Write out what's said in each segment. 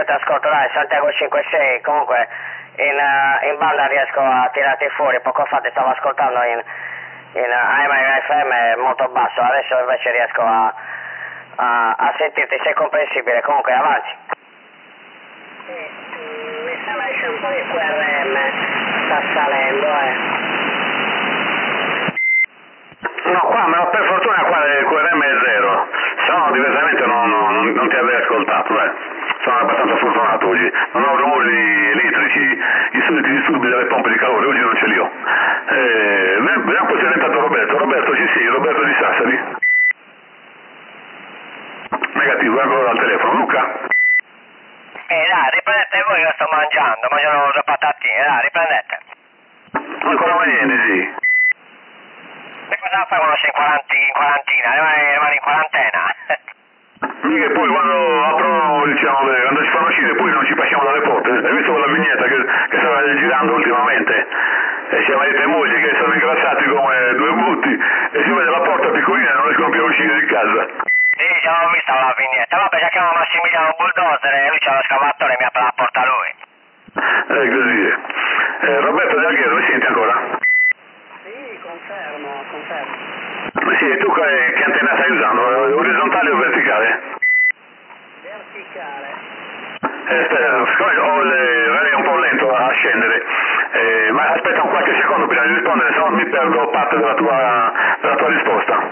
Ti ascolto, dai, Santiago 56, comunque in banda riesco a tirarti fuori, poco fa ti stavo ascoltando in AM e FM molto basso, adesso invece riesco a sentirti, sei comprensibile, comunque avanti. Mi sembra che c'è un po' di QRM, sta salendo, No, qua, ma per fortuna qua il QRM è zero, se no diversamente non ti avrei ascoltato, sono abbastanza fortunato oggi, non ho rumori elettrici, i soliti disturbi delle pompe di calore, oggi non ce li ho. Vediamo poi se è diventato Roberto ci sei, Roberto di Sassari? Negativo, eccolo dal telefono, Luca? Dai, riprendete voi, io sto mangiando due patatine, dai, riprendete. Ancora niente, sì. E cosa fai quando sei in quarantina? Rimani in quarantena? Mica poi quando aprono, diciamo, quando ci fanno uscire poi non ci passiamo dalle porte. Hai visto quella vignetta che stava girando ultimamente? E si marito e moglie che sono ingrassati come due butti e si vede la porta piccolina e non riescono più a uscire di casa. Sì, già l'ho vista la vignetta. Vabbè, già chiamo Massimiliano Bulldozer e lui c'ha lo scavatore e mi apre la porta lui. Così. Roberto Del Ghiero, mi senti ancora? Sì, confermo. Sì, tu che antenna stai usando? Orizzontale o verticale? Verticale. Aspetta, siccome ho le è un po' lento a scendere, ma aspetta un qualche secondo prima di rispondere, se no mi perdo parte della tua risposta.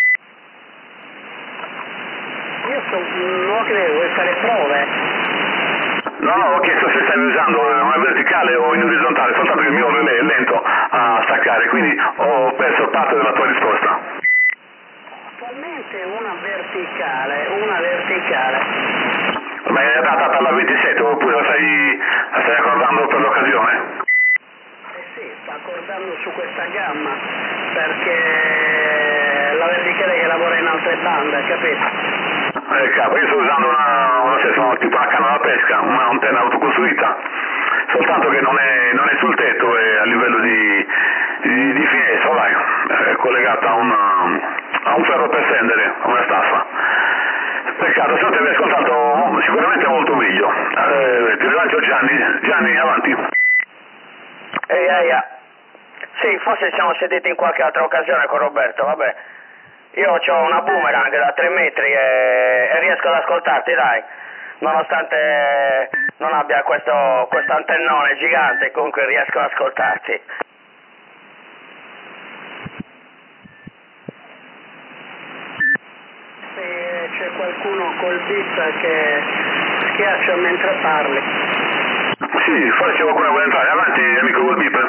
Io non credo, vuoi fare prove? No, ho chiesto se stavi usando una verticale o in orizzontale, soltanto che il mio relè è lento a staccare, quindi ho perso parte della tua risposta. Attualmente una verticale. Ma è adattata alla 27 oppure la stai accordando per l'occasione? Sì, sto accordando su questa gamma, perché la verticale che lavora in altre bande, capito? Capo, io sto usando tipo una canna da pesca, un'antenna autocostruita, soltanto che non è sul tetto, è a livello di finestra, è collegata a un ferro per stendere, a una staffa. Peccato, se no ti avrei ascoltato sicuramente molto meglio. Ti rilancio Gianni, avanti. Ehi, sì, forse siamo seduti in qualche altra occasione con Roberto, vabbè. Io ho una boomerang da 3 metri e riesco ad ascoltarti, dai. Nonostante non abbia questo antennone gigante, comunque riesco ad ascoltarti. Se c'è qualcuno col beat che schiaccia mentre parli. Sì, forse c'è qualcuno che vuole entrare, avanti amico col beeper.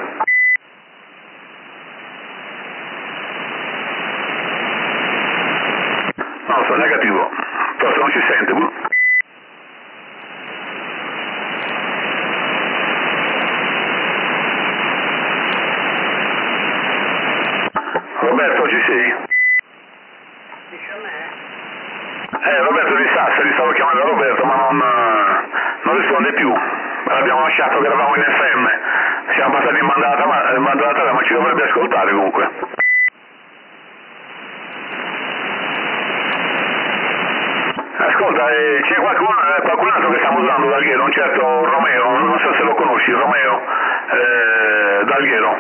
No, sono negativo, forse non ci sente. Roberto, ci sei? Dice a me? Roberto di Sassari, stavo chiamando Roberto ma non risponde più. L'abbiamo lasciato che eravamo in FM, siamo passati in banda ma ci dovrebbe ascoltare comunque. Ascolta, c'è qualcun altro che stiamo usando d'Alghero, un certo Romeo, non so se lo conosci, Romeo d'Alghero.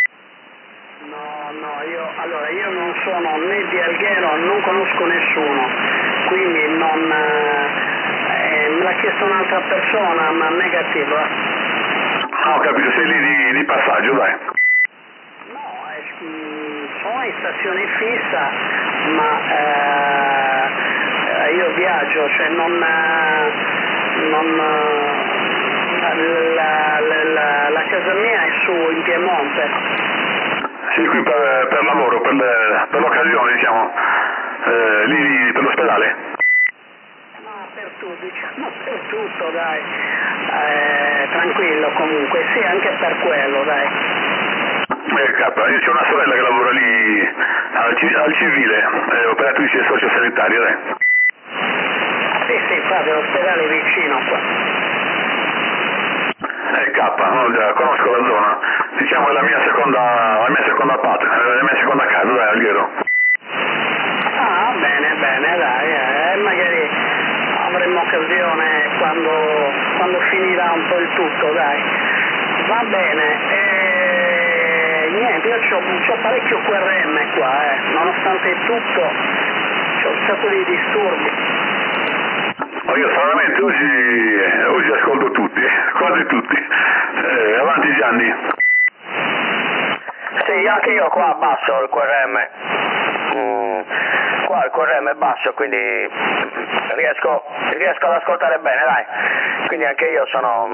No, io non sono né di Alghero, non conosco nessuno, quindi non me l'ha chiesto un'altra persona, ma negativo. Ho capito, sei lì di passaggio, dai. No, sono in stazione fissa, ma io viaggio, cioè la casa mia è su in Piemonte. Sei qui per lavoro, per l'occasione, diciamo, lì per l'ospedale? No, per tutto, dai. Tranquillo comunque, sì, anche per quello, dai. Io c'ho una sorella che lavora lì al civile, operatrice sociosanitaria, dai. Sì, qua dell'ospedale vicino qua. Conosco la zona, diciamo è la mia seconda patria, la mia seconda casa, dai, Alghero. Ah, bene, dai, magari avremo occasione quando quando finirà un po' il tutto, dai. Va bene, niente, io c'ho parecchio QRM qua, nonostante tutto, c'ho un sacco di disturbi. Ma io stranamente oggi ascolto tutti, quasi tutti. Avanti Gianni. Sì, anche io qua abbasso il QRM. Qua il QRM è basso, quindi riesco ad ascoltare bene, dai. Quindi anche io sono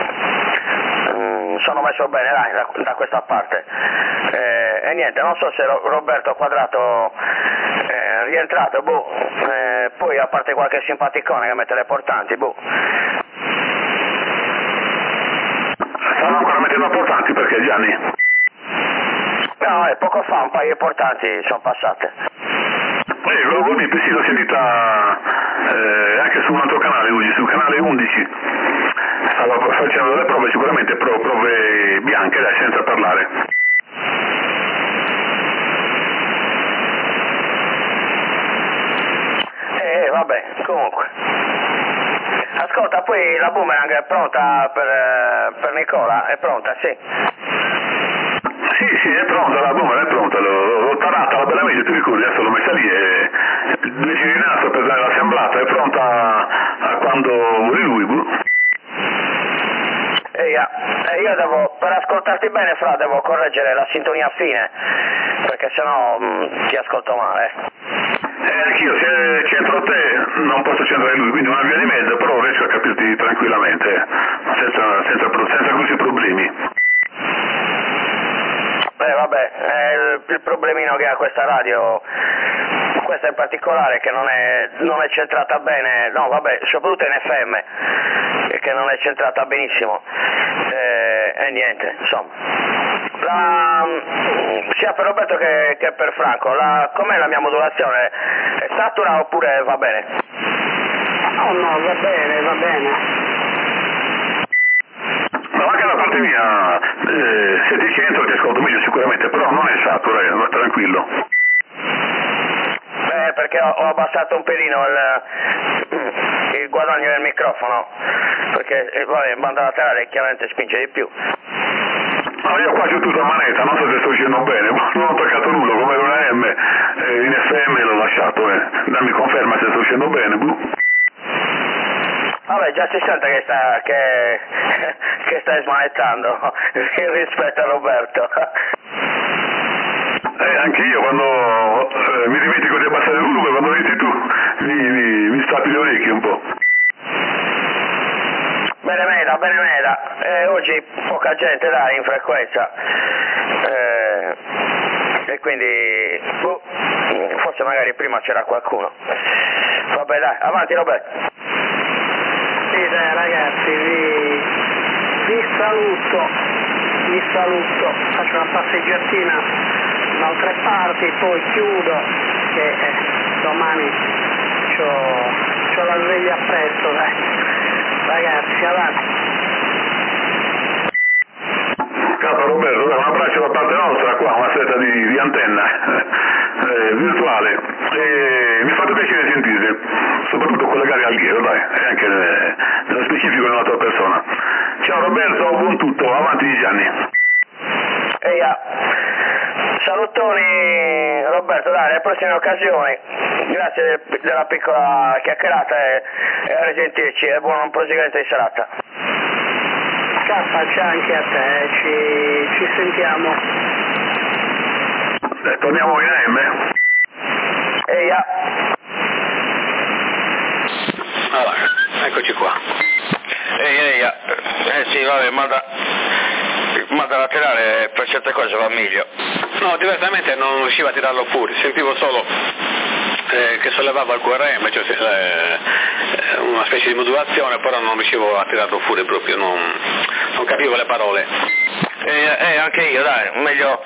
messo bene, dai, da questa parte. E niente, non so se Roberto Quadrato è rientrato, poi a parte qualche simpaticone che mette le portanti, Stanno ancora mettendo portanti perché Gianni? No, poco fa un paio di portanti sono passate. Globo Nip, sì, l'ho sentita anche su un altro canale oggi, sul canale 11. Stava facendo delle prove, sicuramente prove bianche, dai, senza parlare. Vabbè, comunque. Ascolta, poi la boomerang è pronta per Nicola? È pronta, sì? Sì, è pronta, la boomerang è pronta, l'ho tarata bellamente, ti ricordi, adesso l'ho messa lì e 2 giri in alto per dare l'assemblata, è pronta a quando vuole lui, io devo, per ascoltarti bene, Fra, devo correggere la sintonia fine, perché sennò ti ascolto male. Anch'io, se centro te non posso centrare lui, quindi una via di mezzo, però riesco a capirti tranquillamente, senza grossi problemi. Vabbè, è il problemino che ha questa radio, questa in particolare, che non è centrata bene, no vabbè, soprattutto in FM, che non è centrata benissimo, e niente, insomma. Sia per Roberto che per Franco, com'è la mia modulazione? È satura oppure va bene? No, va bene. No, anche da parte mia, se ti centro ti ascolto meglio sicuramente, però non è satura, va tranquillo. Perché ho abbassato un pelino il guadagno del microfono, perché in banda laterale chiaramente spinge di più. No, io qua c'ho tutta manetta, non so se sto dicendo bene, ma non ho toccato nulla, come era una M, in FM l'ho lasciato, dammi conferma se sto dicendo bene, Vabbè, già si sente che stai smanettando rispetto a Roberto. Anche io quando mi dimentico di abbassare il volume, quando inizi tu mi stappi le orecchie un po'. Bene Meda, oggi poca gente dai in frequenza, e quindi forse magari prima c'era qualcuno. Vabbè dai, avanti Roberto. Sì dai ragazzi, vi saluto, faccio una passeggiatina da altre parti, poi chiudo, che domani c'ho la sveglia presto, dai. Ragazzi, avanti. Capo Roberto, un abbraccio da parte nostra, qua una setta di antenna virtuale, e mi ha fatto piacere sentirti, soprattutto collegare al Ghiero, dai, e anche nello specifico nella tua persona. Ciao Roberto, buon tutto, avanti Gianni. Salutoni Roberto, dai, alle prossime occasioni, grazie della piccola chiacchierata e a risentirci, e buon proseguimento di serata. C'è anche a te, ci sentiamo. Torniamo in AM? Allora, eccoci qua. Sì, vabbè, manda laterale per certe cose va meglio. No, diversamente non riuscivo a tirarlo fuori, sentivo solo che sollevava il QRM, cioè una specie di modulazione, però non riuscivo a tirarlo fuori proprio, non capivo le parole. Anche io, dai, meglio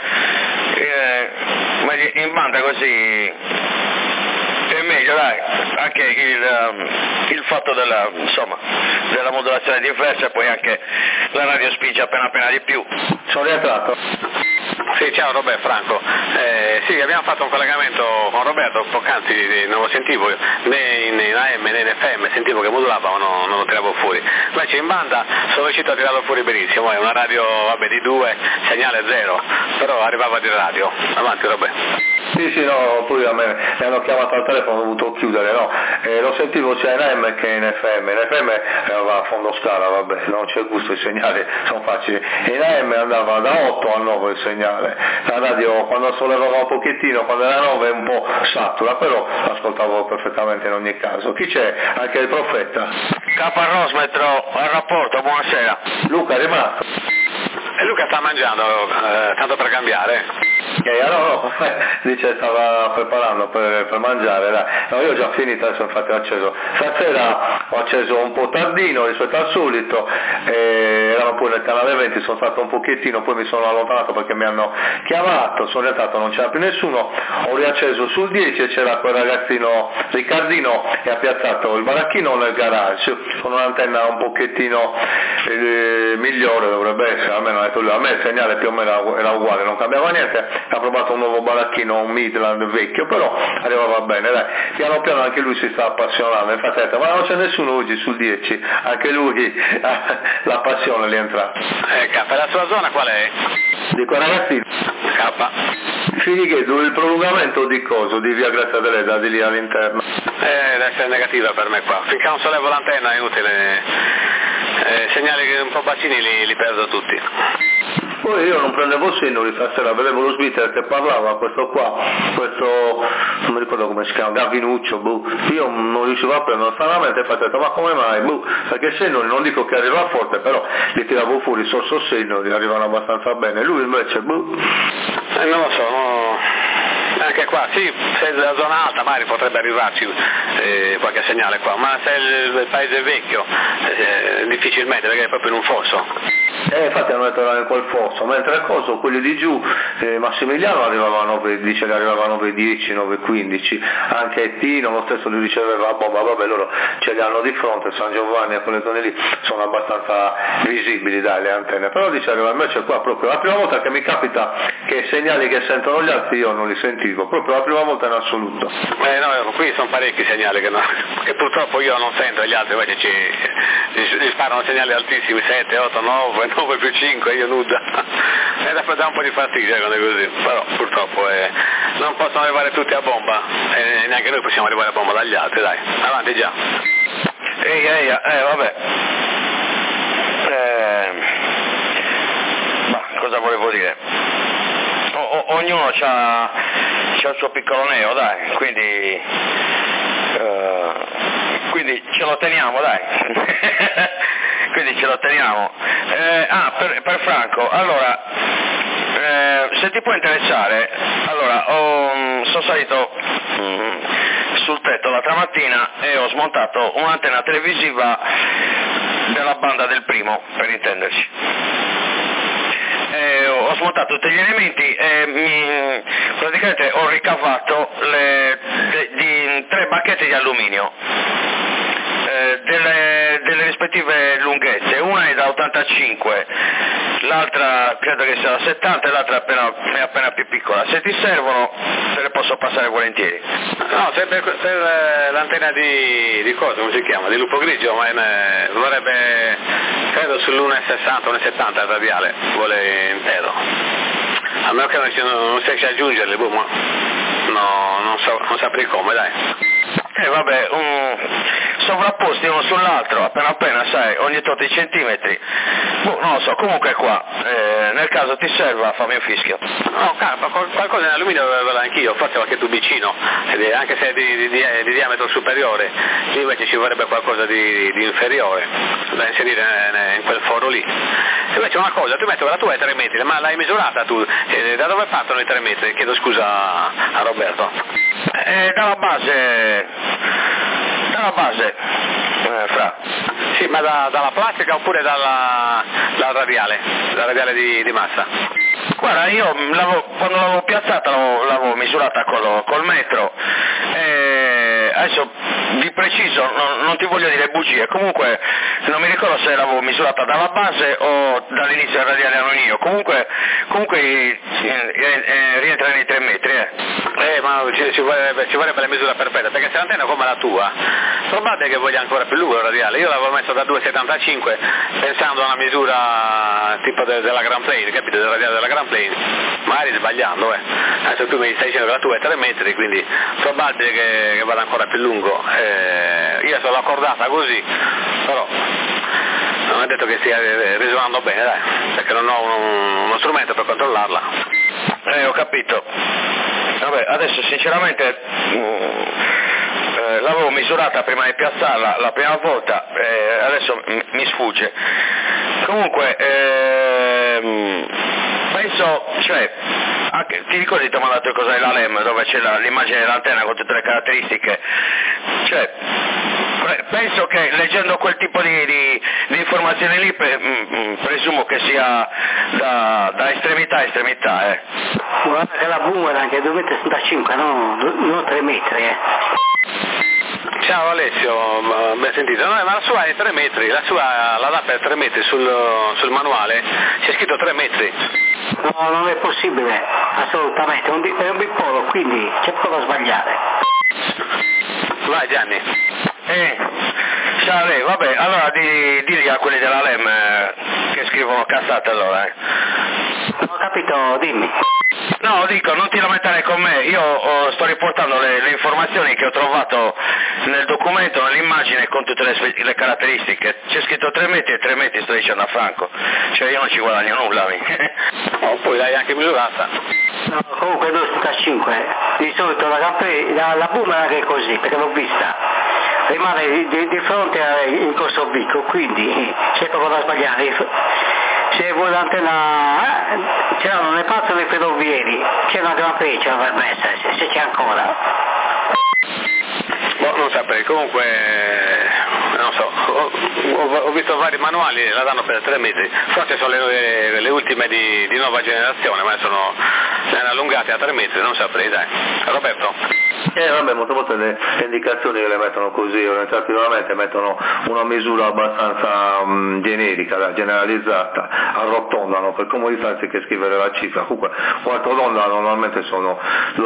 in banda così è meglio, dai, anche il fatto della modulazione diversa, e poi anche la radio spinge appena di più. Sono rientrato. Sì, ciao Roberto, Franco. Sì, abbiamo fatto un collegamento con Roberto, poc'anzi non lo sentivo, né in AM né in FM, sentivo che modulava ma non lo tiravo fuori. Invece in banda sono riuscito a tirarlo fuori benissimo, è una radio di 2, segnale 0, però arrivava di radio. Avanti Roberto. Sì, no, poi a me mi hanno chiamato al telefono, ho dovuto chiudere, no, lo sentivo sia in AM che in FM, in FM va a fondo scala, vabbè, non c'è gusto, i segnali sono facili, in AM andava da 8 a 9 il segnale, la radio quando sollevava un pochettino, quando era 9 un po' satura, però ascoltavo perfettamente in ogni caso. Chi c'è? Anche il profeta? Capo Rosmetro, al rapporto, buonasera. Luca è rimasto? E Luca sta mangiando, tanto per cambiare. No, dice stava preparando per mangiare, dai. No, io ho già finito, adesso infatti ho acceso. Stasera ho acceso un po' tardino rispetto al solito, erano poi nel canale 20, sono stato un pochettino, poi mi sono allontanato perché mi hanno chiamato, sono rientrato, non c'era più nessuno, ho riacceso sul 10 e c'era quel ragazzino Riccardino che ha piazzato il baracchino nel garage, con un'antenna un pochettino migliore dovrebbe essere, almeno ha detto lui, a me il segnale più o meno era uguale, non cambiava niente, ha provato un nuovo baracchino, un Midland vecchio, però arrivava bene, dai, piano piano anche lui si sta appassionando, infatti ha detto, ma non c'è nessuno oggi sul 10, anche lui la passione gli è entrata. Per la sua zona qual è? Dico ragazzino, Finichetto, il prolungamento di coso, di via Grazia Deledda, di lì all'interno? Deve essere negativa per me qua, finché non sollevo l'antenna è inutile, segnali un po' bacini li perdo tutti. Poi io non prendevo segno di stasera, vedevo lo Svitter che parlava, questo non mi ricordo come si chiama, Gavinuccio, io non riuscivo a prendere stranamente, infatti ho detto ma come mai, perché i segni non dico che arriva forte, però li tiravo fuori sorso segno, li arrivano abbastanza bene, lui invece non lo so, no. Anche qua, sì, se è la zona alta magari potrebbe arrivarci qualche segnale qua, ma se il paese è vecchio difficilmente perché è proprio in un fosso. Infatti hanno detto era in quel fosso, mentre quelli di giù, Massimiliano arrivava a 9, arrivava a 9.10, 9.15, anche Tino lo stesso lui riceveva a bomba, vabbè loro ce li hanno di fronte, San Giovanni e quelle zone lì sono abbastanza visibili dalle antenne, però diceva invece qua proprio la prima volta che mi capita che i segnali che sentono gli altri io non li sentivo, proprio la prima volta in assoluto. No, qui sono parecchi segnali che purtroppo io non sento e gli altri invece ci sparano segnali altissimi, 7, 8, 9 più 5, io nuda. E dà un po' di fastidio quando è così, però purtroppo non possono arrivare tutti a bomba, e neanche noi possiamo arrivare a bomba dagli altri, dai, avanti già. Vabbè. Ma cosa volevo dire? Ognuno c'ha il suo piccolo neo, dai, quindi ce lo teniamo, dai. Quindi ce lo teniamo. Per Franco, allora, se ti può interessare, allora, sono salito sul tetto l'altra mattina e ho smontato un'antenna televisiva della banda del Primo, per intenderci. Ho smontato tutti gli elementi e praticamente ho ricavato 3 bacchette di alluminio. Delle rispettive lunghezze, una è da 85, l'altra credo che sia da 70 e l'altra è appena più piccola. Se ti servono te le posso passare volentieri. No, se per l'antenna di cosa, come si chiama? Di lupo grigio, ma vorrebbe credo sull'1,60, 1,70 radiale, vuole intero. A meno che non riesci a aggiungerli, ma no, non saprei come, dai. Vabbè, sovrapposti uno sull'altro, appena, sai, ogni tot di centimetri. Non lo so, comunque qua, nel caso ti serva, fammi un fischio. No, qualcosa in alluminio ve l'ho anch'io, forse qualche tubicino, anche se è di diametro superiore, lì invece ci vorrebbe qualcosa di inferiore, da inserire in quel foro lì. Invece una cosa, tu metti la tua è 3 metri, ma l'hai misurata tu? Da dove partono i 3 metri? Chiedo scusa a Roberto. Dalla base, Fra. Sì, ma dalla plastica oppure dal radiale? La radiale di massa? Guarda, io quando l'avevo piazzata l'avevo misurata col metro, adesso di preciso non ti voglio dire bugie, comunque non mi ricordo se l'avevo misurata dalla base o dall'inizio del radiale a Nonino, comunque rientra nei 3 metri. Ma ci vorrebbe la misura perfetta, perché se l'antenna è come la tua, probabile che voglia ancora più lungo il radiale. Io l'avevo messo da 2,75 pensando a una misura tipo della Grand Plane, capito? Del radiale della Grand Plane, magari sbagliando, Adesso tu mi stai dicendo che la tua è 3 metri, quindi probabile che vada ancora più lungo. Io sono accordata così, però non è detto che stia risuonando bene, dai, perché non ho uno strumento per controllarla. Ho capito. Vabbè, adesso sinceramente l'avevo misurata prima di piazzarla la prima volta, adesso mi sfugge. Comunque penso, ti ricordi ti ho mandato il cos'è la LEM dove c'è l'immagine dell'antenna con tutte le caratteristiche? Penso che leggendo quel tipo di informazioni lì presumo che sia da estremità a estremità. Guarda che la boomerang è 2,65 m, non 3 metri. Ciao Alessio, ben sentito. No, ma la sua è 3 metri, la sua la dà per 3 metri sul manuale, c'è scritto 3 metri. No, non è possibile, assolutamente, è un bipolo, quindi c'è poco da sbagliare. Vai Gianni. Ciao lei, vabbè, allora digli a quelli della LEM che scrivono cazzate allora. Non ho capito, dimmi. No, dico, non ti lamentare con me, io sto riportando le informazioni che ho trovato nel documento, nell'immagine con tutte le caratteristiche. C'è scritto 3 metri e 3 metri sto dicendo a Franco, io non ci guadagno nulla. Poi l'hai anche misurata. No, comunque 2,75, di solito la boomerang è così, perché l'ho vista, rimane di fronte in Corso Vico, quindi c'è poco da sbagliare. Se vuoi l'antenna, c'erano le pazze dei ferrovieri, c'è una gran preccia dovrebbe essere, se c'è ancora. Non saprei, comunque non so, ho visto vari manuali, la danno per 3 metri, forse sono le ultime di nuova generazione, ma sono allungate a 3 metri, non saprei, dai. Roberto? Vabbè, molte volte le indicazioni le mettono così, orientativamente mettono una misura abbastanza generica, generalizzata, arrotondano per comodità anziché scrivere la cifra. Comunque, quattro d'onda normalmente sono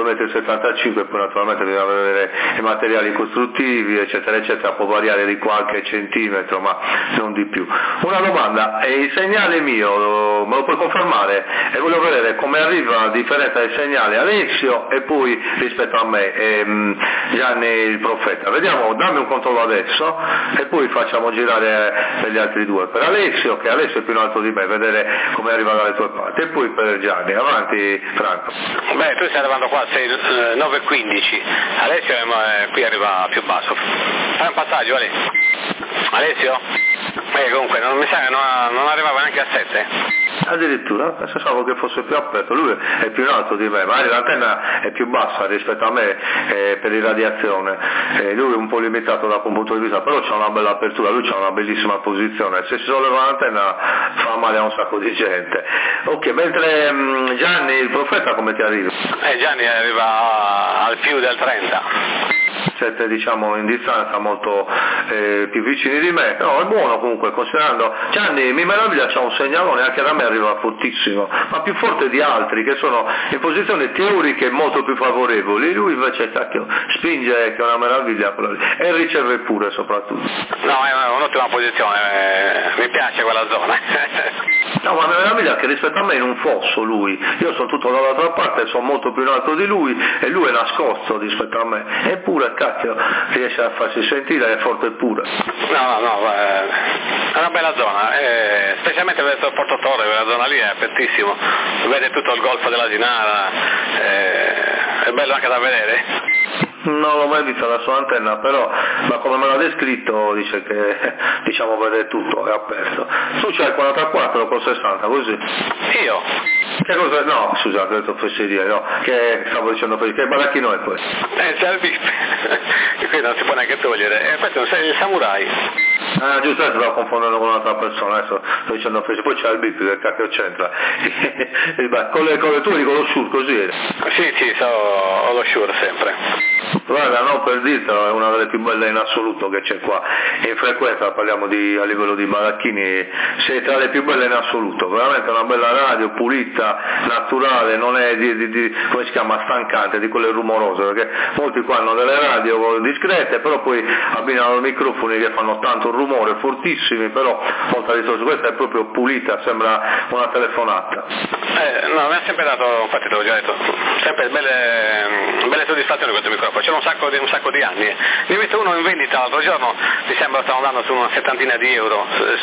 2,75 m, poi naturalmente bisogna vedere i materiali costruttivi, eccetera, eccetera, può variare di qualche centimetro, ma non di più. Una domanda, il segnale mio, me lo puoi confermare? E voglio vedere come arriva la differenza del segnale Alessio e poi rispetto a me. Gianni il Profeta, vediamo, dammi un controllo adesso e poi facciamo girare per gli altri due, per Alessio, che Alessio è più in alto di me, vedere come arriva dalle tue parti, e poi per Gianni. Avanti Franco. Beh, tu stai arrivando qua, sei 9,15, Alessio qui arriva più basso. Fai un passaggio Alessio? Comunque non mi sa che non arrivava neanche a 7. Addirittura, pensavo che fosse più aperto, lui è più in alto di me, magari l'antenna è più bassa rispetto a me per irradiazione, lui è un po' limitato da un punto di vista, però c'ha una bella apertura, lui c'ha una bellissima posizione, se si solleva l'antenna fa male a un sacco di gente. Ok, mentre Gianni il Profeta come ti arriva? Gianni arriva al più del 30. Siete diciamo in distanza molto più vicini di me, no, è buono comunque considerando. Gianni mi meraviglia, c'ha un segnalone, anche da me arriva fortissimo, ma più forte di altri che sono in posizioni teoriche molto più favorevoli, lui invece spinge, che è una meraviglia e riceve pure soprattutto. No, è un'ottima posizione, mi piace quella zona. No, ma la meraviglia è che rispetto a me è in un fosso lui, io sono tutto dall'altra parte, sono molto più in alto di lui e lui è nascosto rispetto a me, eppure cacchio riesce a farsi sentire, è forte pure. No, è una bella zona, specialmente verso Porto Torre, quella zona lì è apertissimo, vede tutto il golfo dell'Asinara, è bello anche da vedere. Non l'ho mai vista la sua antenna, però ma come me l'ha descritto dice che diciamo vede tutto, è aperto. Tu c'hai il 44 con 60, così? Io? Che cosa? No, scusate, ho detto fesseria, no, che stavo dicendo che baracchino è questo? C'è il VIP, che qui non si può neanche togliere, questo è il Samurai. Ah, giusto, adesso stavo confondendo con un'altra persona, adesso sto dicendo poi c'è il bip, che cacchio c'entra? Con le tu dico lo Shure, così è. Sì, ho lo Shure sempre. Guarda, no, per dirtelo, è una delle più belle in assoluto che c'è qua in frequenza, parliamo a livello di baracchini, sei tra le più belle in assoluto, veramente una bella radio, pulita, naturale, non è come si chiama, stancante, di quelle rumorose, perché molti qua hanno delle radio discrete, però poi abbinano microfoni che fanno tanto rumore, fortissimi, però molta distorsione. Questa è proprio pulita, sembra una telefonata. No, mi ha sempre dato, infatti te l'ho già detto, sempre belle soddisfazioni questo microfono, c'era un sacco di anni. Ne ho visto uno in vendita l'altro giorno, mi sembra stavano dando su una settantina di euro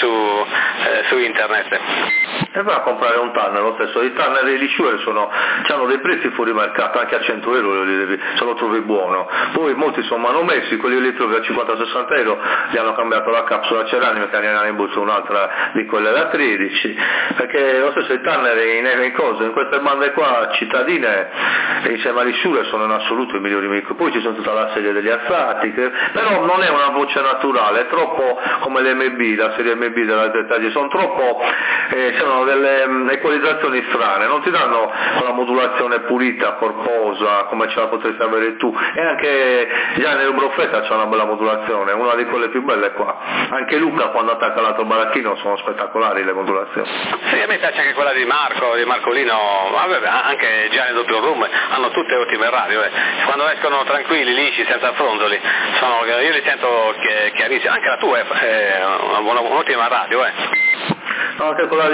su internet. E vai a comprare un Tanner, lo stesso, i Tanner e gli Shure hanno dei prezzi fuori mercato, anche a 100 euro se lo trovi buono. Poi molti sono manomessi, quelli li trovi a 50-60 euro, gli hanno cambiato la capsula ceramica, ne hanno imbusto un'altra di quelle da 13, perché lo stesso i Tanner in queste bande qua cittadine insieme agli Shure sono in assoluto i migliori micro. Poi ci sono tutta la serie degli Assati, però non è una voce naturale, è troppo come l'MB, la serie MB della dettagli, sono troppo, sono delle equalizzazioni strane, non ti danno una modulazione pulita, corposa, come ce la potresti avere tu, e anche Gianni Brofetta c'ha una bella modulazione, una di quelle più belle qua, anche Luca quando attacca l'altro baracchino sono spettacolari le modulazioni. Sì, a me piace anche quella di Marcolino, anche Gianni Doppio Room, hanno tutte ottime radio, quando escono tranquilli, lisci, senza fronzoli, io li sento chiarissimi, anche la tua è un'ottima radio. No, anche quella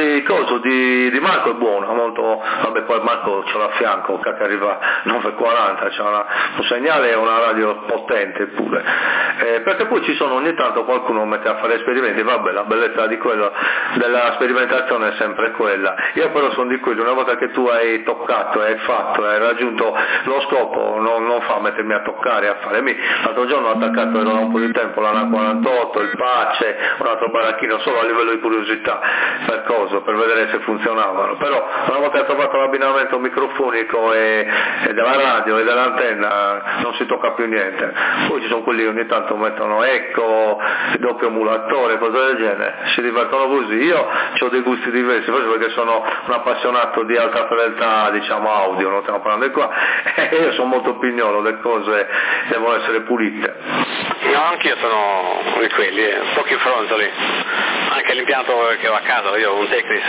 di Marco è buona, molto, vabbè poi Marco ce l'ha a fianco, che arriva 940, c'è un segnale e una radio potente pure, perché poi ci sono ogni tanto qualcuno mette a fare esperimenti, vabbè la bellezza di quello, della sperimentazione è sempre quella, io però sono di quelli, una volta che tu hai toccato, hai fatto, hai raggiunto lo scopo, non fa mettermi a toccare, a fare, l'altro giorno ho attaccato, ero da un po' di tempo, l'Ana 48, il Pace, un altro baracchino solo a livello di curiosità, per vedere se funzionavano, però una volta che ho trovato l'abbinamento microfonico e della radio e dell'antenna non si tocca più niente. Poi ci sono quelli che ogni tanto mettono eco, doppio emulatore, cose del genere, si divertono così. Io ho dei gusti diversi, forse perché sono un appassionato di alta fedeltà, diciamo audio, non stiamo parlando di qua, e io sono molto pignolo, le cose devono essere pulite. No, anch'io sono di quelli, pochi fronzoli, anche l'impianto che ho a casa, io ho un Tecnis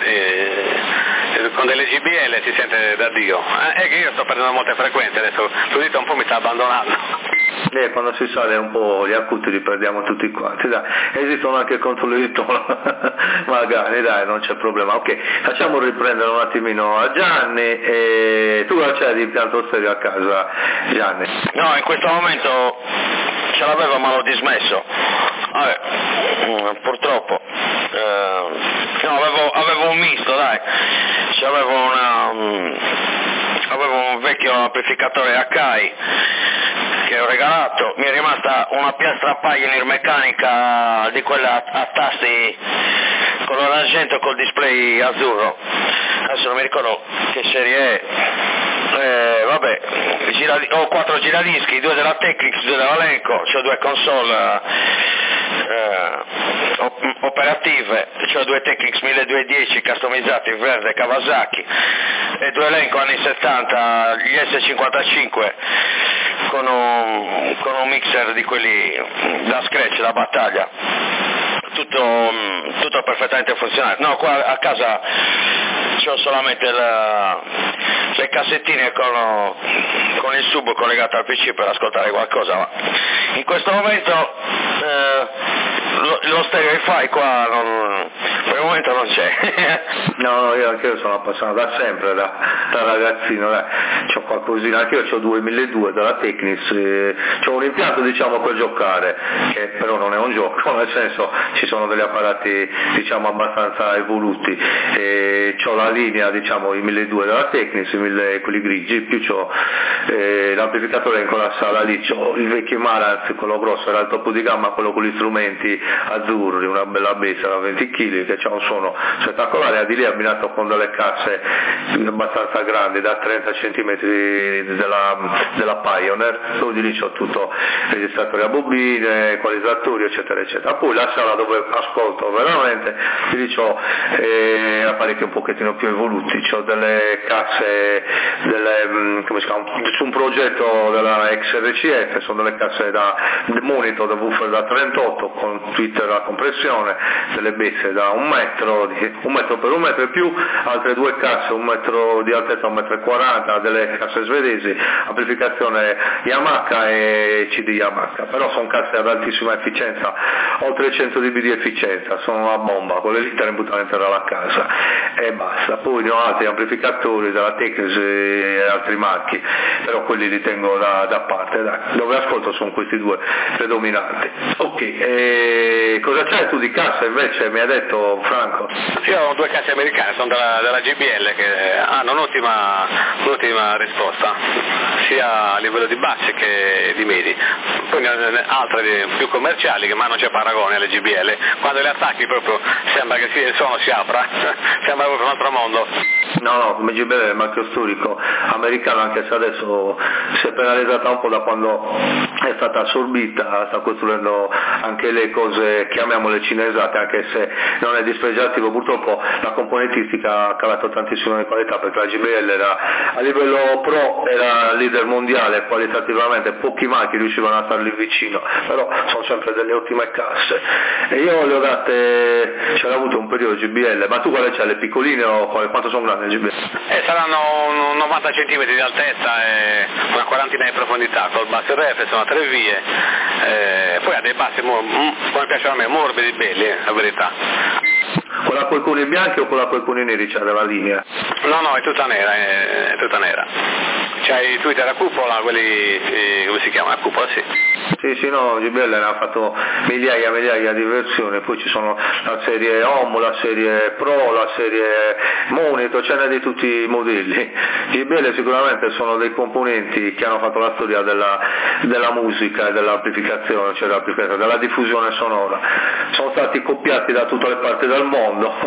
con delle GBL si sente da Dio, è che io sto perdendo molte frequenze, adesso l'udito un po' mi sta abbandonando. Quando si sale un po' gli acuti li perdiamo tutti quanti, dai. Esistono anche contro l'uditono, magari, dai, non c'è problema. Ok, facciamo riprendere un attimino a Gianni, e tu c'hai l'impianto stereo a casa, Gianni? No, in questo momento ce l'avevo ma l'ho dismesso, purtroppo, avevo un misto, dai, avevo un vecchio amplificatore Akai che ho regalato, mi è rimasta una piastra Pioneer meccanica di quella a tasti color argento col display azzurro, adesso non mi ricordo che serie è, ho 4 giradischi, 2 della Technics, 2 della Lenco, ho 2 console operative, cioè 2 Technics 1210 customizzati verde Kawasaki e 2 Lenco anni 70, gli S55 con un mixer di quelli da scratch, da battaglia, tutto perfettamente funzionale. No, qua a casa c'ho solamente le cassettine con il sub collegato al PC per ascoltare qualcosa, ma in questo momento lo stereo hi-fi qua per il momento non c'è. No, io anche io sono appassionato da sempre, da ragazzino, c'ho qualcosina, anche io ho 2200 dalla Technics, c'ho un impianto diciamo per giocare, che però non è un gioco, nel senso ci sono degli apparati diciamo abbastanza evoluti, c'ho la linea diciamo i 1200 della Technics, quelli grigi, più c'ho l'amplificatore in quella sala lì, c'ho il vecchio Marantz, quello grosso, era il topo di gamma, quello con gli strumenti azzurri, una bella bestia da 20 kg, che c'ha un non sono spettacolari, di lì abbinato con delle casse abbastanza grandi, da 30 cm della Pioneer, dove lì c'ho tutto registratori a bobine, equalizzatori eccetera eccetera. Poi la sala dove ascolto veramente, lì c'ho apparecchi un pochettino più evoluti, c'ho delle casse, come si chiama, su un progetto della XRCF, sono delle casse da monitor, da woofer da 38 con twitter la compressione, delle besse da 1 metro, 1 metro per 1 metro e più, altre 2 casse 1 metro di altezza, 1,40 m, delle casse svedesi, amplificazione Yamaha e CD Yamaha, però sono casse ad altissima efficienza, oltre 100 dB di efficienza, sono una bomba, con le lettere buttate dalla casa e basta. Poi ne ho altri amplificatori della Technics e altri marchi, però quelli li tengo da parte, dai. Dove ascolto sono questi due predominanti. Ok, cosa c'hai tu di cassa invece, mi ha detto Franco? Io ho 2 casse americane, sono della GBL, che hanno un'ottima risposta, sia a livello di bassi che di medi. Poi altre più commerciali, ma non c'è paragone alle GBL, quando le attacchi proprio sembra che il suono si apra, sembra proprio un altro mondo. No, come GBL è il marchio storico americano, anche se adesso si è penalizzata un po' da quando è stata assorbita, sta costruendo anche le cose, chiamiamole cinesate, anche se non è dispregiativo, purtroppo la componentistica ha calato tantissimo in qualità, perché la GBL era a livello pro, era leader mondiale qualitativamente, pochi marchi riuscivano a starli vicino, però sono sempre delle ottime casse. E io le ho date, c'era avuto un periodo GBL, ma tu quale c'hai, le piccoline o quanto sono grandi le GBL? Saranno 90 cm di altezza e una quarantina di profondità, col basso RF, sono 3 vie, poi ha dei bassi, come piacciono a me, morbidi, belli, la verità. Con la qualcuni bianchi o con la qualcuni neri c'è della linea? No, è tutta nera, è tutta nera. C'hai i Twitter a cupola, quelli, come si chiama, a cupola, sì. Sì, no, GBL ne ha fatto migliaia di versioni, poi ci sono la serie Home, la serie Pro, la serie Monitor, ce n'è di tutti i modelli. GBL sicuramente sono dei componenti che hanno fatto la storia della musica e dell'amplificazione, cioè della diffusione sonora. Sono stati copiati da tutte le parti del mondo.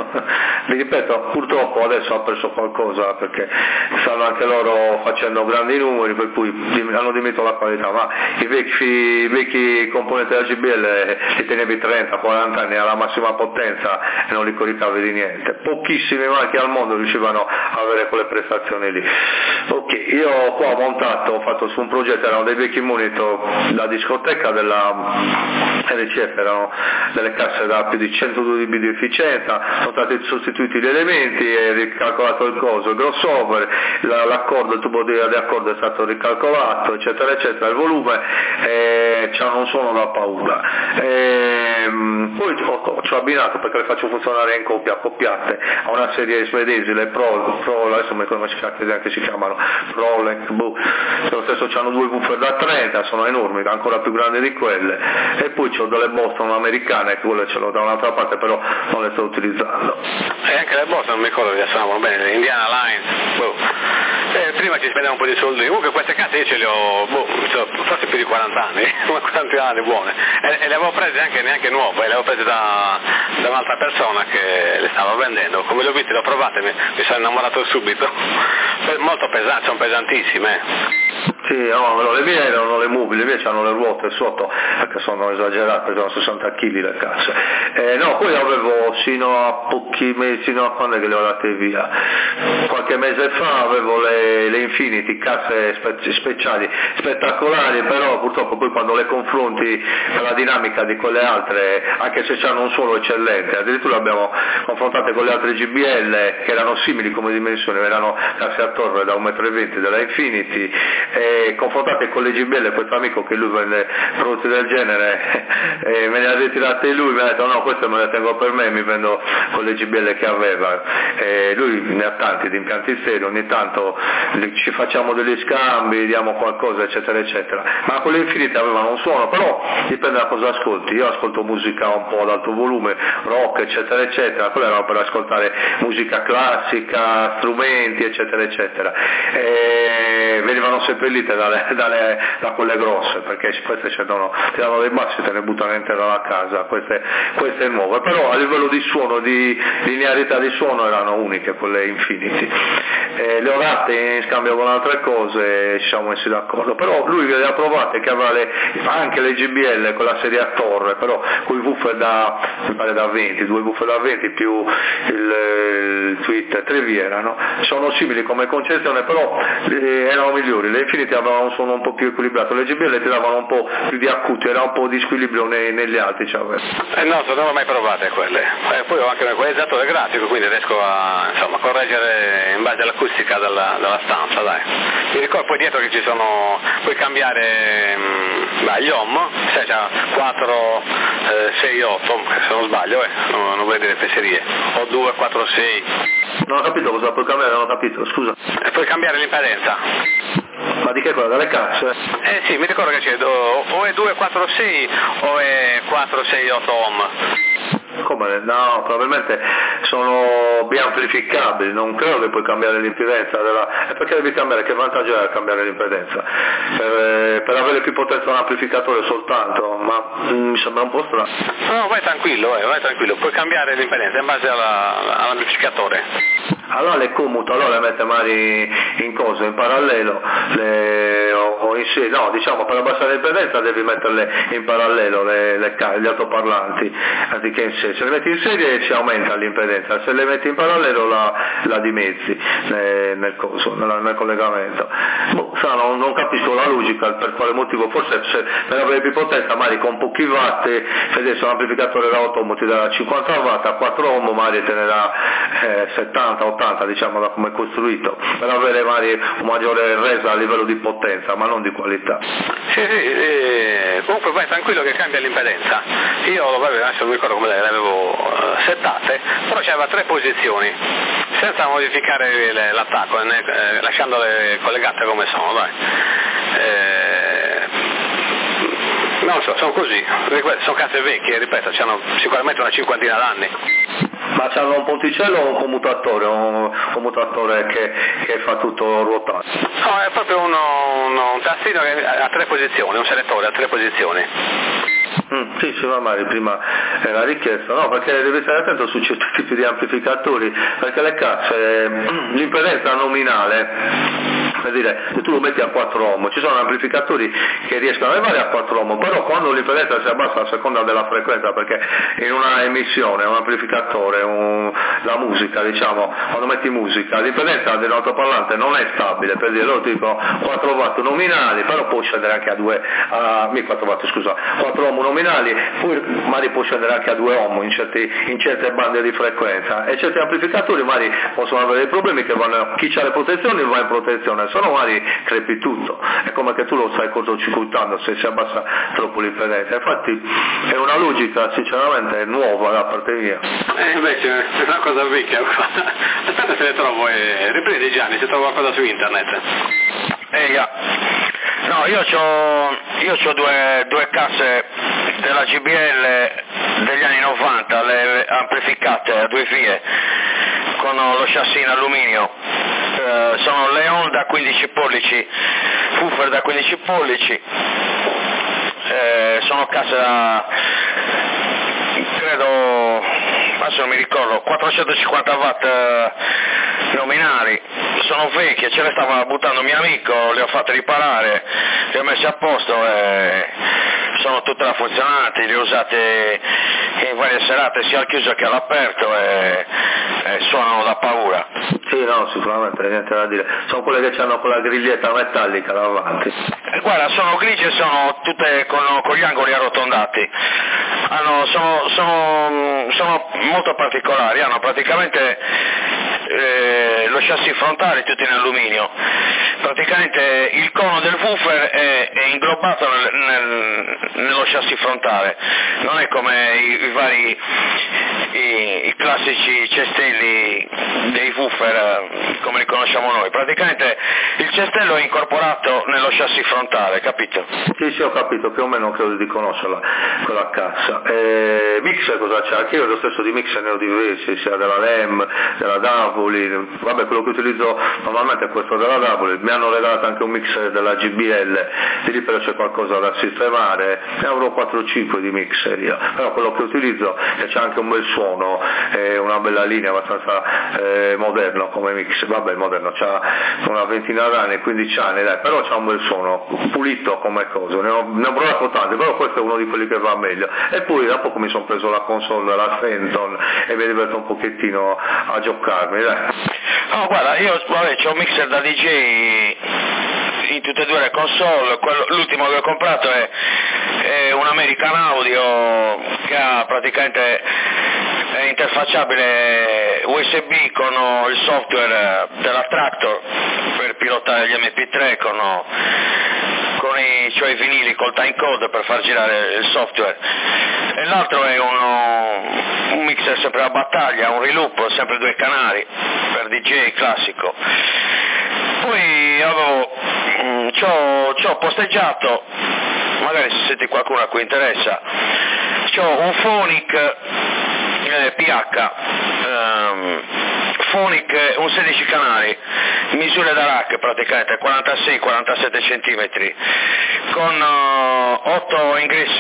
Vi ripeto, purtroppo adesso ha perso qualcosa, perché stanno anche loro facendo grandi numeri, per cui hanno diminuito la qualità, ma i vecchi componenti della GBL li tenevi 30-40 anni alla massima potenza e non li coricavi di niente. Pochissimi marchi al mondo riuscivano a avere quelle prestazioni lì. Ok, io qua ho fatto su un progetto, erano dei vecchi monitor da discoteca della RCF, erano delle casse da più di 102 dB di efficienza, sono stati sostituiti gli elementi e ricalcolato il coso, il crossover, l'accordo, il tubo di accordo è stato ricalcolato, eccetera eccetera, il volume, c'hanno un suono da paura. Poi ci ho abbinato, perché le faccio funzionare in coppia, accoppiate, a una serie svedesi, le Pro adesso non mi ricordo come si chiamano, Prolec, lo stesso c'hanno 2 woofer da 30, sono enormi, ancora più grandi di quelle, e poi c'ho delle Boston americane, che quelle ce l'ho da un'altra parte, però non le sto utilizzando. E anche le Boston non mi ricordo che suonavano bene, Indiana Line, prima ci spendiamo un po' di soldi, comunque queste case io ce le ho, forse più di 40 anni, 40 anni buone, e le avevo prese anche neanche nuove, le avevo prese da un'altra persona che le stava vendendo, come le ho viste, le ho provate, mi sono innamorato subito, molto pesanti, sono pesantissime. Sì, no, le mie erano le mobili, le mie hanno le ruote sotto, perché sono esagerate, sono 60 kg le casse. No, poi avevo sino a pochi mesi, sino a quando che le ho date via. Qualche mese fa avevo le Infinity, casse speciali, spettacolari, però purtroppo poi quando le confronti con la dinamica di quelle altre, anche se hanno un suono eccellente, addirittura abbiamo confrontate con le altre GBL che erano simili come dimensioni, erano casse a torre da 1,20 m della Infinity, confrontate con le GBL, questo amico che lui vende prodotti del genere, me ne ha ritirate lui, mi ha detto no, queste me le tengo per me, mi vendo con le GBL che aveva, lui ne ha tanti di impianti stereo, ogni tanto ci facciamo degli scambi, diamo qualcosa eccetera eccetera, ma con le Infinite avevano un suono, però dipende da cosa ascolti. Io ascolto musica un po' ad alto volume, rock eccetera eccetera, quella era per ascoltare musica classica, strumenti eccetera eccetera, venivano sempre lì sentite da quelle grosse, perché queste ti danno dei bassi e te ne buttano intera la casa, queste nuove, però a livello di suono, di linearità di suono erano uniche quelle Infinity. Le ho date in scambio con altre cose, ci siamo messi d'accordo, però lui le ha provate che aveva anche le GBL con la serie a torre, però con i woofer da 20, 2 woofer da 20 più il Tweet 3 erano, sono simili come concezione, però erano migliori. Le Infinity avevano un suono un po' più equilibrato, le GBL ti davano un po' più di acuti, era un po' di squilibrio negli altri. No, non ho mai provate quelle, poi ho anche l'equalizzatore grafico, quindi riesco a correggere in base all'acustica della stanza, dai. Mi ricordo poi dietro che ci sono, puoi cambiare gli ohm, se c'ha 4, 6, 8, se non sbaglio, non vuoi dire fesserie, o 2, 4, 6. Non ho capito cosa puoi cambiare, non ho capito, scusa. Puoi cambiare l'impedenza. Ma di che cosa? Dalle casse? Sì, mi ricordo che c'è o è 2, 4, 6 o è 4, 6, 8 ohm. Come? No, probabilmente sono biamplificabili, non credo che puoi cambiare l'impedenza e perché devi cambiare? Che vantaggio è cambiare l'impedenza? Per avere più potenza un amplificatore soltanto, ma mi sembra un po' strano. No, vai tranquillo, puoi cambiare l'impedenza in base all'amplificatore. Allora le commuta, allora le mette magari in parallelo, o in serie, no, diciamo per abbassare l'impedenza devi metterle in parallelo gli altoparlanti, anziché in serie. Se le metti in serie si aumenta l'impedenza, se le metti in parallelo la dimezzi nel collegamento. Non capisco la logica, per quale motivo, forse per avere più potenza, magari con pochi watt, se un amplificatore da 8 ohm ti dà 50 watt, a 4 ohm magari te ne dà 70, 80, diciamo, da come è costruito, per avere magari un maggiore resa a livello di potenza, ma non di qualità. Sì, comunque vai tranquillo che cambia l'impedenza. Io adesso non mi ricordo come le avevo settate, però c'aveva 3 posizioni, senza modificare l'attacco, lasciandole collegate come sono, dai. Non so, sono così, sono case vecchie, ripeto, hanno sicuramente una 50 d'anni. Ma c'hanno un ponticello o un commutatore che fa tutto ruotare? No, è proprio un tastino che ha 3 posizioni, un selettore a 3 posizioni. Sì, magari prima era richiesto, no, perché devi stare attento su certi tipi di amplificatori, perché le casse, l'impedenza nominale, per dire, se tu lo metti a 4 ohm, ci sono amplificatori che riescono ad arrivare a 4 ohm, però quando l'impedenza si abbassa a seconda della frequenza, perché in una emissione, un amplificatore, la musica, diciamo, quando metti musica, l'impedenza dell'altoparlante non è stabile, per dire, loro ti dicono 4 watt nominali, però può scendere anche a 4 ohm nominali, poi magari può scendere anche a 2 ohm in certe bande di frequenza, e certi amplificatori magari possono avere dei problemi che chi ha le protezioni va in protezione, se no magari crepi tutto, è come che tu lo stai cortocircuitando se si abbassa troppo l'impedenza. Infatti è una logica sinceramente nuova da parte mia. Invece è una cosa vecchia qua. Aspetta se ne trovo riprendi Gianni, se trovo qualcosa su internet. No, io c'ho due casse della GBL degli anni 90, le amplificate a 2 vie con lo chassis in alluminio, sono Leon da 15 pollici, Woofer da 15 pollici, sono casse da, credo, adesso non mi ricordo, 450 watt nominali, sono vecchie, ce le stava buttando mio amico, le ho fatte riparare, le ho messe a posto e sono tutte funzionanti, le ho usate in varie serate sia al chiuso che all'aperto e suonano da paura. Sì, no, sicuramente niente da dire, sono quelle che hanno quella griglietta metallica davanti. Guarda, sono grigie, sono tutte con gli angoli arrotondati, sono molto particolari, hanno praticamente lo chassis frontale tutto in alluminio, praticamente il cono del woofer è inglobato nello chassis frontale, non è come i classici cestelli dei woofer come li conosciamo noi, praticamente il cestello è incorporato nello chassis frontale, capito? Sì, ho capito, più o meno credo di conoscerla quella cassa. Mixer cosa c'è? Anche io lo stesso di mixer ne ho diversi, sia della LEM, della Davoli, vabbè quello che utilizzo normalmente è questo della Davoli, mi hanno regalato anche un mixer della GBL, di lì però c'è qualcosa da sistemare, ne avrò 4 o 5 di mixer io, però quello che utilizzo e c'è anche un bel suono, una bella linea abbastanza moderno come mix, vabbè moderno, c'ha una ventina d'anni, 15 anni, dai, però c'ha un bel suono, pulito come cosa, ne ho provato tanti, però questo è uno di quelli che va meglio. E poi da poco mi sono preso la console della Fenton e mi diverto un pochettino a giocarmi, dai. No, guarda, io c'ho un mixer da DJ in tutte e due le console, l'ultimo che ho comprato è un American Audio che ha praticamente è interfacciabile USB con il software della Tractor per pilotare gli MP3 con i vinili col timecode per far girare il software, e l'altro è un mixer sempre a battaglia, un reloop, sempre 2 canali per DJ classico. Poi c'ho posteggiato, magari se senti qualcuno a cui interessa, c'ho un Phonic PH, Phonic, un 16 canali, misure da rack praticamente, 46-47 cm, con 8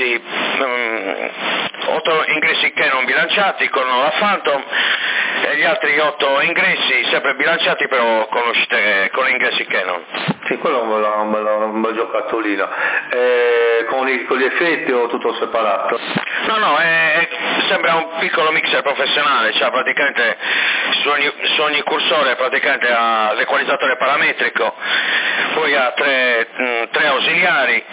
ingressi Canon bilanciati con la Phantom e gli altri 8 ingressi sempre bilanciati però con ingressi Canon. Sì, quello è un bel giocattolino. Con gli effetti o tutto separato? No, sembra un piccolo mixer professionale, cioè praticamente su ogni cursore praticamente ha l'equalizzatore parametrico, poi ha tre ausiliari,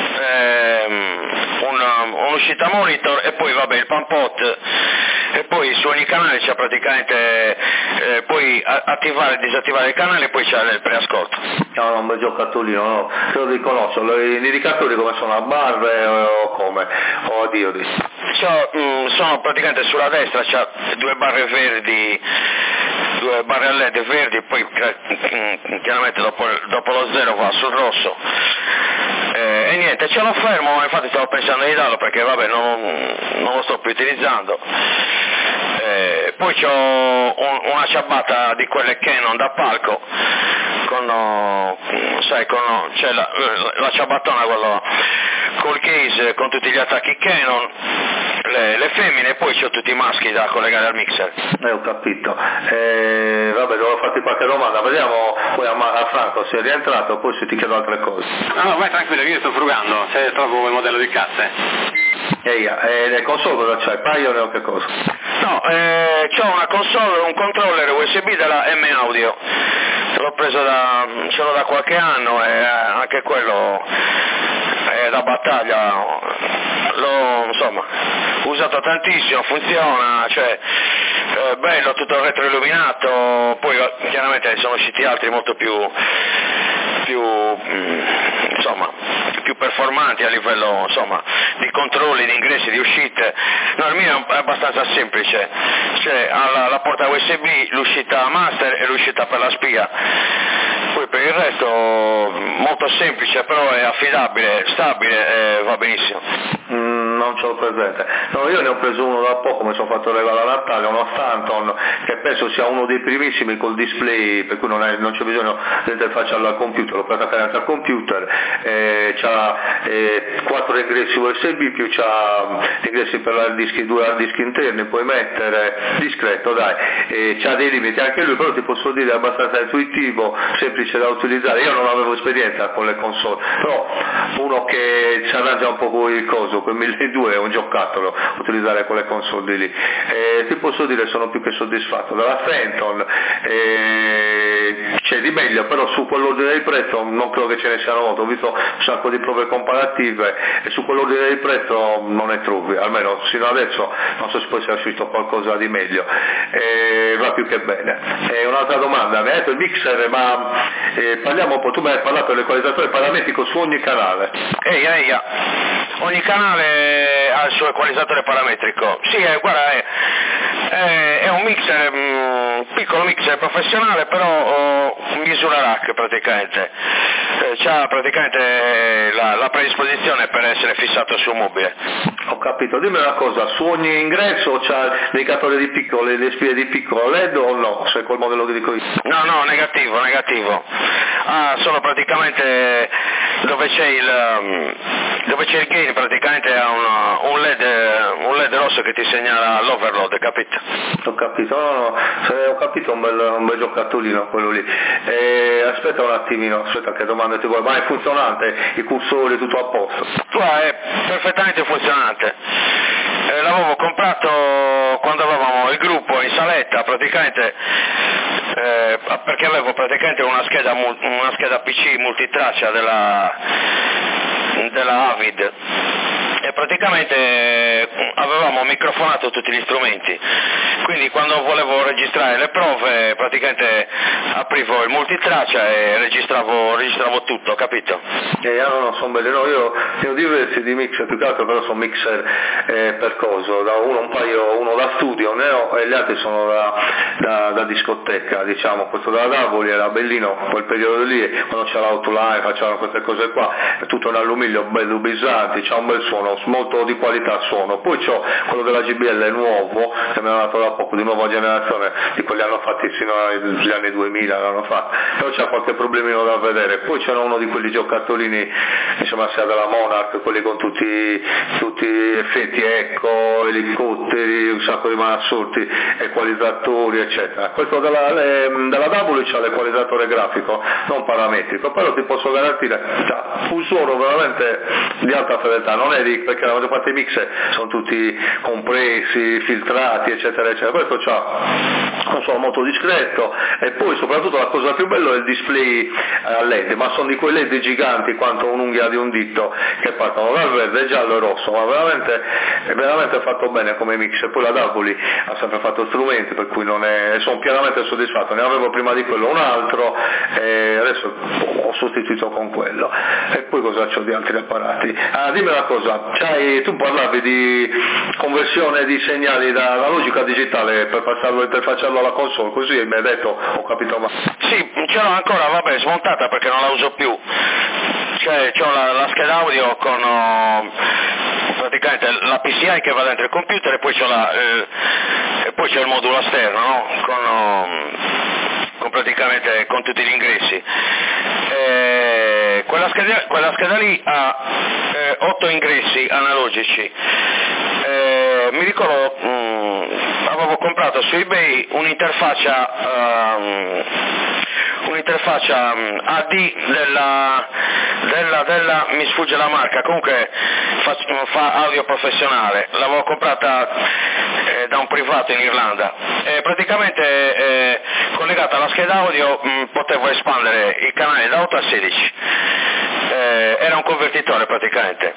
un'uscita monitor e poi vabbè il pan pot, e poi su ogni canale c'è praticamente puoi attivare e disattivare il canale e poi c'è il preascolto. No, un bel giocattolino, no? Credo di conoscerlo. Gli indicatori come sono, a barre o come? O a diodi? Sono praticamente sulla destra, c'ha 2 barre verdi, 2 barre a LED verdi, poi chiaramente dopo lo 0 va sul rosso. E niente, ce l'ho fermo, infatti stavo pensando di darlo perché vabbè non lo sto più utilizzando. Poi c'ho una ciabatta di quelle Canon da palco, c'è la ciabattona col case con tutti gli attacchi Canon, le femmine, e poi c'ho tutti i maschi da collegare al mixer. Ho capito. Vabbè, devo farti qualche domanda, vediamo poi a Franco se è rientrato, poi se ti chiedo altre cose. No, vai tranquillo, io sto frugando, se trovo il modello di casse. Le console cosa c'hai? Pioneer o che cosa? No, c'ho una console, un controller USB della M Audio, ce l'ho da qualche anno e anche quello è da battaglia, l'ho usato tantissimo, funziona, cioè bello, tutto il retro illuminato, poi chiaramente sono usciti altri molto più performanti a livello di controlli, di ingressi, di uscite. No, il mio è abbastanza semplice, cioè ha la porta USB, l'uscita master e l'uscita per la spia, poi per il resto molto semplice, però è affidabile, stabile e va benissimo. Non ce l'ho presente. No, io ne ho preso uno da poco, mi sono fatto regalare a Natale, uno Stanton, che penso sia uno dei primissimi col display, per cui non c'è bisogno di interfacciarlo al computer, lo puoi attaccare anche al computer, c'ha 4 ingressi USB, più c'ha ingressi per l'hard disk, 2 hard disk interni, puoi mettere, discreto dai, c'ha dei limiti anche lui, però ti posso dire è abbastanza intuitivo, semplice da utilizzare. Io non avevo esperienza con le console, però uno che si arrangia un po' con il coso, quel 1200 è un giocattolo utilizzare quelle console lì. Ti posso dire sono più che soddisfatto della Fenton, c'è di meglio, però su quell'ordine di prezzo non credo che ce ne siano molto, ho visto un sacco di prove comparative e su quell'ordine di prezzo non ne trovi, almeno sino adesso non so se poi sia uscito qualcosa di meglio, va più che bene. Un'altra domanda, mi hai detto il mixer, ma parliamo un po', tu mi hai parlato dell'equalizzatore parametrico su ogni canale. Ogni canale ha il suo equalizzatore parametrico. Sì, guarda, è un mixer, piccolo mixer professionale, però misura rack praticamente. C'ha praticamente la predisposizione per essere fissato su un mobile. Ho capito, dimmi una cosa, su ogni ingresso c'ha l'indicatore di piccolo, le spie di piccolo LED o no? Se è quel modello che dico io? No, negativo. solo praticamente dove c'è il gain, praticamente ha un LED rosso che ti segnala l'overload, capito? Ho capito, no, ho capito, un bel giocattolino quello lì. Aspetta un attimino, aspetta che domanda ti vuoi, ma è funzionante? I cursori, tutto a posto? È perfettamente funzionante. L'avevo comprato quando avevamo il gruppo in saletta, praticamente perché avevo praticamente una scheda PC multitraccia della Avid, e praticamente avevamo microfonato tutti gli strumenti, quindi quando volevo registrare le prove praticamente aprivo il multitraccia e registravo tutto, capito? No, sono belli, no, io ne ho diversi di mixer, più che altro però sono mixer per coso, uno da studio ne ho, e gli altri sono da discoteca, diciamo. Questo della Davoli era bellino quel periodo lì, quando c'era l'outline, facevano queste cose qua, è tutto in alluminio, bello bisanti, c'ha un bel suono, molto di qualità suono. Poi c'ho quello della GBL nuovo, che mi hanno dato da poco, di nuova generazione, di quelli hanno fatti fino agli anni 2000, l'hanno fatto, però c'ha qualche problemino da vedere. Poi c'era uno di quelli giocattolini, insomma, sia della Monarch, quelli con tutti effetti eco, elicotteri, un sacco di malassorti, equalizzatori, eccetera. Questo della Double c'ha l'equalizzatore grafico, non parametrico, però ti posso garantire un suono veramente di alta fedeltà, non è perché la maggior parte dei mix sono tutti compressi, filtrati, eccetera, eccetera. Questo c'ha un suono molto discreto, e poi soprattutto la cosa più bella è il display a LED, ma sono di quei LED giganti quanto un'unghia di un dito, che partono dal verde, giallo e rosso, ma è veramente fatto bene come mix. E poi la Davoli ha sempre fatto strumenti, per cui sono pienamente soddisfatto. Ne avevo prima di quello un altro e adesso ho sostituito con quello. E poi cosa c'ho di altri apparati? Dimmi una cosa, tu parlavi di conversione di segnali da analogico a digitale per interfacciarlo alla console, così mi hai detto, ho capito male. Sì, ce l'ho ancora, vabbè, smontata perché non la uso più. Cioè c'ho la scheda audio con praticamente la PCI che va dentro il computer, e poi c'è il modulo esterno, no? Con praticamente con tutti gli ingressi. Quella scheda lì ha 8 ingressi analogici. Mi ricordo, avevo comprato su eBay un'interfaccia AD della mi sfugge la marca, comunque fa audio professionale, l'avevo comprata da un privato in Irlanda, e praticamente collegata alla scheda audio potevo espandere i canali da 8 a 16, era un convertitore praticamente.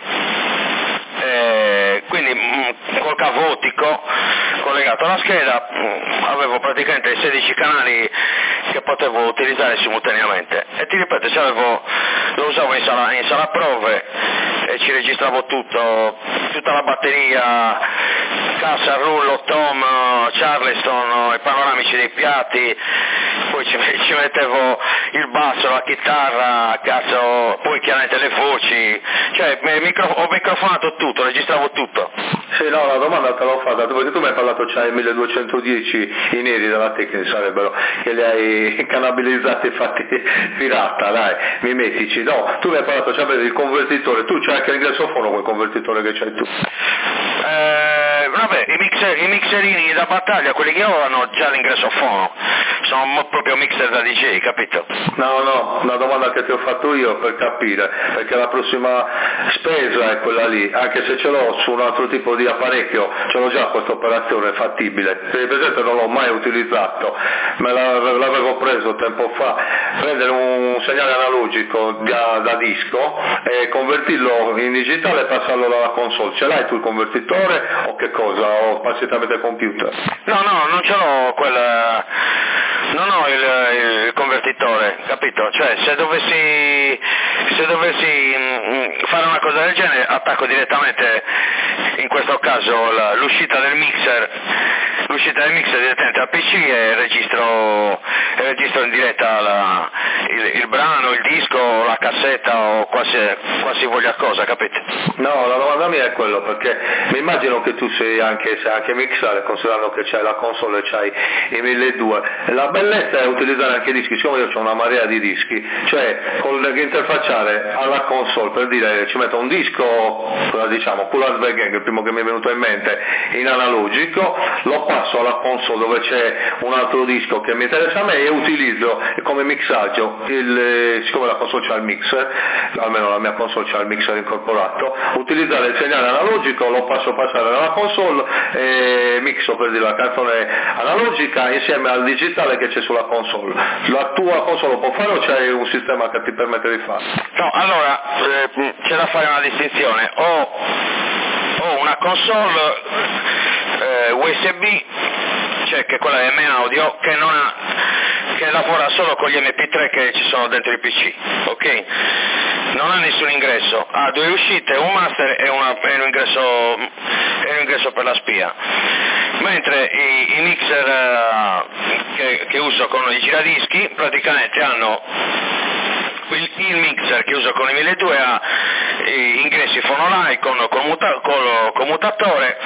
Quindi col cavo ottico collegato alla scheda avevo praticamente 16 canali che potevo utilizzare simultaneamente, e ti ripeto, lo usavo in sala prove e ci registravo tutta la batteria, cassa, rullo, tom, charleston, i panoramici dei piatti, poi ci mettevo il basso, la chitarra, cazzo, poi chiaramente le voci, cioè ho microfonato tutto, registravo tutto. Sì, no, la domanda te l'ho fatta, perché tu mi hai parlato, c'hai 1210 i neri della Tecnica, sarebbero, che li hai canabilizzati e fatti pirata, dai, mimetici. No, tu mi hai parlato, c'è il convertitore, tu c'hai anche l'ingressofono quel convertitore che c'hai tu. Vabbè, i mixerini da battaglia, quelli che ho, hanno già l'ingressofono, sono proprio mixer da DJ, capito? No, una domanda che ti ho fatto io per capire, perché la prossima spesa è quella lì, anche se ce l'ho su un altro tipo di apparecchio, ce l'ho già questa operazione fattibile, per esempio non l'ho mai utilizzato, me l'avevo preso tempo fa, prendere un segnale analogico da disco e convertirlo in digitale e passarlo dalla console. Ce l'hai tu il convertitore o che cosa? O passi tramite computer? No, non ce l'ho non ho il convertitore, capito? Cioè se dovessi fare una cosa del genere, attacco direttamente, in questo caso l'uscita del mixer direttamente al PC, e registro in diretta il brano, il disco, la cassetta o qualsivoglia cosa, capite? No, la domanda mia è quello, perché mi immagino che tu sai anche mixare, considerando che c'hai la console e c'hai i 1200. La bellezza è utilizzare anche i dischi, siccome io ho una marea di dischi, cioè interfacciare alla console, per dire ci metto un disco, diciamo, Cool as the Gang, il primo che mi è venuto in mente, in analogico, lo passo alla console dove c'è un altro disco che mi interessa a me e utilizzo come mixaggio, siccome la console c'ha il mixer, almeno la mia console c'ha il mixer incorporato, utilizzare il segnale analogico, lo passo passare nella console e mixo, per dire, la canzone analogica insieme al digitale che c'è sulla console. La tua console lo può fare o c'hai un sistema che ti permette di fare? No, allora c'è da fare una distinzione, ho una console USB, cioè che è quella M audio, che lavora solo con gli MP3 che ci sono dentro il PC, ok? Non ha nessun ingresso, ha 2 uscite, un master e un ingresso per la spia. Mentre i mixer che uso con i giradischi praticamente hanno il mixer che uso con i 1200 ha ingressi fonoline con commutatore,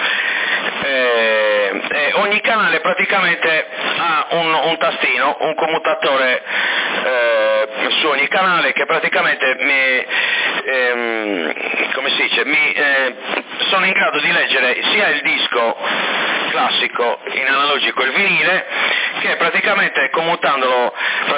e ogni canale praticamente ha un tastino, un commutatore su ogni canale che praticamente sono in grado di leggere sia il disco classico in analogico, il vinile, che praticamente commutandolo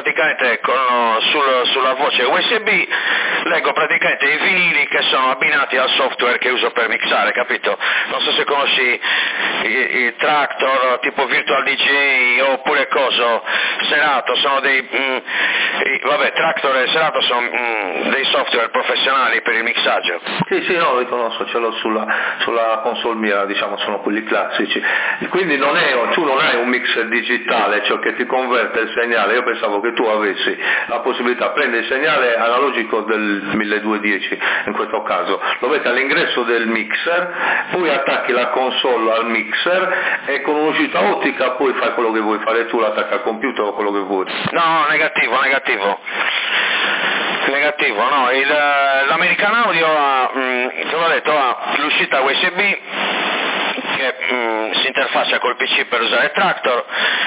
sulla voce USB leggo praticamente i vinili che sono abbinati al software che uso per mixare, capito? Non so se conosci i Traktor tipo Virtual DJ oppure Serato, sono Traktor e Serato sono dei software professionali per il mixaggio. Sì, no, li conosco, ce l'ho sulla console mia, diciamo, sono quelli classici. Quindi tu non hai un mixer digitale, cioè che ti converte il segnale. Io pensavo che tu avessi la possibilità, prendi il segnale analogico del 1210 in questo caso, lo metti all'ingresso del mixer, poi attacchi la console al mixer e con un'uscita ottica poi fai quello che vuoi fare tu, l'attacca al computer o quello che vuoi. No, negativo, no, l'American Audio ha l'uscita USB che si interfaccia col PC per usare Traktor.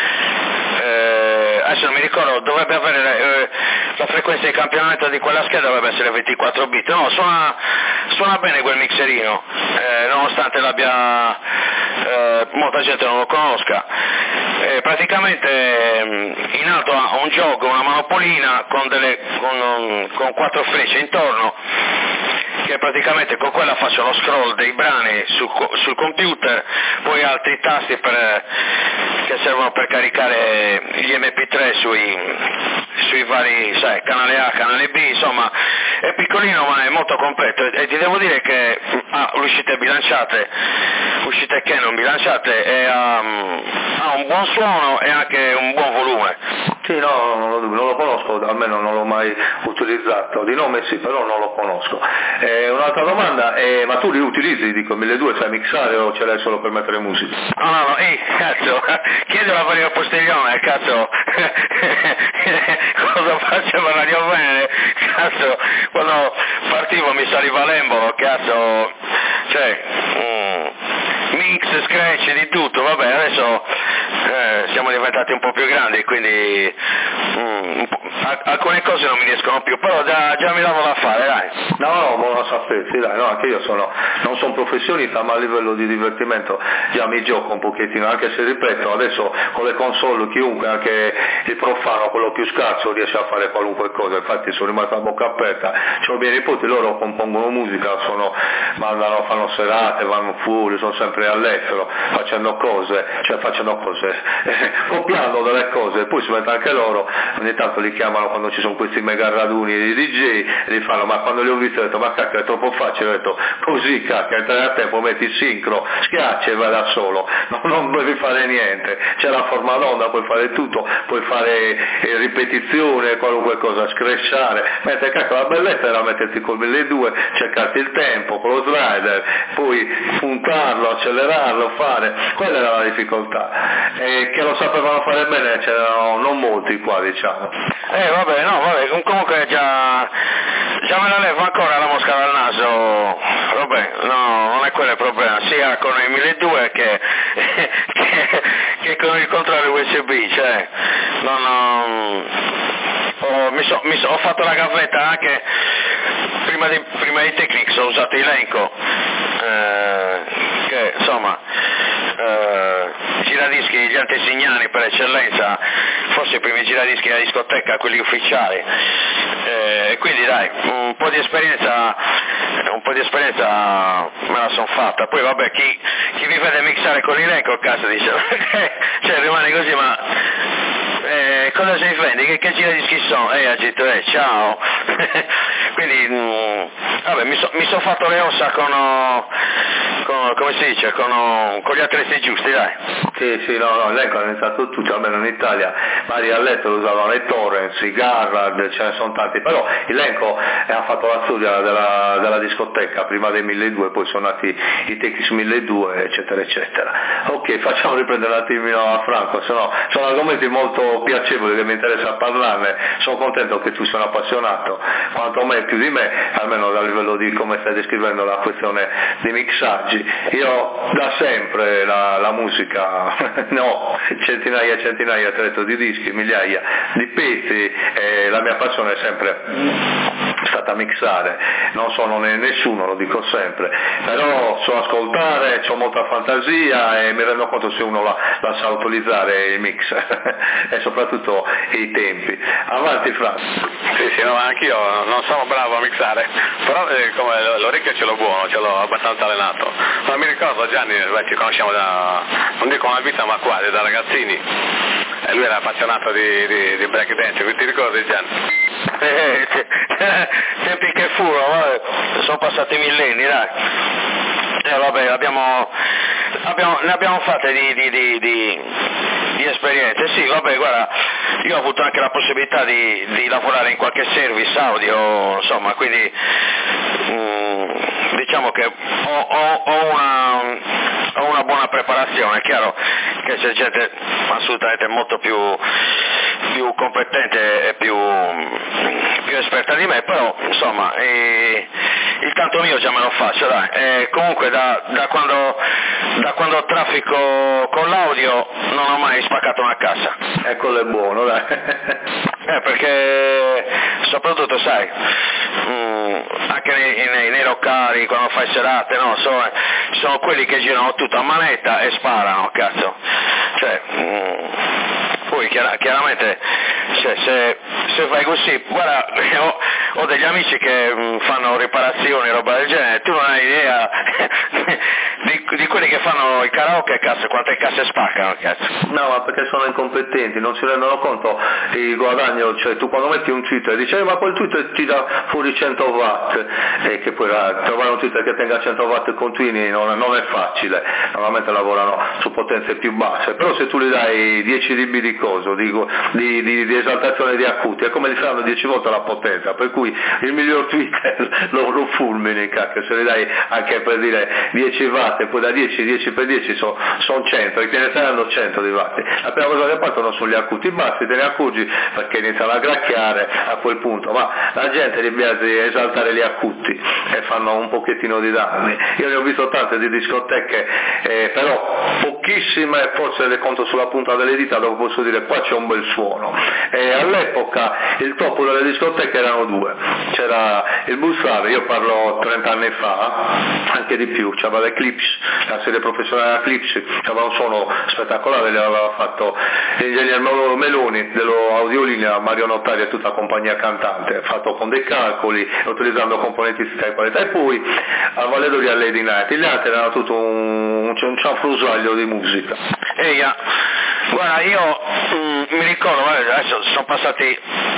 Adesso non mi ricordo, dovrebbe avere la frequenza di campionamento di quella scheda dovrebbe essere 24 bit. No, suona bene quel mixerino, nonostante molta gente non lo conosca. Praticamente in alto ha un gioco, una manopolina con 4 frecce intorno, che praticamente con quella faccio lo scroll dei brani sul computer, poi altri tasti che servono per caricare gli MP3 sui vari, canale A, canale B, insomma è piccolino ma è molto completo e ti devo dire che ha uscite bilanciate, uscite che non bilanciate, e ha un buon suono e anche un buon volume. Sì, no, non lo conosco, almeno non l'ho mai utilizzato, di nome sì, però non lo conosco. Un'altra domanda, ma tu li utilizzi, dico, 1200, sai mixare o ce l'hai solo per mettere musica? No, cazzo, chiedo la Maria Postiglione, cazzo, cosa faccio per Radio Bene, cazzo, quando partivo mi saliva l'embolo, cazzo, mix, scratch, di tutto, vabbè, adesso siamo diventati un po' più grandi, quindi alcune cose non mi riescono più, però già mi davo da fare, dai. No, buono sapersi, dai, no, anche io non sono professionista, ma a livello di divertimento già mi gioco un pochettino, anche se ripeto, adesso con le console chiunque, anche il profano, quello più scarso, riesce a fare qualunque cosa, infatti sono rimasto a bocca aperta, c'ho i miei nipoti, loro compongono musica, fanno serate, vanno fuori, sono sempre all'estero, facendo cose, copiando delle cose, poi si mette anche loro, ogni tanto li chiamano quando ci sono questi mega raduni di DJ e li fanno, ma quando li ho visti ho detto, ma cacchio è troppo facile, ho detto, così cacchio, entra a tempo, metti il sincro, schiaccia e vai da solo, non devi fare niente, c'è la forma d'onda, puoi fare tutto, puoi fare ripetizione, qualunque cosa, scresciare, mentre cacchio la bellezza era metterti col 1200, cercarti il tempo con lo slider, poi puntarlo, accelerarlo, quella era la difficoltà, e che lo sapevano fare bene c'erano non molti qua, diciamo. Vabbè, comunque già già me la levo ancora la mosca dal naso, vabbè, no, non è quello il problema, sia con i 1200 che con il controllo USB, cioè, ho fatto la gavetta anche prima di Technics, ho usato Ilenco, che insomma giradischi, gli antesignani per eccellenza, forse i primi giradischi della discoteca, quelli ufficiali, quindi dai, un po' di esperienza me la son fatta. Poi vabbè, chi vi vede mixare con l'Ilenco, cazzo dice, cioè rimane così, ma cosa si difende? Che giradischi sono? Agito, ciao. Quindi vabbè, mi sono fatto le ossa come si dice, con gli attrezzi giusti, dai. Sì, no, l'Elenco hanno iniziato tutti, almeno in Italia, Maria Letto lo usavano i Torrens, i Garrard, ce ne sono tanti, però l'Elenco ha fatto la storia della discoteca, prima dei 1200, poi sono nati i Technics 1200, eccetera, eccetera. Ok, facciamo riprendere un attimino a Franco, sono argomenti molto piacevoli che mi interessa parlarne, sono contento che tu sia un appassionato, quanto me più di me, almeno dal livello di come stai descrivendo la questione dei mixaggi. Io da sempre la musica no, centinaia di dischi, migliaia di pezzi, la mia passione è sempre stata mixare, non sono nessuno, lo dico sempre, però so ascoltare, ho molta fantasia e mi rendo conto se uno la sa utilizzare il mix e soprattutto i tempi. Avanti Franco. Sì, no, anch'io non sono bravo a mixare, però come l'orecchio ce l'ho buono, ce l'ho abbastanza allenato. Ma mi ricordo Gianni, ci conosciamo non dico una vita ma quasi, da ragazzini, e lui era appassionato di breakdance, ti ricordi Gianni? Tempi che furono, sono passati millenni, dai. Vabbè, ne abbiamo fatte di esperienze, sì, vabbè, guarda, io ho avuto anche la possibilità di lavorare in qualche service audio, insomma, quindi diciamo che ho una buona preparazione. È chiaro che c'è gente assolutamente molto più competente e più esperta di me, però insomma il tanto mio già me lo faccio, dai. Comunque da quando traffico con l'audio non ho mai spaccato una cassa. Quello è buono, dai. Perché soprattutto sai, anche nei locali quando fai serate, no, sono quelli che girano tutto a manetta e sparano, cazzo. Cioè, poi chiaramente se vai così, guarda, ho degli amici che fanno riparazioni, roba del genere, tu non hai idea di quelli che fanno il karaoke, cazzo, quante casse spaccano, cazzo. No, ma perché sono incompetenti, non si rendono conto il guadagno, cioè tu quando metti un tweet e dici ma quel tweet ti dà fuori 100 watt, e che poi trovare un tweet che tenga 100 watt continui non è facile, normalmente lavorano su potenze più basse, però se tu gli dai 10 dB di coso, di esaltazione di acuti, è come gli saranno 10 volte la potenza, per cui il miglior tweet lo fulmini, cacchio, se gli dai anche per dire 10 watt e poi da 10 per 10 sono 100, e te ne saranno 100 di watt. La prima cosa che partono sono gli acuti bassi, te ne accorgi perché iniziano a gracchiare a quel punto, ma la gente li piace esaltare gli acuti e fanno un pochettino di danni. Io ne ho visto tante di discoteche, però pochissime, forse le conto sulla punta delle dita dove posso dire qua c'è un bel suono. All'epoca il top delle discoteche erano due, c'era il Bussare, io parlo 30 anni fa, anche di più, c'aveva l'Eclipse, la serie professionale Eclipse, c'aveva un suono spettacolare, gli aveva fatto l'ingegner Meloni dello Audiolinea, Mario Nottari e tutta la compagnia cantante, fatto con dei calcoli, utilizzando componenti di qualità, e poi a Valedoria Lady Night, gli altri erano tutto un cianfrusaglia di musica. Guarda, io mi ricordo, adesso sono passati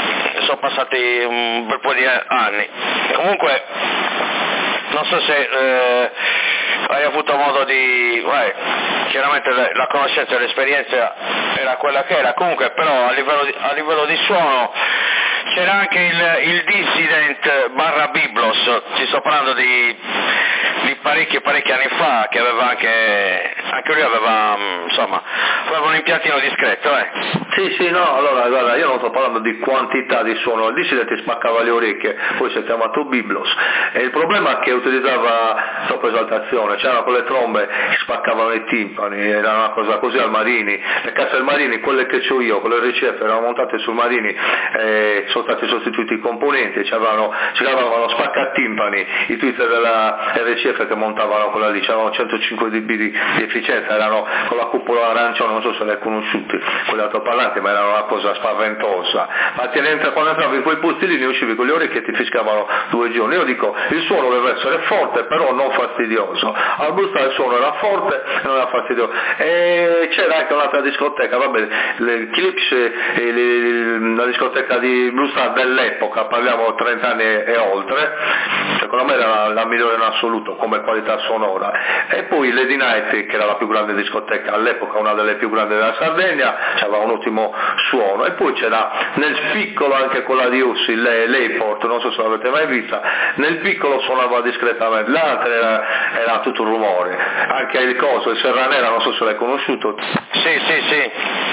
un bel po' di anni, comunque non so se hai avuto modo chiaramente la conoscenza e l'esperienza era quella che era, comunque però a livello di suono c'era anche il Dissident / Biblos, ci sto parlando di parecchi anni fa, che aveva anche lui aveva, insomma, aveva un impiantino discreto, Sì, no, allora guarda, io non sto parlando di quantità di suono, lì si ti spaccava le orecchie, poi si è chiamato Biblos, e il problema è che utilizzava troppa esaltazione, c'erano quelle trombe che spaccavano i timpani, era una cosa così al Marini, le casse al Marini, quelle che c'ho io, quelle RCF erano montate sul Marini, sono stati sostituiti i componenti, ci avevano spaccatimpani, i tweeter della RCF che montavano quella lì, c'erano 105 dB di efficienza, erano con la cupola arancione, non so se l'hai conosciuti, quelli altoparlanti, ma era una cosa spaventosa, ma quando entravi in quei posti lì ne uscivi con le orecchie e ti fiscavano 2 giorni. Io dico, il suono deve essere forte però non fastidioso, al Blue Star il suono era forte e non era fastidioso, e c'era anche un'altra discoteca, vabbè, le Clips, la discoteca di Blue Star dell'epoca, parliamo 30 anni e oltre, secondo me era la migliore in assoluto come qualità sonora, e poi Lady Night, che era la più grande discoteca all'epoca, una delle più grandi della Sardegna, aveva un ottimo suono, e poi c'era nel piccolo anche quella di Ussi, l'Airport, non so se l'avete mai vista, nel piccolo suonava discretamente, l'altra era tutto un rumore, anche il Serranera, non so se l'hai conosciuto. Sì.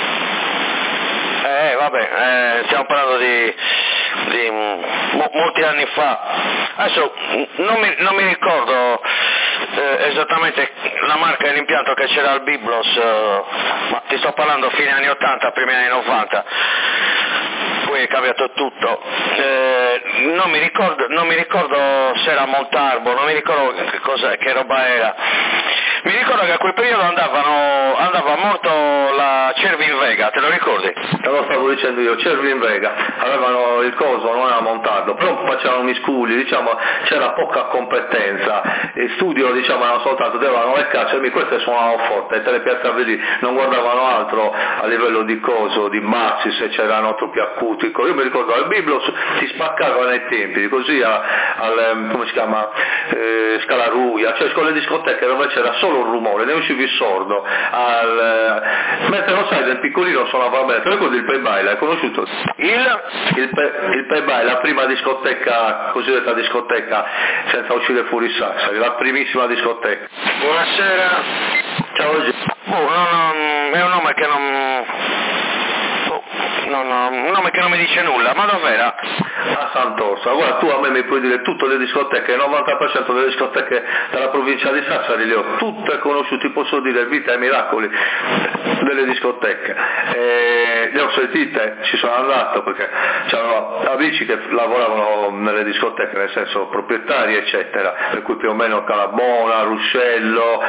Stiamo parlando di molti anni fa, adesso non mi ricordo esattamente la marca e l'impianto che c'era al Biblos, ma ti sto parlando fine anni 80, primi anni 90, poi è cambiato tutto, non mi ricordo se era Montalbo, non mi ricordo che roba era. Mi ricordo che a quel periodo andava molto la Cervin Vega, te lo ricordi? Te lo stavo dicendo io, Cervin Vega, avevano il coso, non era montato, però facevano misculi, diciamo, c'era poca competenza, il studio, diciamo, erano soltanto, avevano le cacce, e queste suonavano forte, e te le piazzavi lì, non guardavano altro a livello di coso, di massi, se c'erano troppi acuti. Io mi ricordo al Biblos si spaccava nei tempi, così come si chiama, Scalaruia, cioè con le discoteche dove c'era solo un rumore, ne uscivi sordo, mentre lo sai del piccolino suonava bene. Te ricordi il Payby, l'hai conosciuto? Il Payby, la prima discoteca, cosiddetta discoteca senza uscire fuori Sassari, la primissima discoteca. Buonasera. Ciao Gigi. È un nome che non mi dice nulla, ma dov'era? A Sant'Orsa. Guarda, tu a me mi puoi dire tutte le discoteche, il 90% delle discoteche della provincia di Sassari le ho tutte conosciute, posso dire vita e miracoli delle discoteche, le ho sentite, ci sono andato perché c'erano amici che lavoravano nelle discoteche, nel senso proprietari eccetera, per cui più o meno Calabona, Ruscello,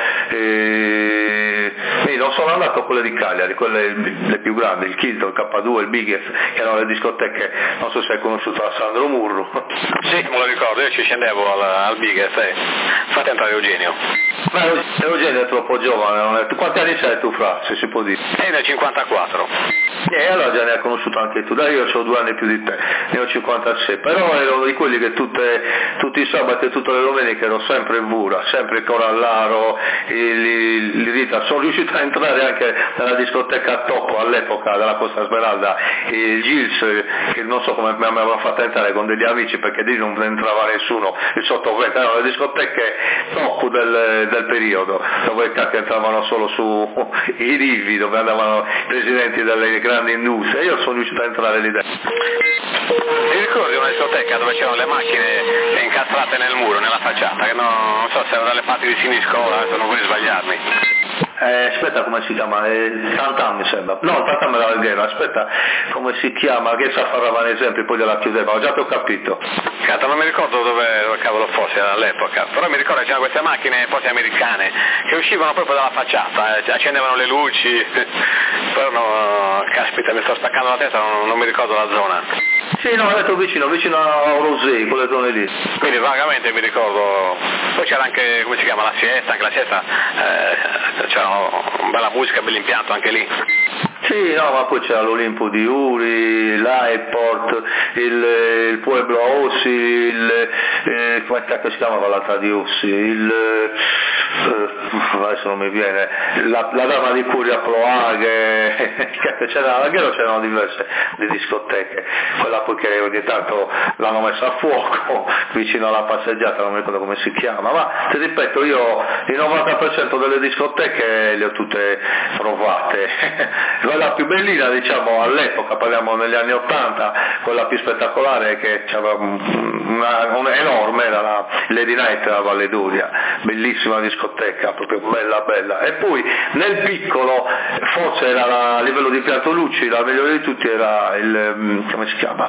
non sono andato a quelle di Cagliari, quelle le più grandi, il Kilton, il K2, il Biggest, che erano le discoteche, non so se hai conosciuto Sandro Murru. Sì, me lo ricordo, io ci scendevo al Biggest, fate entrare Eugenio. Eugenio è troppo giovane, quanti anni sei tu, Fra, se si può dire? Nel 54. Allora già ne hai conosciuto anche tu, dai, io ho 2 anni più di te, ne ho 56, però ero di quelli che tutti i sabati e tutte le domeniche ero sempre in Vura, sempre il Corallaro, l'Irita, sono riuscito a entrare anche nella discoteca Toppo all'epoca della Costa Smeralda, il Gils, che non so come mi aveva fatto entrare con degli amici perché lì non entrava nessuno, il sottovento, erano le discoteche top del periodo, dove entravano solo su i rivi, dove andavano i presidenti delle grandi industrie, io sono riuscito a entrare lì dentro. Ti ricordi una discoteca dove c'erano le macchine incastrate nel muro, nella facciata, che non so se era dalle parti di Siniscola, non vorrei sbagliarmi. Aspetta, come si chiama? Tantam mi sembra. No, Tantam era Alghero, aspetta, come si chiama? Che Saffaravano esempi, poi gliela chiudeva, ho già ho capito. Cazzo, non mi ricordo dove cavolo fosse all'epoca, però mi ricordo che c'erano queste macchine forse americane che uscivano proprio dalla facciata, accendevano le luci, però no, caspita, mi sto staccando la testa, non mi ricordo la zona. Sì, no, ho detto vicino a Rosei, quelle zone lì. Quindi vagamente mi ricordo, poi c'era anche, come si chiama, la Siesta, anche la Siesta, c'era una bella musica, bell'impianto anche lì. Sì, no, ma poi c'era l'Olimpo di Uri, l'Airport, il Pueblo a Ossi, come si chiamava l'altra di Ossi, adesso non mi viene, la dama di Curia Ploaghe, c'erano diverse di discoteche, quella poi che ogni tanto l'hanno messa a fuoco vicino alla passeggiata, non mi ricordo come si chiama, ma ti ripeto, io il 90% delle discoteche le ho tutte provate. Quella più bellina, diciamo, all'epoca, parliamo negli anni 80, quella più spettacolare che c'era un enorme, era la Lady Night a Valle d'Uria, bellissima discoteca, proprio bella, e poi nel piccolo forse era a livello di Piantolucci, la migliore di tutti era il, come si chiama?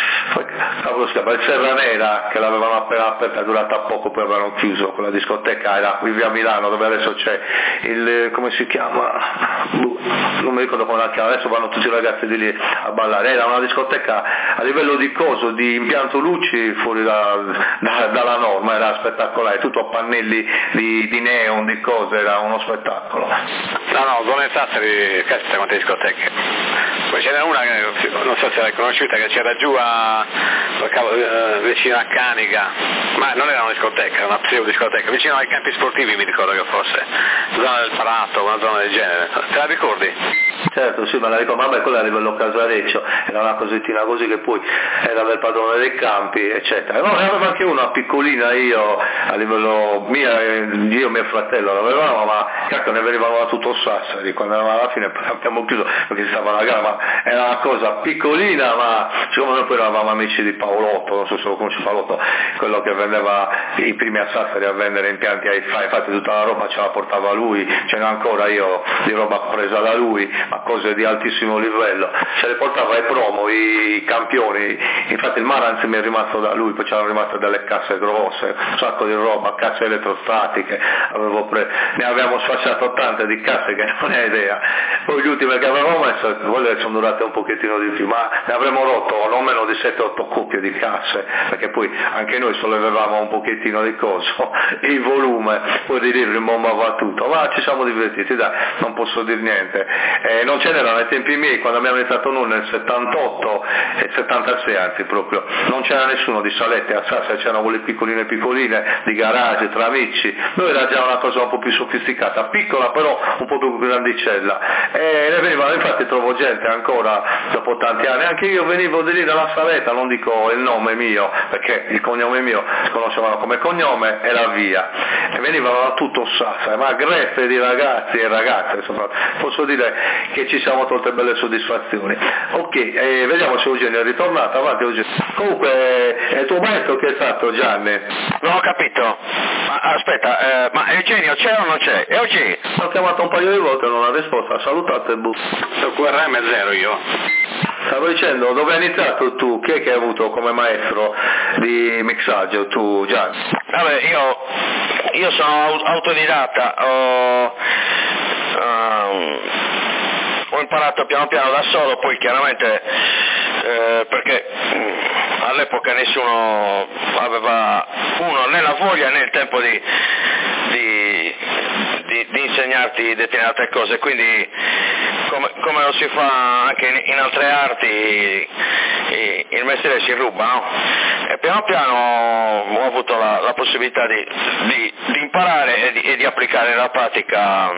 Il Serra Nera, che l'avevano appena aperta, è durata poco, poi avevano chiuso quella discoteca, era qui via Milano, dove adesso c'è il, come si chiama? Non mi ricordo come la chiama, adesso vanno tutti i ragazzi di lì a ballare, era una discoteca a livello di coso, di impianto luci fuori dalla norma, era spettacolare, tutto a pannelli di neon, di cose, era uno spettacolo. No, zone Sassari, cazzo, quante discoteche. Poi c'era una che non so se l'hai conosciuta, che c'era giù vicino a Canica, ma non era una discoteca, era una pseudo-discoteca, vicino ai campi sportivi mi ricordo che fosse, zona del Prato, una zona del genere. Te la ricordi? Certo, sì, me la ricordo, ma quello a livello Casareccio, era una cosettina così che poi era del padrone dei campi, eccetera. No, ne avevo anche una piccolina io, a livello io e mio fratello l'avevamo, ma cacchio ne venivamo da tutto Sassari, quando alla fine abbiamo chiuso perché si stava la gara, ma era una cosa piccolina, ma siccome noi poi eravamo amici di Paolotto, non so se lo conosci Paolotto, quello che vendeva i primi a Sassari a vendere impianti hi-fi, infatti tutta la roba ce la portava lui, ce n'è ancora io di roba presa da lui, ma cose di altissimo livello, ce le portava ai promo, i campioni, infatti il Marantz mi è rimasto da lui, poi c'erano rimaste delle casse grosse, un sacco di roba, casse elettrostatiche, ne avevamo sfasciato tante di casse che non hai idea, poi le ultime che avevamo messo, quelle sono durate un pochettino di più, ma ne avremmo rotto non meno di 7-8 coppie di casse, perché poi anche noi sollevavamo un pochettino di coso, il volume, poi di libri in bomba va tutto, ma ci siamo divertiti, dai, non posso dire niente. Non ce n'erano ai tempi miei, quando abbiamo iniziato noi nel 78 e 76 anzi proprio, non c'era nessuno di salette a Sassari, c'erano quelle piccoline di garage tra amici, noi era già una cosa un po' più sofisticata, piccola però un po' più grandicella, e ne venivano, infatti trovo gente ancora dopo tanti anni, anche io venivo di lì dalla saletta, non dico il nome mio perché il cognome mio si conoscevano come cognome, era via, e venivano da tutto Sassari, ma greffe di ragazzi e ragazze, insomma, posso dire che ci siamo tolte belle soddisfazioni. Ok, vediamo se Eugenio è ritornato, avanti Eugenio. Comunque è tuo maestro che è stato, Gianni? Non ho capito, ma aspetta, ma Eugenio c'è o non c'è? Eugenio? L'ho chiamato un paio di volte e non ha risposto, ha salutato e Sul QRM 0 io. Stavo dicendo, dove hai iniziato tu? Chi è che hai avuto come maestro di mixaggio, tu Gianni? Vabbè, io sono autodidatta, ho imparato piano piano da solo, poi chiaramente perché all'epoca nessuno aveva né la voglia né il tempo di insegnarti determinate cose, quindi come lo si fa anche in altre arti, il mestiere si ruba, no? E piano piano ho avuto la possibilità di imparare e di applicare nella pratica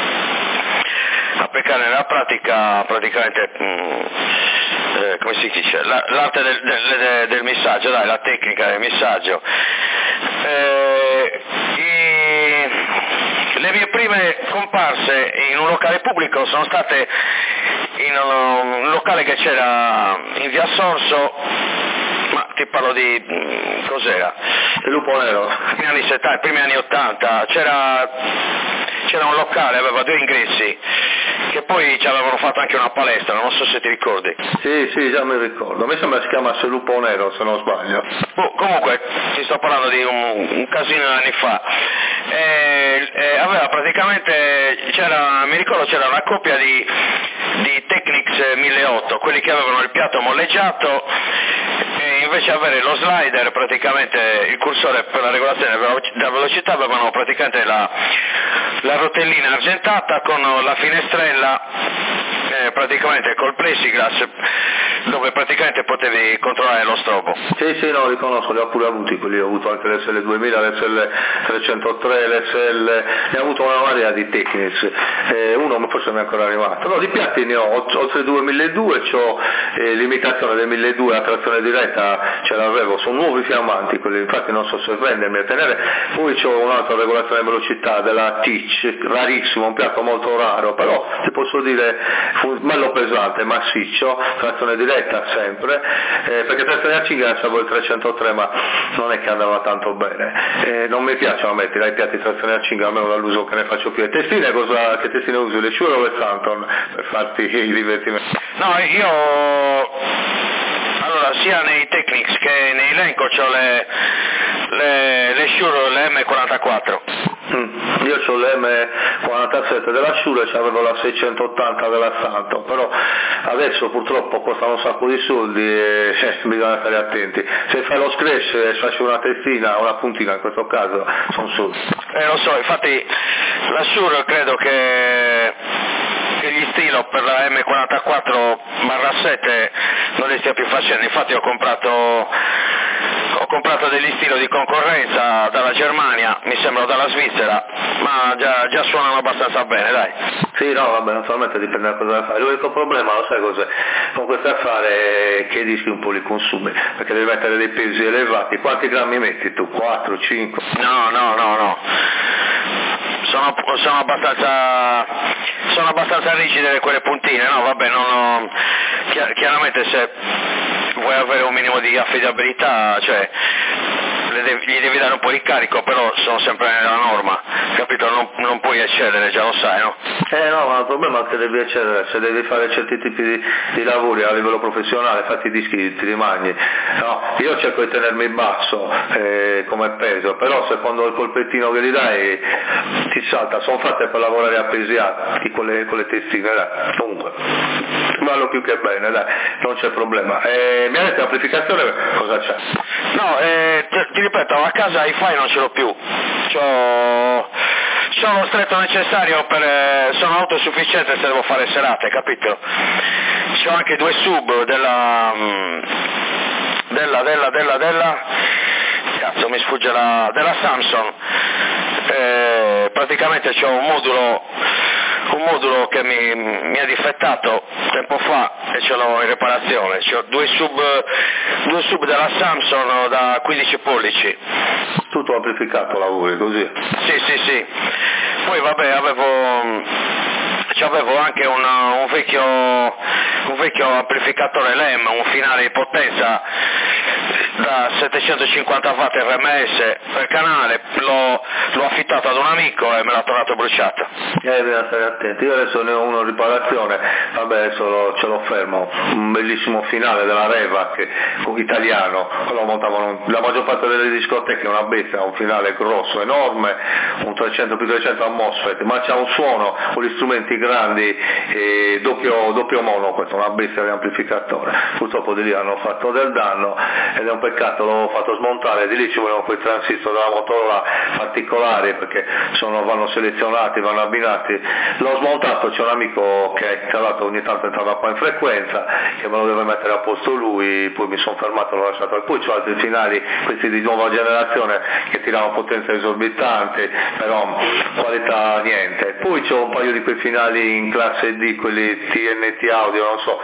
praticamente come si dice, l'arte del missaggio, dai, la tecnica del missaggio. Le mie prime comparse in un locale pubblico sono state in un locale che c'era in via Sorso, ma ti parlo di cos'era? Il Lupo Nero. I primi anni 80, c'era un locale, aveva 2 ingressi, che poi ci avevano fatto anche una palestra, non so se ti ricordi. Sì, già mi ricordo, a me sembra si chiamasse Lupo Nero se non sbaglio. Comunque ti sto parlando di un casino di anni fa, aveva praticamente, mi ricordo c'era una coppia di Technics 1008, quelli che avevano il piatto molleggiato, e invece avere lo slider, praticamente il cursore per la regolazione della velocità, avevano praticamente la rotellina argentata con la finestrella praticamente col plexiglass, dove praticamente potevi controllare lo strobo. Sì, no, li conosco, li ho pure avuti, quelli ho avuto anche l'SL 2000, l'SL 303, l'SL, ne ho avuto una marea di Technics, uno forse mi è ancora arrivato. No, di piatti ne ho, oltre 2200, ho l'imitazione del 1200 a trazione diretta, ce l'avevo, sono nuovi fiammanti quelli, infatti non so se vendermi a tenere. Poi ho un'altra regolazione di velocità della Teach, rarissimo, un piatto molto raro, però ti posso dire bello pesante, massiccio, trazione diretta sempre, perché trazione a cinghia avevo il 303, ma non è che andava tanto bene, non mi piacciono mettere i piatti trazione a cinghia, almeno dall'uso che ne faccio più. E testine, che testine usi? Le Shure o le Stanton per farti i divertimenti? No, io allora sia nei Technics che nei Lenco ho le Shure, le M44. Io ho l'M47 della Shure e avevo la 680 della Stanton, però adesso purtroppo costano un sacco di soldi e bisogna stare attenti. Se fai lo scratch e faccio una testina, una puntina in questo caso, sono soldi. Lo so, infatti la Shure credo che gli stilo per la M44/7 non li stia più facendo, infatti ho comprato degli stilo di concorrenza dalla Germania, mi sembra dalla Svizzera, ma già suonano abbastanza bene, dai. Sì, no, vabbè, naturalmente dipende da cosa fare. L'unico problema, lo sai cos'è? Con questo affare che rischi un po' li consumi, perché devi mettere dei pesi elevati. Quanti grammi metti tu? 4, 5? No. Sono abbastanza rigide quelle puntine, no, vabbè, chiaramente se vuoi avere un minimo di affidabilità, cioè gli devi dare un po' di carico, però sono sempre nella norma, capito? Non puoi eccedere, già lo sai, no? No, ma il problema è che devi eccedere, se devi fare certi tipi di lavori a livello professionale, fatti i dischi ti rimani. No, io cerco di tenermi basso come peso, però se quando il colpettino che gli dai ti salta, sono fatte per lavorare a pesi alti con le testine, dai. Comunque vanno più che bene, dai, non c'è problema. Mi ha detto l'amplificazione, cosa c'è? No, ti ripeto, a casa hi-fi non ce l'ho più, c'ho lo stretto necessario sono autosufficiente se devo fare serate, capito? C'ho anche 2 sub della cazzo mi sfugge della Samsung, praticamente c'ho un modulo che mi è difettato tempo fa e ce l'ho in riparazione. C'ho 2 sub della Samsung da 15 pollici. Tutto amplificato lavori così? Sì. Poi vabbè avevo anche un vecchio amplificatore LEM, un finale di potenza da 750 watt RMS per canale, l'ho affittato ad un amico e me l'ha trovato bruciato. Bisogna stare attenti, io adesso ne ho uno in riparazione, vabbè adesso ce l'ho fermo, un bellissimo finale della Revac italiano, quello montavano la maggior parte delle discoteche, una bestia, un finale grosso, enorme, un 300 più 300 atmosfere, ma c'ha un suono con gli strumenti grandi, doppio mono, questo è una bestia di amplificatore. Purtroppo di lì hanno fatto del danno ed è un peccato, l'ho fatto smontare, di lì ci vogliono quei transistor della Motorola particolari perché vanno selezionati, vanno abbinati. L'ho smontato, c'è un amico che tra l'altro ogni tanto entrava qua in frequenza che me lo deve mettere a posto lui, poi mi sono fermato e l'ho lasciato. E poi c'ho altri finali, questi di nuova generazione che tirano potenza esorbitanti, però qualità niente. Poi c'ho un paio di quei finali in classe D, quelli TNT audio, non so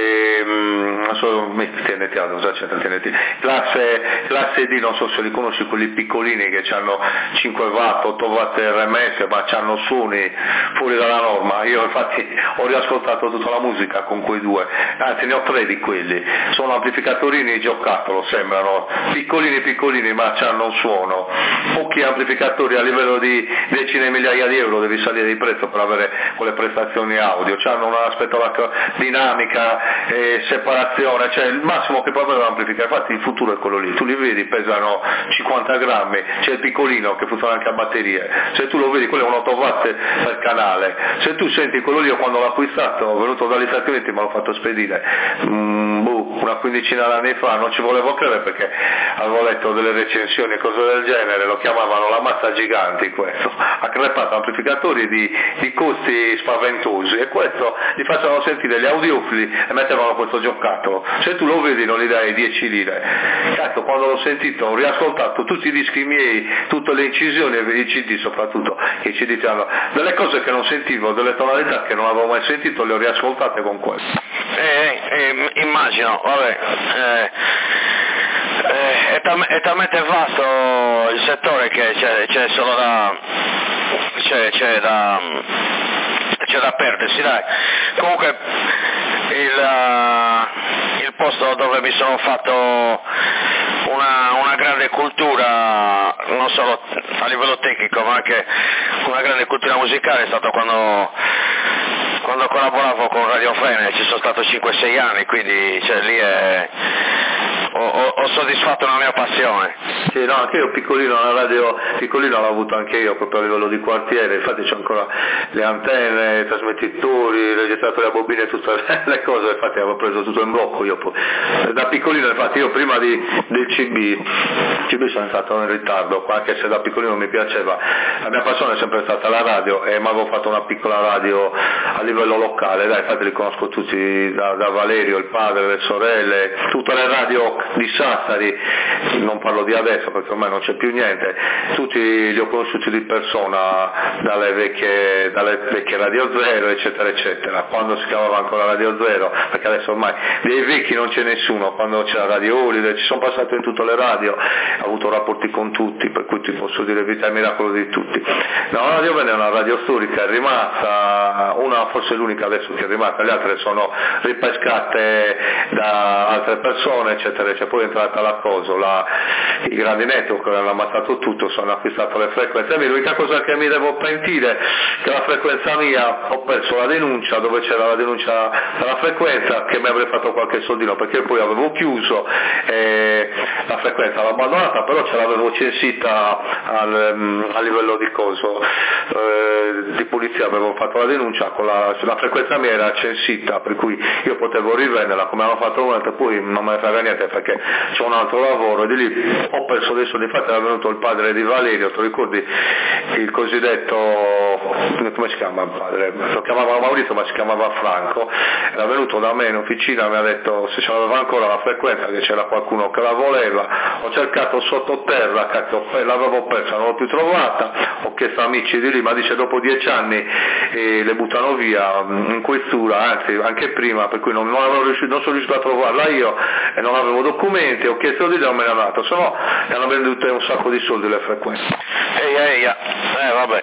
TNT audio, cosa c'entra TNT? Classe D, non so se li conosci, quelli piccolini che hanno 5 watt, 8 watt RMS, ma hanno suoni fuori dalla norma. Io infatti ho riascoltato tutta la musica con quei 2, anzi ne ho 3 di quelli, sono amplificatorini giocattolo, sembrano piccolini ma hanno un suono. Pochi amplificatori a livello di decine di migliaia di euro devi salire di prezzo per avere quelle prestazioni audio, hanno un aspetto dinamica, separazione, cioè il massimo che può avere l'amplificatore. Infatti il futuro è quello lì, tu li vedi, pesano 50 grammi, c'è il piccolino che funziona anche a batterie, se tu lo vedi quello è un 8 watt per canale, se tu senti quello lì, io quando l'ho acquistato, ho venuto dagli Stati Uniti, me l'ho fatto spedire, una quindicina d'anni fa, non ci volevo credere perché avevo letto delle recensioni e cose del genere, lo chiamavano la mazza giganti questo, ha crepato amplificatori di costi spaventosi e questo gli facevano sentire gli audiofili e mettevano questo giocattolo, se tu lo vedi non gli dai 10 lire, cazzo quando l'ho sentito ho riascoltato tutti i dischi miei, tutte le incisioni e i CD soprattutto, che i CD hanno delle cose che non sentivo, delle tonalità che non avevo mai sentito, le ho riascoltate con questo. Immagino, vabbè, è talmente vasto il settore che c'è solo c'è da perdersi, dai. Comunque il posto dove mi sono fatto una grande cultura, non solo a livello tecnico ma anche una grande cultura musicale è stato quando collaboravo con Radio Fene, ci sono stato 5-6 anni, quindi lì ho soddisfatto la mia passione. Sì, no, anche io piccolino, la radio piccolino l'ho avuto anche io proprio a livello di quartiere, infatti c'ho ancora le antenne, i trasmettitori, i registratori a bobine, tutte le cose, infatti avevo preso tutto in blocco io poi. Da piccolino, infatti io prima del CB sono entrato in ritardo, anche se da piccolino mi piaceva, la mia passione è sempre stata la radio e mi avevo fatto una piccola radio a livello locale, dai, infatti li conosco tutti, da Valerio, il padre, le sorelle, tutte le radio di Sassari, non parlo di adesso perché ormai non c'è più niente, tutti li ho conosciuti di persona dalle vecchie Radio Zero eccetera eccetera, quando si chiamava ancora Radio Zero, perché adesso ormai dei vecchi non c'è nessuno, quando c'era Radio Olide, ci sono passato in tutte le radio, ho avuto rapporti con tutti, per cui ti posso dire vita e miracolo di tutti. No, Radio Vene è una radio storica, è rimasta, una forse l'unica adesso che è rimasta, le altre sono ripescate da altre persone eccetera, c'è poi è entrata la cosa, i grandi network hanno ammazzato tutto, sono acquistato le frequenze, l'unica cosa che mi devo pentire che la frequenza mia, ho perso la denuncia dove c'era la denuncia della frequenza che mi avrei fatto qualche soldino perché poi avevo chiuso la frequenza l'ho abbandonata, però ce l'avevo censita a livello di coso di polizia, avevo fatto la denuncia con la frequenza mia era censita, per cui io potevo rivenderla come hanno fatto un'altra, poi non me ne frega niente perché c'è un altro lavoro e di lì ho perso dei soldi. Infatti era venuto il padre di Valerio, ti ricordi il cosiddetto, come si chiama il padre? Lo chiamava Maurizio ma si chiamava Franco, era venuto da me in officina, mi ha detto se ce l'aveva ancora la frequenza, che c'era qualcuno che la voleva, ho cercato sottoterra, cazzo, l'avevo persa, non l'ho più trovata, ho chiesto a amici di lì, ma dice dopo 10 anni le buttano via in questura, anzi anche prima, per cui non sono riuscito a trovarla io e non avevo documenti, ho chiesto di non me ne hanno dato, se no mi hanno vendute un sacco di soldi le frequenze. Vabbè.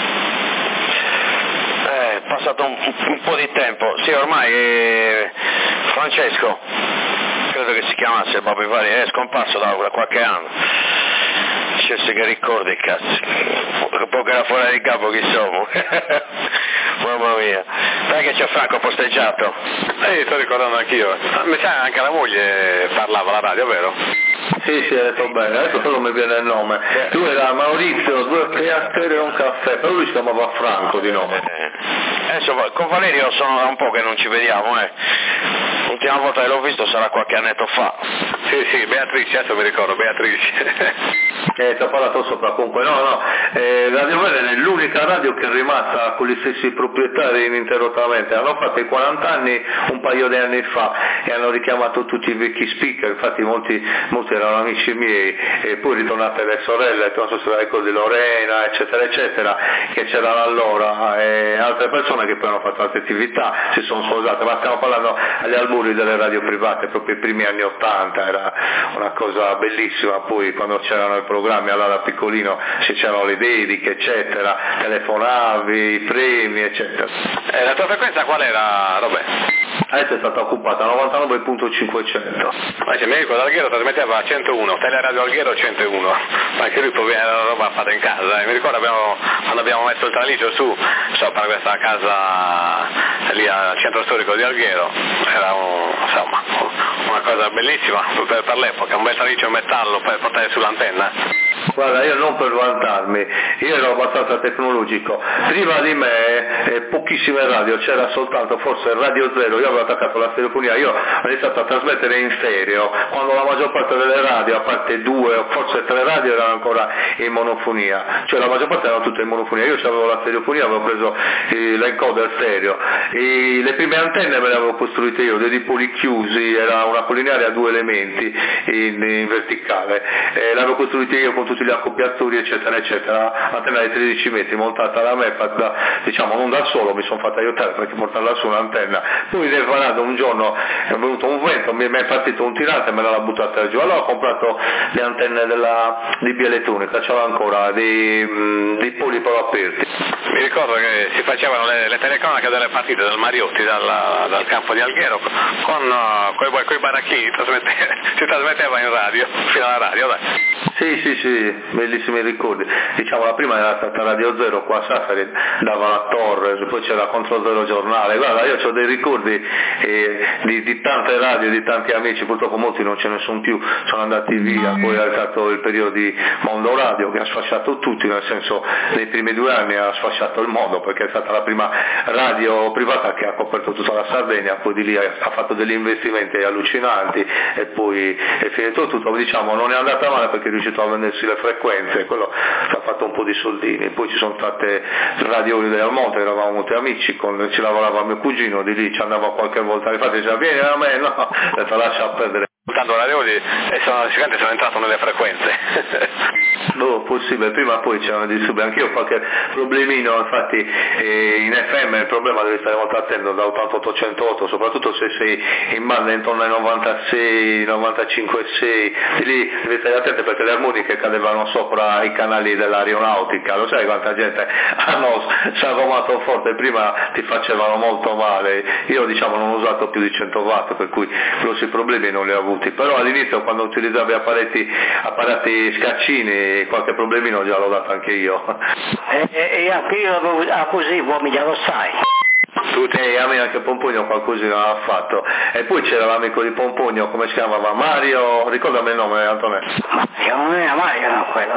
È passato un po' di tempo, sì ormai Francesco, credo che si chiamasse Bobby Vari, è scomparso da qualche anno, scelse che ricordi cazzo, un po' che era fuori di capo chi siamo. Mamma mia, dai che c'è Franco posteggiato. Sto ricordando anch'io, mi sa anche la moglie parlava alla radio, vero? Sì, hai detto bene, adesso solo mi viene il nome. Lui era Maurizio, 2 creatori e un caffè, però lui si chiamava Franco di nome. Adesso con Valerio sono un po' che non ci vediamo, L'ultima volta che l'ho visto sarà qualche annetto fa. Sì, Beatrice, adesso mi ricordo, Beatrice. Ti ho parlato sopra, comunque, Radio Vene è l'unica radio che è rimasta con gli stessi proprietari ininterrottamente, hanno fatto i 40 anni un paio di anni fa e hanno richiamato tutti i vecchi speaker, infatti molti erano amici miei e poi ritornate le sorelle, non so se la ricordi Lorena eccetera eccetera, che c'erano allora e altre persone che poi hanno fatto altre attività, si sono sposate, ma stiamo parlando agli albori delle radio private, proprio i primi anni 80, era una cosa bellissima, poi quando c'erano i programmi allora da piccolino se c'erano le dediche eccetera, telefonavi, i premi eccetera. La tua frequenza qual era, Roberto? Adesso è stata occupata 99.500. Ma se mi ricordo Alghero trasmetteva a 101, Teleradio Alghero 101, ma anche lui poi era la roba fatta in casa, mi ricordo quando abbiamo messo il tralizio su per questa casa lì al centro storico di Alghero, era una cosa bellissima per l'epoca, un bel tralizio in metallo per portare sull'antenna. Guarda, io non per vantarmi, io ero abbastanza tecnologico, prima di me pochissime radio, c'era soltanto forse Radio Zero, io avevo attaccato la stereofonia, io ho iniziato a trasmettere in stereo, quando la maggior parte delle radio, a parte 2 o forse 3 radio, erano ancora in monofonia, cioè la maggior parte erano tutte in monofonia, io avevo la stereofonia, avevo preso l'encoder stereo, le prime antenne me le avevo costruite io, dei dipoli chiusi, era una collineare a 2 elementi in verticale, l'avevo costruita io con tutti gli accoppiatori eccetera eccetera, antenna di 13 metri montata da me, fatta, diciamo non da solo, mi sono fatto aiutare perché portarla su un'antenna, poi un giorno è venuto un vento, mi è partito un tirante e me l'ha buttata giù, allora ho comprato le antenne di B Elettronica, c'era ancora dei poli proprio aperti. Mi ricordo che si facevano le telecronache delle partite del Mariotti dal campo di Alghero con i baracchini, si trasmetteva in radio, fino alla radio, dai. Sì, bellissimi ricordi. Diciamo la prima era stata Radio Zero qua a Sassari, dava la Torre, poi c'era Contro Zero Giornale, guarda io ho dei ricordi di tante radio, di tanti amici, purtroppo molti non ce ne sono più, sono andati via, poi è stato il periodo di Mondo Radio che ha sfasciato tutti, nel senso nei primi 2 anni ha sfasciato il mondo perché è stata la prima radio privata che ha coperto tutta la Sardegna, poi di lì ha fatto degli investimenti allucinanti e poi è finito tutto, diciamo non è andata male perché è riuscito a vendersi le frequenze, quello ha fatto un po' di soldini, poi ci sono state radioli del Almonte, eravamo molti amici, ci lavorava mio cugino, di lì ci andava qualche volta, infatti diceva vieni a me, no, ho detto lascia perdere. Tanto radioli e sicuramente sono entrato nelle frequenze. Possibile, prima poi c'erano disturbi, anch'io ho qualche problemino, infatti in FM il problema devi stare molto attento da 88-108, soprattutto se sei in banda intorno ai 96, 95-6, di lì devi stare attento perché le armoniche cadevano sopra i canali dell'aeronautica, lo sai quanta gente hanno sagomato forte, prima ti facevano molto male, io diciamo non ho usato più di 100 watt per cui grossi problemi non li ho avuti, però all'inizio quando utilizzavi apparati scaccini qualche problemino già l'ho dato anche io. E anche io avevo così, uomini lo sai. A me anche Pompogno qualcosina l'ha fatto. E poi c'era l'amico di Pompogno, come si chiamava? Mario, ricordami il nome Antonello. Mario, non era Mario, no, quello,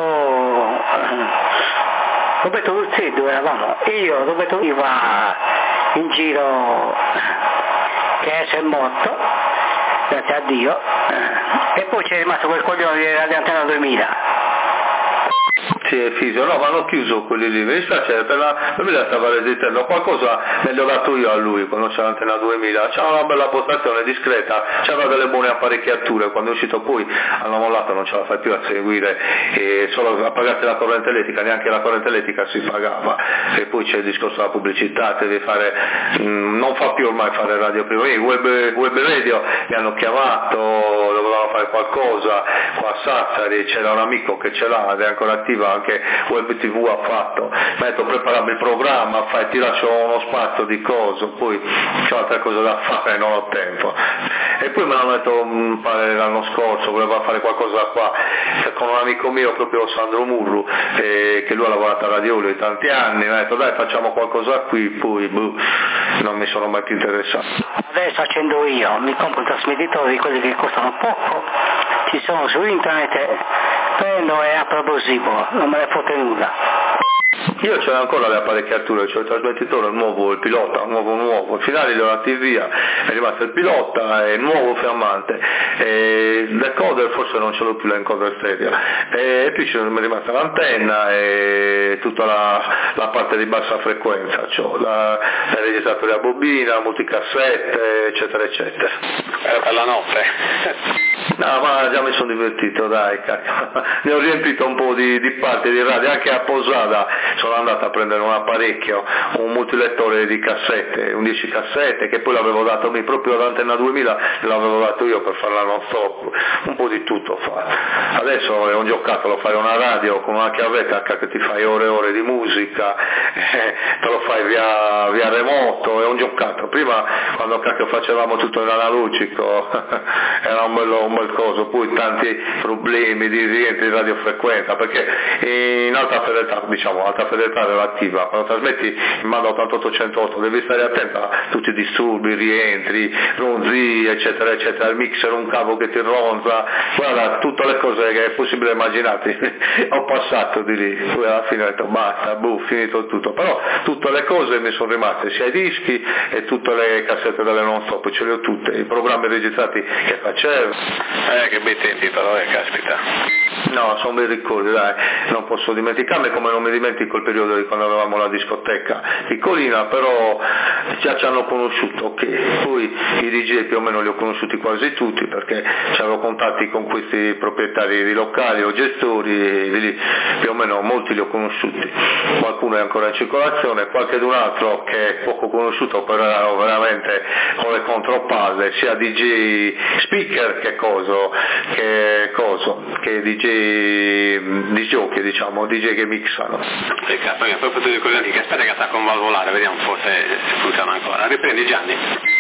Roberto Luzziddu eravamo, io, Roberto iva in giro che è morto, grazie a Dio, e poi c'è rimasto quel coglione di Antena 2000. Sì, è fisio, no, ma hanno chiuso quelli lì, mi dispiace, per la 2000 stava resistendo, qualcosa me l'ho dato io a lui quando c'era l'Antena 2000, c'era una bella postazione discreta, c'era delle buone apparecchiature, quando è uscito poi hanno mollato, non ce la fai più a seguire, solo a pagarti la corrente elettrica, neanche la corrente elettrica si pagava, e poi c'è il discorso della pubblicità, devi fare, non fa più ormai fare radio prima, web radio mi hanno chiamato, dovevano fare qualcosa, qua a Sassari c'era un amico che ce l'ha, ed è ancora attiva, anche Web TV ha fatto, mi ha detto preparami il programma, ti lascio uno spazio di cose, poi c'ho altre cose da fare, non ho tempo. E poi me l'hanno detto l'anno scorso, voleva fare qualcosa qua, con un amico mio proprio Sandro Murru, che lui ha lavorato a Radiolo di tanti anni, mi ha detto dai facciamo qualcosa qui, poi non mi sono mai più interessato. Adesso accendo io, mi compro un trasmettitore di quelli che costano poco, ci sono su internet, prendo e apro abusivo, non me ne fotte nulla. Io c'ho ancora le apparecchiature, c'ho il trasmettitore nuovo, il pilota, nuovo, al finale li ho dati via, è rimasto il pilota e il nuovo fiammante, il decoder forse non ce l'ho più l'encoder stereo, e poi mi è rimasta l'antenna e tutta la parte di bassa frequenza, c'ho il registratore a bobina, multicassette, eccetera eccetera. Per la notte. No, ma già mi sono divertito, dai, cacchio. Ne ho riempito un po' di parti di radio, anche a Posada sono andato a prendere un apparecchio, un multilettore di cassette, 11 cassette, che poi l'avevo dato proprio all'Antena 2000, l'avevo dato io per farla non stop, un po' di tutto ho fatto. Adesso è un giocattolo, fai una radio con una chiavetta che ti fai ore e ore di musica, te lo fai via remoto, è un giocattolo. Prima quando cacchio facevamo tutto in analogico era un bel quel coso, poi tanti problemi di rientri di radiofrequenza, perché in alta fedeltà, diciamo alta fedeltà relativa, quando trasmetti in banda 8808 devi stare attento a tutti i disturbi, rientri, ronzie, eccetera eccetera, il mixer, un cavo che ti ronza, guarda, tutte le cose che è possibile immaginarti. Ho passato di lì, poi alla fine ho detto basta, finito tutto, però tutte le cose mi sono rimaste, sia i dischi e tutte le cassette delle non stop, ce le ho tutte, i programmi registrati che facevo. Che bei tempi però, caspita. No, sono bei ricordi, dai, non posso dimenticarmi, come non mi dimentico il periodo di quando avevamo la discoteca piccolina, però già ci hanno conosciuto, ok, poi i DJ più o meno li ho conosciuti quasi tutti, perché avevo contatti con questi proprietari di locali o gestori, e di lì più o meno molti li ho conosciuti, qualcuno è ancora in circolazione, qualche d'un altro che è poco conosciuto, però erano veramente con le contropase, sia DJ speaker che DJ giochi, diciamo, DJ che mixano. Peccato, proprio tutti quelli antichi, aspetta che sta con valvolare, vediamo forse funziona ancora. Riprendi Gianni.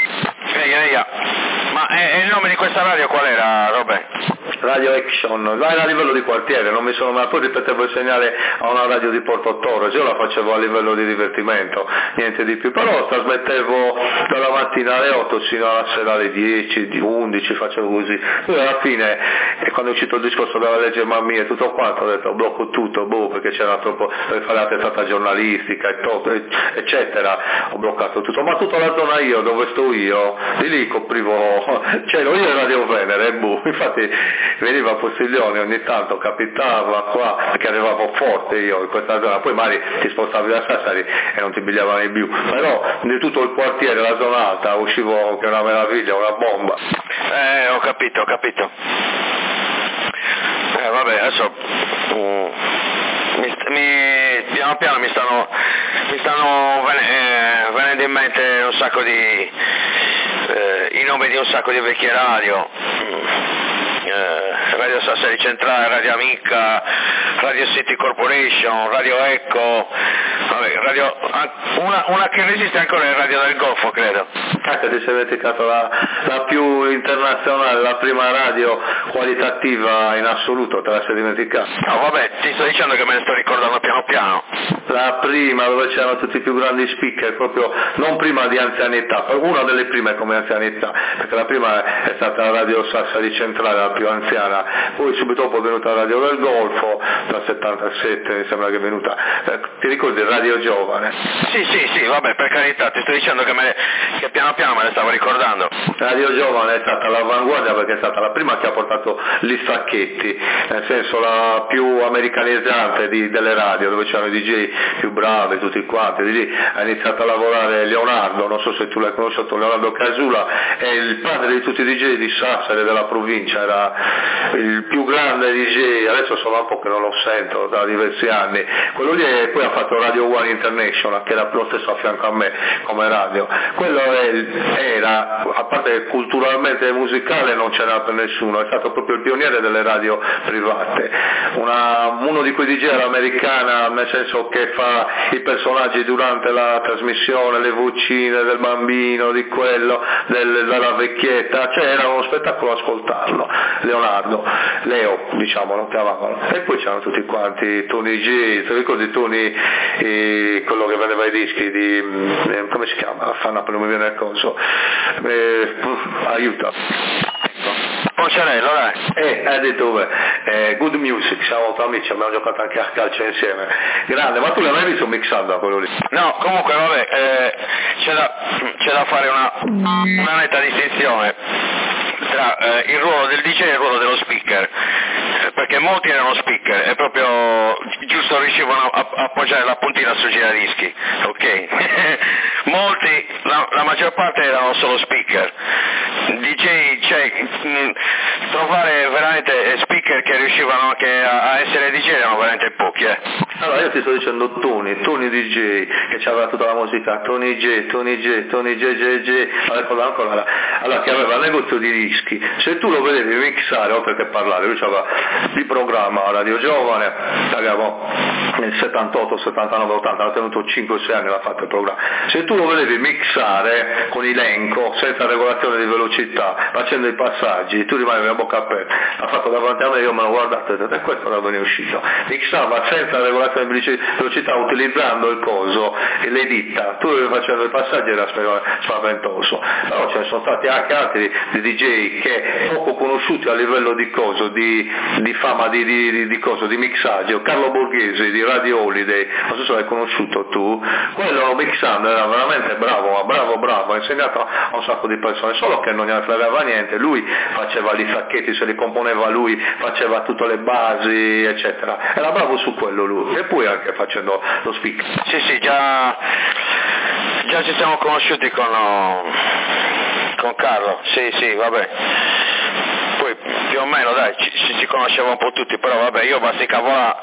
Ma il nome di questa radio qual era, Robè? Radio Action, era a livello di quartiere, non mi sono mai, poi ripetevo il segnale a una radio di Porto Torres, io la facevo a livello di divertimento, niente di più, però trasmettevo dalla mattina alle 8 sino alla sera alle 10, 11, facevo così, poi alla fine, quando è uscito il discorso della legge Mammì e tutto quanto, ho detto blocco tutto, perché c'era troppo per fare la testata giornalistica eccetera, ho bloccato tutto, ma tutta la zona dove sto io, di lì coprivo, c'ero io e Radio Venere, infatti veniva a Postiglione, ogni tanto capitava qua, perché arrivavo forte io in questa zona, poi magari ti spostavi da Sassari e non ti pigliavano più, però di tutto il quartiere, la zona alta, uscivo che una meraviglia, una bomba. Ho capito. Vabbè, adesso piano piano mi stanno venendo in mente un sacco di i nomi di un sacco di vecchie radio. Radio Sassari Centrale, Radio Amica, Radio City Corporation, Radio Eco, una che resiste ancora è Radio del Golfo, credo. Ti sei dimenticato la più internazionale, la prima radio qualitativa in assoluto, te la sei dimenticata? No, vabbè, ti sto dicendo che me ne sto ricordando piano piano. La prima, dove c'erano tutti i più grandi speaker, proprio non prima di anzianità, una delle prime come anzianità, perché la prima è stata la Radio Sassari Centrale, la più anziana, poi subito dopo è venuta la Radio del Golfo, dal 77 mi sembra che è venuta, ti ricordi Radio Giovane? Sì, vabbè, per carità, ti sto dicendo che piano piano me ne stavo ricordando. Radio Giovane è stata all'avanguardia perché è stata la prima che ha portato gli stacchetti, nel senso la più americanizzante delle radio, dove c'erano i DJ più bravi, tutti quanti, di lì ha iniziato a lavorare Leonardo, non so se tu l'hai conosciuto, Leonardo Casula, è il padre di tutti i DJ di Sassari, della provincia, era il più grande DJ, adesso sono un po' che non lo sento da diversi anni, quello lì poi ha fatto Radio One International, che era lo stesso a fianco a me come radio, quello era, a parte che culturalmente e musicale non c'era per nessuno, è stato proprio il pioniere delle radio private, uno di quei DJ all'americana, nel senso che fa i personaggi durante la trasmissione, le vocine del bambino, di quello, della vecchietta, cioè era uno spettacolo ascoltarlo, Leo diciamo lo chiamavano, e poi c'erano tutti quanti, Tony G, ti ricordi Tony, quello che vendeva i dischi di, come si chiama, non mi viene il coso, aiuta. Poncerello, dai. Di dove? Good Music, siamo amici, abbiamo giocato anche a calcio insieme. Grande, ma tu l'hai mai visto mixando a quello lì? No, comunque vabbè, c'è da fare una netta distinzione tra il ruolo del DJ e il ruolo dello speaker, perché molti erano speaker e proprio giusto riuscivano a appoggiare la puntina sul giradischi, ok? Molti, la maggior parte erano solo speaker. DJ, cioè trovare veramente speaker che riuscivano anche a essere DJ erano veramente pochi, Allora io ti sto dicendo Tony DJ, che c'aveva tutta la musica, Tony J, ancora, allora che aveva il negozio di dischi, se tu lo vedevi mixare, oltre che parlare, lui c'aveva di programma Radio Giovane, nel 78, 79, 80, ha tenuto 5-6 anni, l'ha fatto il programma, se tu lo vedevi mixare con elenco, senza regolazione di velocità, facendo i passaggi, tu rimanevi a bocca aperta, l'ha fatto davanti a me, io me l'ho guardato e ho detto, e questo era ben uscito, mixava senza regolazione di velocità, utilizzando il coso e le dita, tu facendo i passaggi, era spaventoso, però ce ne sono stati anche altri di DJ che poco conosciuti a livello di coso, di fama, di coso, di mixaggio, Carlo Borghese di Radio Holiday, non so se l'hai conosciuto tu, quello mixando era veramente bravo, ha insegnato a un sacco di persone, solo che non gliene fregava niente, lui faceva gli sacchetti, se li componeva lui, faceva tutte le basi, eccetera, era bravo su quello lui, e poi anche facendo lo speaker. Sì, già ci siamo conosciuti con Carlo, sì, vabbè. Poi più o meno dai, ci conosceva un po' tutti, però vabbè, io basicavo là,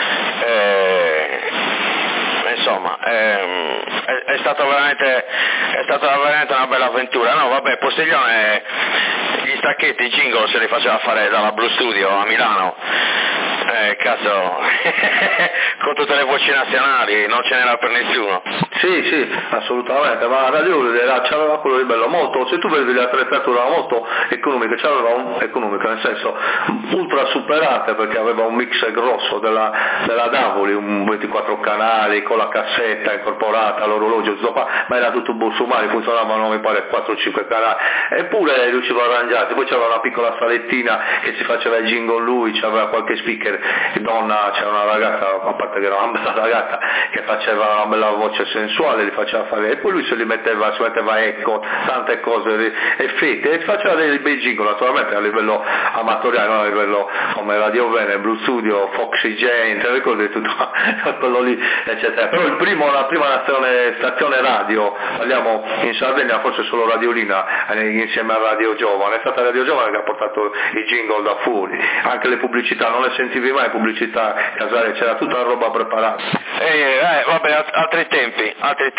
insomma, è stata veramente una bella avventura. No, vabbè, Postiglione gli stacchetti, i jingle se li faceva fare dalla Blue Studio a Milano, cazzo, con tutte le voci nazionali, non ce n'era per nessuno. Sì, assolutamente, ma Radio Holiday c'aveva quello di bello, molto, se tu vedi le attrezzature molto economiche, economica nel senso ultra superate, perché aveva un mix grosso della Davoli, un 24 canali con la cassetta incorporata, l'orologio, tutto qua, ma era tutto bolsomale, funzionavano mi pare 4-5 canali, eppure riusciva a arrangiarsi, poi c'era una piccola salettina che si faceva il jingle lui, c'aveva qualche speaker, donna, c'era una ragazza, a parte che era una bella ragazza, che faceva una bella voce sensuale, li faceva fare, e poi lui si metteva eco, tante cose, effetti, e faceva dei bei jingle, naturalmente a livello amatoriale, non a livello come Radio Vene, Blue Studio, Foxy Jane, te ricordi tutto quello lì, eccetera. Però la prima stazione radio, parliamo in Sardegna, forse solo Radiolina, insieme a Radio Giovane, è stata Radio Giovane che ha portato i jingle da fuori, anche le pubblicità, non le sentivi mai, pubblicità casale, c'era tutta la roba preparata. Vabbè, altri tempi.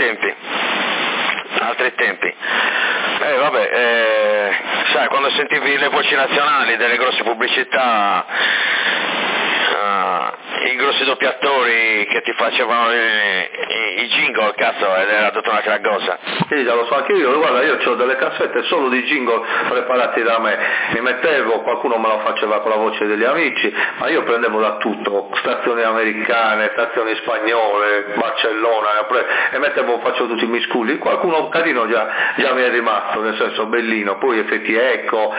Sai, quando sentivi le voci nazionali delle grosse pubblicità, i grossi doppiatori che ti facevano i jingle, cazzo, ed era tutta una gran cosa. Sì, già lo so anche io, guarda, io ho delle cassette solo di jingle preparati da me, mi mettevo, qualcuno me lo faceva con la voce degli amici, ma io prendevo da tutto, stazioni americane, stazioni spagnole, Barcellona, e facevo tutti i misculi, qualcuno carino già mi è rimasto, nel senso bellino, poi effetti eco,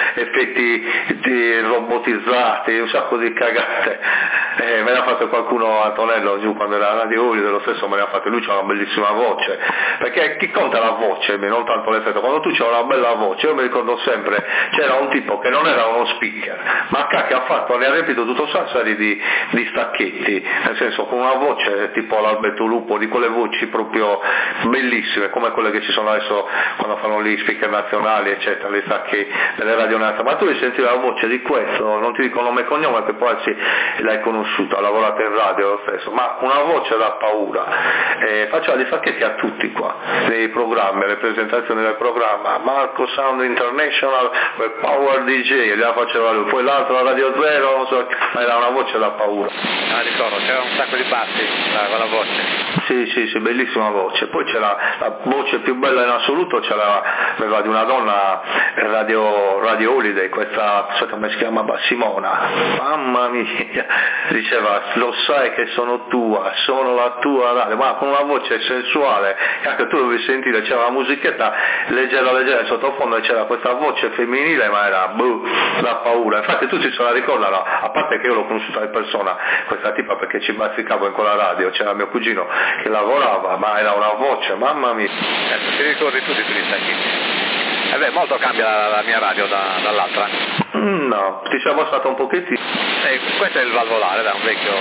effetti robotizzati, un sacco di cagate, me ne ha fatto qualcuno, Antonello, giù quando era Radio Holiday, lo stesso me ne ha fatto, lui c'ha una bellissima voce, perché chi conta la voce, non tanto l'effetto, quando tu c'hai una bella voce, io mi ricordo sempre, c'era un tipo che non era uno speaker, ma che ha riempito tutto un sassari di stacchetti, nel senso con una voce tipo l'Alberto Lupo, di quelle voci proprio bellissime, come quelle che ci sono adesso quando fanno gli speaker nazionali, eccetera, li stacchi delle radio nazionali, ma tu devi sentire la voce di questo, non ti dico nome e cognome, che poi l'hai conosciuto, ha lavorato in radio lo stesso, ma una voce da paura, faceva dei sacchetti a tutti qua, nei programmi, le presentazioni del programma, Marco Sound International, Power DJ, la faceva lui, poi l'altro la Radio Zero, non so, ma era una voce da paura. Ricordo, c'era un sacco di bassi con la voce. Sì, bellissima voce, poi c'era la voce più bella in assoluto, aveva di una donna Radio Holiday, questa, come si chiama, Simona, mamma mia, diceva, lo sai che sono la tua radio, ma con una voce sensuale, anche tu dovevi sentire, c'era una musichetta leggera in sottofondo e c'era questa voce femminile, ma era da paura, infatti tutti se la ricordano, a parte che io l'ho conosciuta di persona, questa tipa, perché ci bazzicavo in quella radio, c'era mio cugino che lavorava, ma era una voce, mamma mia. Ti ricordi tutti gli stacchetti? Molto cambia la mia radio dall'altra. No, ti sei abbassato un pochettino. Questo è il valvolare, da un vecchio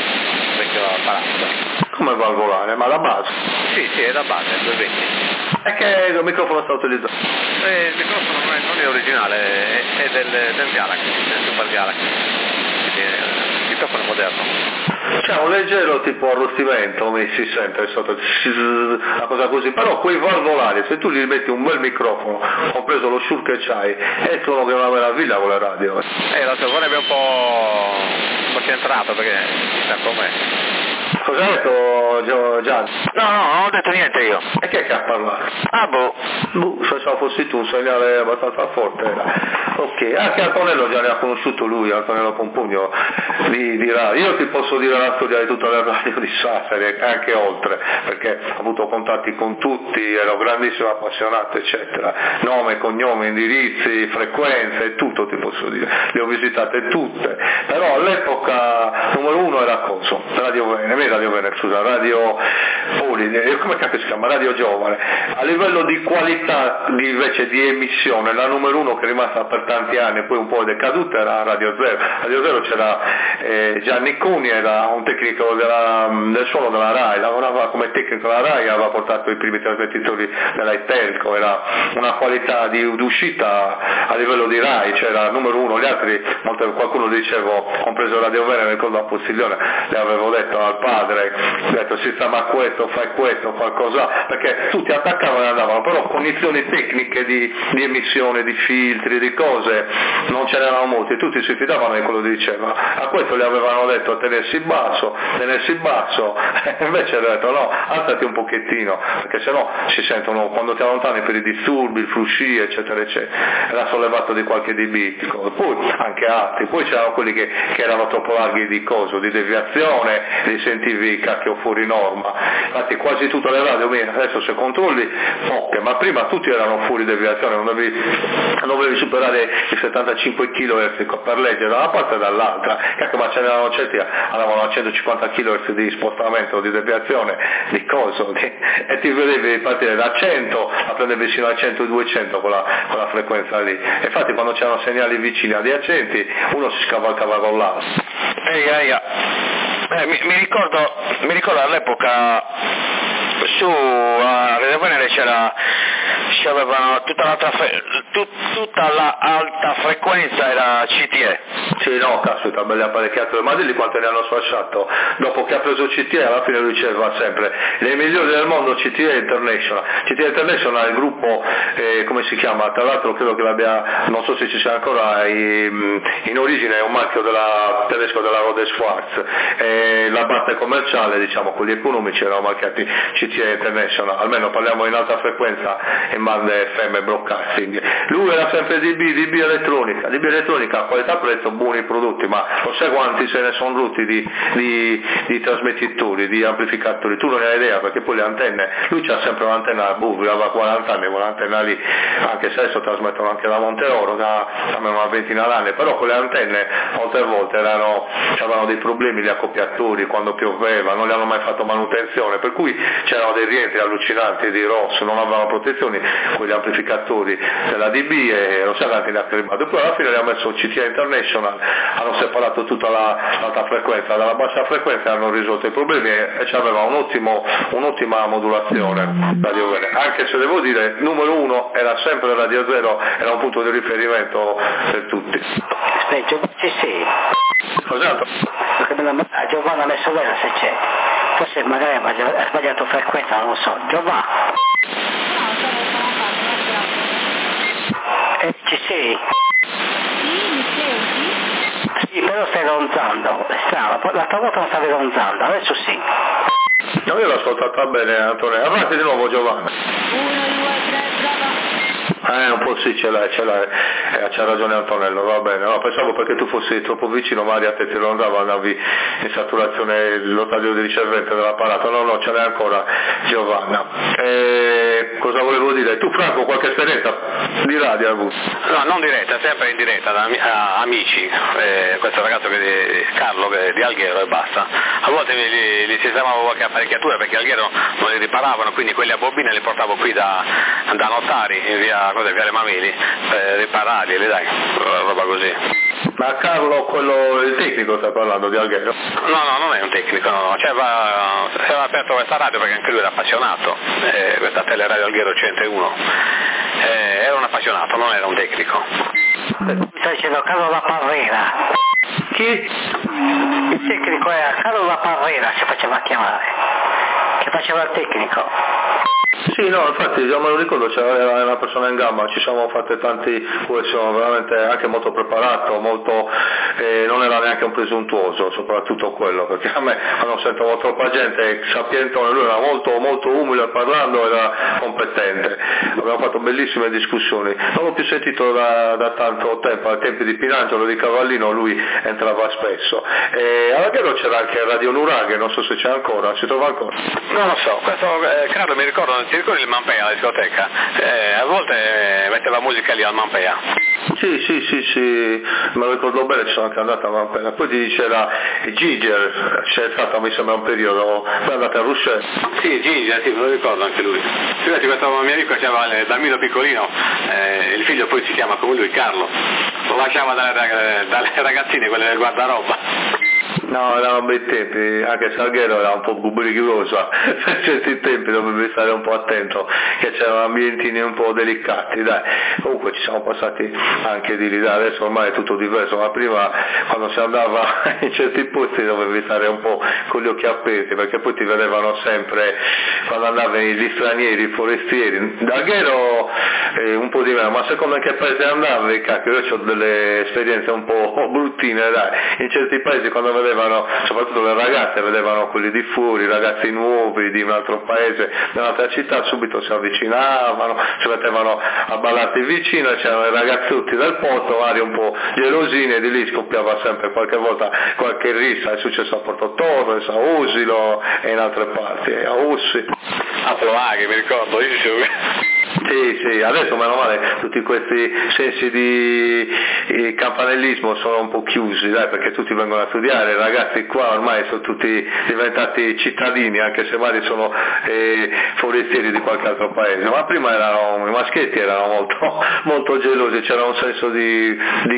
palazzo. Come valvolare? Ma la base? Sì, è la base, è 220. E che il microfono sta utilizzando? Il microfono non è originale, è del Galaxy, del Super Galaxy. Quindi il microfono è moderno. C'è un leggero tipo arrostimento, mi si sente sotto, una cosa così, però quei valvolari, se tu gli metti un bel microfono, compreso lo Shure che c'hai, è solo che è una meraviglia con la radio. La tua voce è un po' centrato perché sta con me. Cosa hai detto Gianni? No, non ho detto niente io. E chi è che ha parlato? Ah boh. Pensavo fossi tu, un segnale abbastanza forte era. Ok, anche Antonello già ne ha conosciuto lui, Antonello Pompugno di radio. Io ti posso dire la storia di tutta la radio di Sassari e anche oltre, perché ho avuto contatti con tutti, ero grandissimo appassionato eccetera, nome, cognome, indirizzi, frequenze, tutto ti posso dire, le ho visitate tutte, però all'epoca numero uno era Coso, Radio Poli, come cacchio si chiama? Radio Giovane. A livello di qualità invece di emissione, la numero uno che è rimasta per tanti anni e poi un po' decaduta era Radio Zero. Radio Zero c'era Gianni Cuni, era un tecnico del suono della RAI, lavorava come tecnico della RAI, aveva portato i primi trasmettitori della Itelco, era una qualità di uscita a livello di RAI, c'era numero uno, gli altri, qualcuno dicevo, compreso Radio Venere, ricordo a Postiglione, le avevo detto al padre, ho detto sistema questo, fai questo, qualcosa, perché tutti attaccavano e andavano, però condizioni tecniche di emissione, di filtri, di cose, non ce n'erano molti, tutti si fidavano di quello che diceva, a questo gli avevano detto tenersi basso, invece ho detto no, alzati un pochettino, perché sennò si sentono quando ti allontani per i disturbi, il frusci, eccetera, eccetera, era sollevato di qualche dB, poi anche altri, poi c'erano quelli che erano troppo larghi di coso, di deviazione, li sentivi cacchio fuori norma, infatti quasi tutte le radio, adesso se controlli poche, ma prima tutti erano fuori deviazione, non dovevi superare i 75 kHz per leggere da una parte e dall'altra, cacchio, ma ce n'erano certi andavano a 150 kHz di spostamento, di deviazione, di coso, e ti vedevi partire da 100 a prendere vicino a 100 e 200 con la frequenza lì, e infatti quando c'erano segnali vicini adiacenti uno si scavalcava con l'altro. Mi ricordo all'epoca su Radio Venere c'avevano tutta la alta frequenza era CTE. Sì, no, caspita, belle apparecchiature, ma di lì quanto ne hanno sfasciato. Dopo che ha preso CTE alla fine lui diceva sempre le migliori del mondo CTE International. CTE International è il gruppo, come si chiama, tra l'altro credo che l'abbia, non so se ci sia ancora, in origine è un marchio tedesco della Rode Schwarz, la parte commerciale, diciamo, quelli economici erano marchiati CTE International, almeno parliamo in alta frequenza in bande FM broadcasting. Lui era sempre DB elettronica, qualità prezzo, buoni prodotti, ma lo sai quanti se ne sono rotti di trasmettitori, di amplificatori, tu non hai idea, perché poi le antenne, lui c'ha sempre un'antenna, aveva 40 anni, quell'antenna lì, anche se adesso trasmettono anche da Monteoro, da una ventina d'anni, però con le antenne molte volte c'erano dei problemi gli accoppiatori quando pioveva, non gli hanno mai fatto manutenzione, per cui c'erano dei rientri allucinanti di ROS, non avevano protezioni quegli amplificatori della DB e lo sai quanti ne ha cremato. E poi alla fine gli ha messo CTA International, hanno separato tutta l'alta frequenza dalla bassa frequenza e hanno risolto i problemi e c'aveva un'ottima modulazione Radio Venere, anche se devo dire numero uno era sempre Radio Zero, era un punto di riferimento per tutti. Aspetta, ci sei? Cos'altro? Giovanni ha messo bene se c'è, forse magari ha sbagliato frequenza, non lo so. Giovanni? Ci sei? Sì, mi senti? Sì, però stai ronzando, è strano, l'altra volta non stavi ronzando, adesso sì. No, io l'ho ascoltata bene, Antonio. Avanti di nuovo, Giovanni. 1, 2, 3, brava. Un po' sì, ce l'hai, c'ha ragione Antonello, va bene. No, pensavo perché tu fossi troppo vicino, magari a te ti rondava, andavi in saturazione lo taglio di ricevente dell'apparato. No, ce l'hai ancora, Giovanna. Cosa volevo dire? Tu, Franco, qualche esperienza di radio hai avuto? No, non diretta, sempre in diretta, da amici, questo ragazzo Carlo di Alghero e basta. A volte gli sistemavo qualche apparecchiatura perché Alghero non li riparavano, quindi quelle a bobine le portavo qui da Notari, in via Le Mameli, ripararli, dai, roba così. Ma Carlo, il tecnico, sta parlando di Alghero? No, non è un tecnico, no. Cioè si era aperto questa radio perché anche lui era appassionato, questa Teleradio Alghero 101, era un appassionato, non era un tecnico. Stai dicendo Carlo La Parrera? Chi? Il tecnico era Carlo La Parrera, si faceva chiamare, che faceva il tecnico. Sì, no, infatti io me lo ricordo, c'era una persona in gamba, ci siamo fatti tanti questions, veramente anche molto preparato, molto, non era neanche un presuntuoso, soprattutto quello, perché a me quando sento troppa gente sapientone, lui era molto, molto umile parlando, era competente, abbiamo fatto bellissime discussioni, non l'ho più sentito da tanto tempo, ai tempi di Pinangelo, di Cavallino, lui entrava spesso, e alla Ghero c'era anche Radio Nuraghe, non so se c'è ancora, si trova ancora? Non lo so, questo credo mi ricordo, ti ricordi il Mampea, la discoteca? A volte metteva musica lì al Mampea. Sì, me lo ricordo bene, ci sono anche andato a Mampea. Poi c'era Giger, c'è stato mi sembra un periodo, poi è andato a Ruscello. Sì, Giger, sì, me lo ricordo anche lui. Fíjate, questo mio amico c'era Dalmino Piccolino, il figlio poi si chiama come lui, Carlo. Lo lasciava dalle ragazzine, quelle del guardaroba. No, erano bei tempi, anche Salghero era un po' bubrichiosa, per certi tempi dovevi stare un po' attento, che c'erano ambientini un po' delicati, dai. Comunque ci siamo passati anche di lì, dai, adesso ormai è tutto diverso, ma prima quando si andava in certi posti dovevi stare un po' con gli occhi aperti, perché poi ti vedevano sempre, quando andavi gli stranieri, i forestieri. D'Alghero un po' di meno, ma secondo che paese andavi? Cacchio, io ho delle esperienze un po' bruttine, dai, in certi paesi quando vedevano, soprattutto le ragazze, vedevano quelli di fuori, ragazzi nuovi di un altro paese, di un'altra città, subito si avvicinavano, si mettevano a ballarti vicino, c'erano i ragazzutti del posto, vari un po' gelosini, e di lì scoppiava sempre qualche volta qualche rissa, è successo a Porto Torres, a Usilo e in altre parti, a Ussi. A Ploaghe, mi ricordo, Sì, adesso meno male tutti questi sensi di campanellismo sono un po' chiusi, dai, perché tutti vengono a studiare, i ragazzi qua ormai sono tutti diventati cittadini, anche se magari sono forestieri di qualche altro paese, ma prima i maschietti erano molto, molto gelosi, c'era un senso di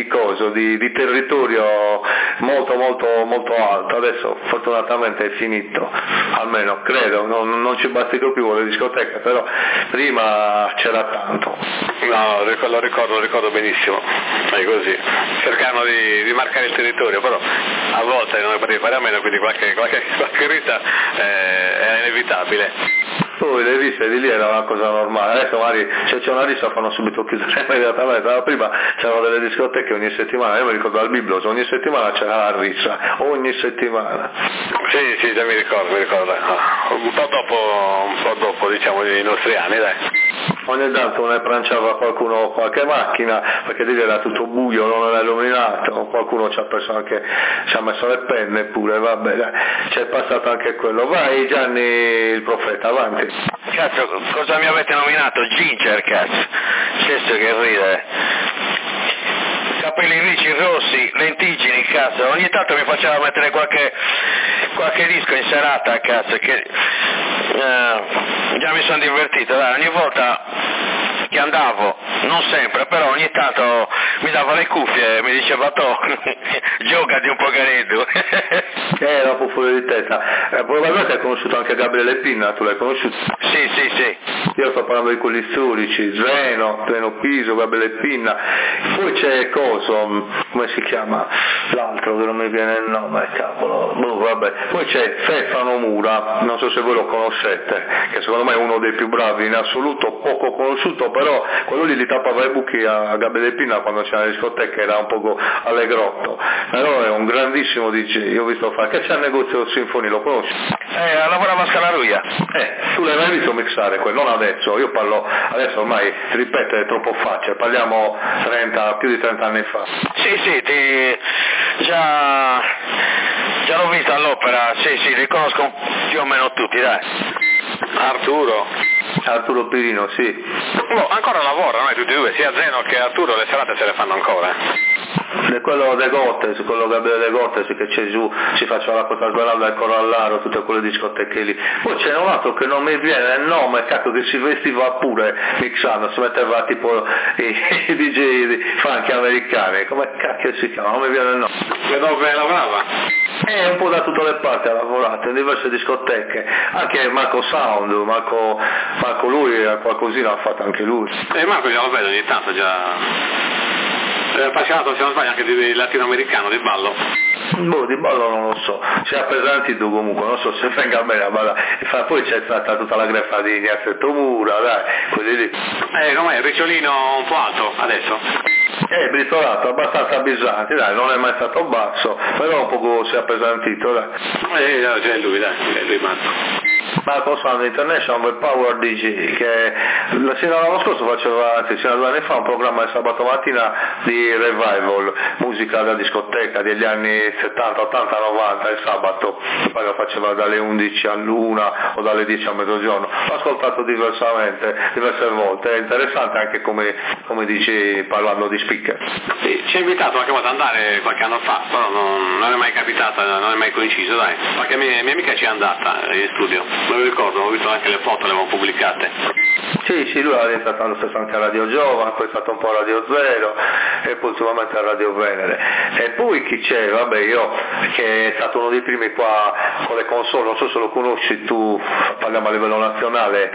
territorio molto alto, adesso fortunatamente è finito, almeno credo, non ci bastico più le discoteche, però prima c'era tanto. No, lo ricordo benissimo, è così, cercavano di marcare il territorio, però a volte non ne potevi fare a meno, quindi qualche rissa è inevitabile. Poi le risse di lì era una cosa normale, adesso magari se c'è una rissa fanno subito chiudere immediatamente, ma prima c'erano delle discoteche ogni settimana, io mi ricordo al Biblos, ogni settimana c'era la rissa, ogni settimana. Sì, già mi ricordo, un po' dopo diciamo i nostri anni, dai. Ogni tanto ne pranciava qualcuno qualche macchina, perché lì era tutto buio, non era illuminato, qualcuno ci ha messo le penne pure, vabbè, dai, c'è passato anche quello. Vai Gianni il profeta, avanti. Cazzo, cosa mi avete nominato? Ginger, cazzo. Cesso che ride. Capelli ricci, rossi, lentiggini, cazzo. Ogni tanto mi faceva mettere qualche disco in serata, cazzo, che già mi sono divertito, dai, ogni volta che andavo, non sempre, però ogni tanto mi dava le cuffie e mi diceva giocati un pocheretto. Era un po' fuori di testa. Probabilmente hai conosciuto anche Gabriele Pinna, tu l'hai conosciuto? Sì. Io sto parlando di quelli storici, Zveno Piso, Gabriele Pinna, poi c'è come si chiama? L'altro che non mi viene il nome, cavolo, vabbè. Poi c'è Stefano Mura, non so se voi lo conoscete, che secondo me è uno dei più bravi in assoluto, poco conosciuto, però quello lì li tappava i buchi a Gabriele Pinna quando c'era la discoteca, era un poco allegrotto, però è un grandissimo DJ, io ho visto fare, che c'è il negozio Sinfoni, lo conosci? Lavorava a Scalaruia. Tu l'hai mai visto mixare quello? Non adesso, io parlo, adesso ormai, ripeto, è troppo facile, parliamo più di 30 anni fa. Sì, già l'ho visto all'opera, sì, li conosco più o meno tutti, dai. Arturo Pirino, sì. Ancora lavora, noi tutti e due, sia Zeno che Arturo, le serate se le fanno ancora. Quello De Gottes, quello Gabriele De Gottes che c'è giù, si faceva la Costa Smeralda e Corallaro, tutte quelle discoteche lì. Poi c'era un altro che non mi viene il nome, cacchio, che si vestiva pure mixando, si metteva tipo i DJ funky americani, come cacchio si chiama, non mi viene il nome. E dove lavorava? Un po' da tutte le parti ha lavorato, in diverse discoteche, anche Marco Sound, Marco lui qualcosina ha fatto anche lui. Marco già lo vedo ogni tanto già. appassionato, se non sbaglio, anche di latinoamericano, di ballo. Boh, di ballo non lo so, si è appesantito comunque, non so se venga bene a ballare. Poi c'è stata tutta la greffa di Ignazio Tomura, dai, quelli lì. Com'è, il ricciolino un po' alto adesso? Britolato, abbastanza abbastanti, dai, non è mai stato basso, però un poco si è appesantito, dai. C'è lui, dai, è lui Marco. Marco Sando International Power DJ, che sino all'anno scorso faceva, anzi sino a 2 anni fa, un programma di sabato mattina di revival, musica da discoteca degli anni 70, 80, 90, il sabato, poi lo faceva dalle 11 all'1 o dalle 10 a mezzogiorno. L'ho ascoltato diverse volte, è interessante anche come DJ parlando di speaker. Sì, ci ha invitato qualche volta ad andare qualche anno fa, però non è mai capitata, non è mai coinciso, dai. Qualche mia amica ci è andata in studio, me lo ricordo, ho visto anche le foto, le avevamo pubblicate. Sì, lui è stato allo stesso anche a Radio Giovane, poi è stato un po' a Radio Zero e poi ultimamente a Radio Venere. E poi chi c'è? Vabbè, io che è stato uno dei primi qua con le console, non so se lo conosci tu, parliamo a livello nazionale,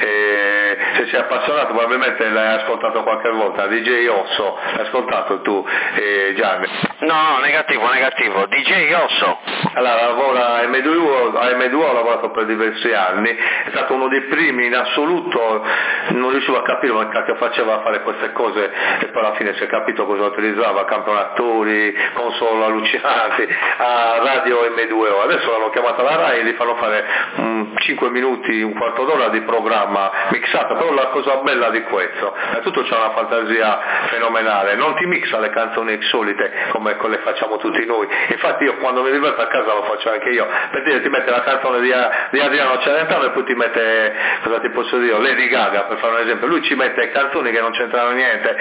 se sei appassionato probabilmente l'hai ascoltato qualche volta, DJ Osso, l'hai ascoltato tu Gianni? No, negativo, DJ Osso. Allora, lavora a M2O, ha lavorato per diversi anni, è stato uno dei primi in assoluto, non riuscivo a capire come cacchio faceva a fare queste cose e poi alla fine si è capito cosa utilizzava, campionatori, console allucinanti, a Radio M2O. Adesso l'hanno chiamata la RAI e gli fanno fare 5 minuti, un quarto d'ora di programma mixato, però la cosa bella di questo è tutto c'è una fantasia fenomenale, non ti mixa le canzoni solite come quelle facciamo tutti noi, infatti io quando mi diverto a casa lo faccio anche io, per dire ti mette la canzone di Adriano Celentano e poi ti mette, cosa ti posso dire, Lady Gaga per fare un esempio, lui ci mette canzoni che non c'entrano niente,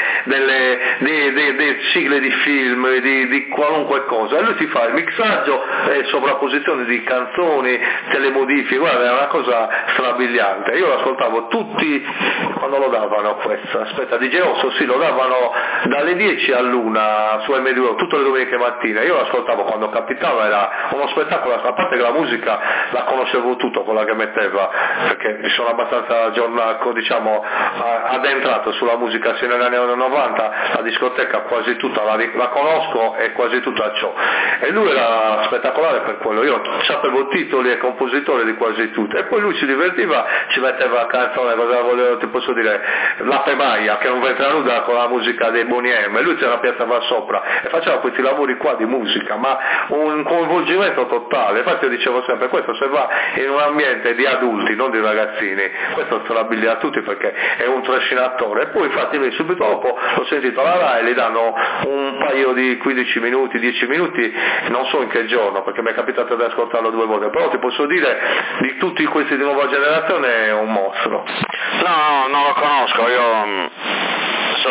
delle sigle di film, di qualunque cosa, e lui ti fa il mixaggio e sovrapposizione di canzoni, te le modifiche, guarda è una cosa strabiliante. Io lo ascoltavo tutti quando lo davano questo, aspetta, DJ Osso, sì, lo davano dalle 10 all'1 su M2 tutte le domeniche mattina, io lo ascoltavo quando capitava, era uno spettacolo, a parte che la musica la conoscevo tutto, quella che metteva, perché mi sono abbastanza aggiornato, diciamo, addentrato sulla musica sia negli anni 90, la discoteca quasi tutta la conosco e quasi tutta ciò, e lui era spettacolare per quello, io sapevo titoli e compositori di quasi tutte, e poi lui si divertiva, ci metteva la canzone, cosa volevo, ti posso dire, L'Ape Maia, che è un vetranuda con la musica dei Boniem, e lui ce la piazzava sopra e faceva questi lavori qua di musica, ma un coinvolgimento totale. Infatti io dicevo sempre, questo se va in un ambiente di adulti, non di ragazzini, questo strabilia a tutti perché è un trascinatore. E poi infatti lui subito dopo l'ho sentito alla RAI, gli danno un paio di 15 minuti, 10 minuti, non so in che giorno, perché mi è capitato di ascoltarlo 2 volte, però ti posso dire, di tutti questi di nuova generazione è un mostro. No, non lo conosco, io sono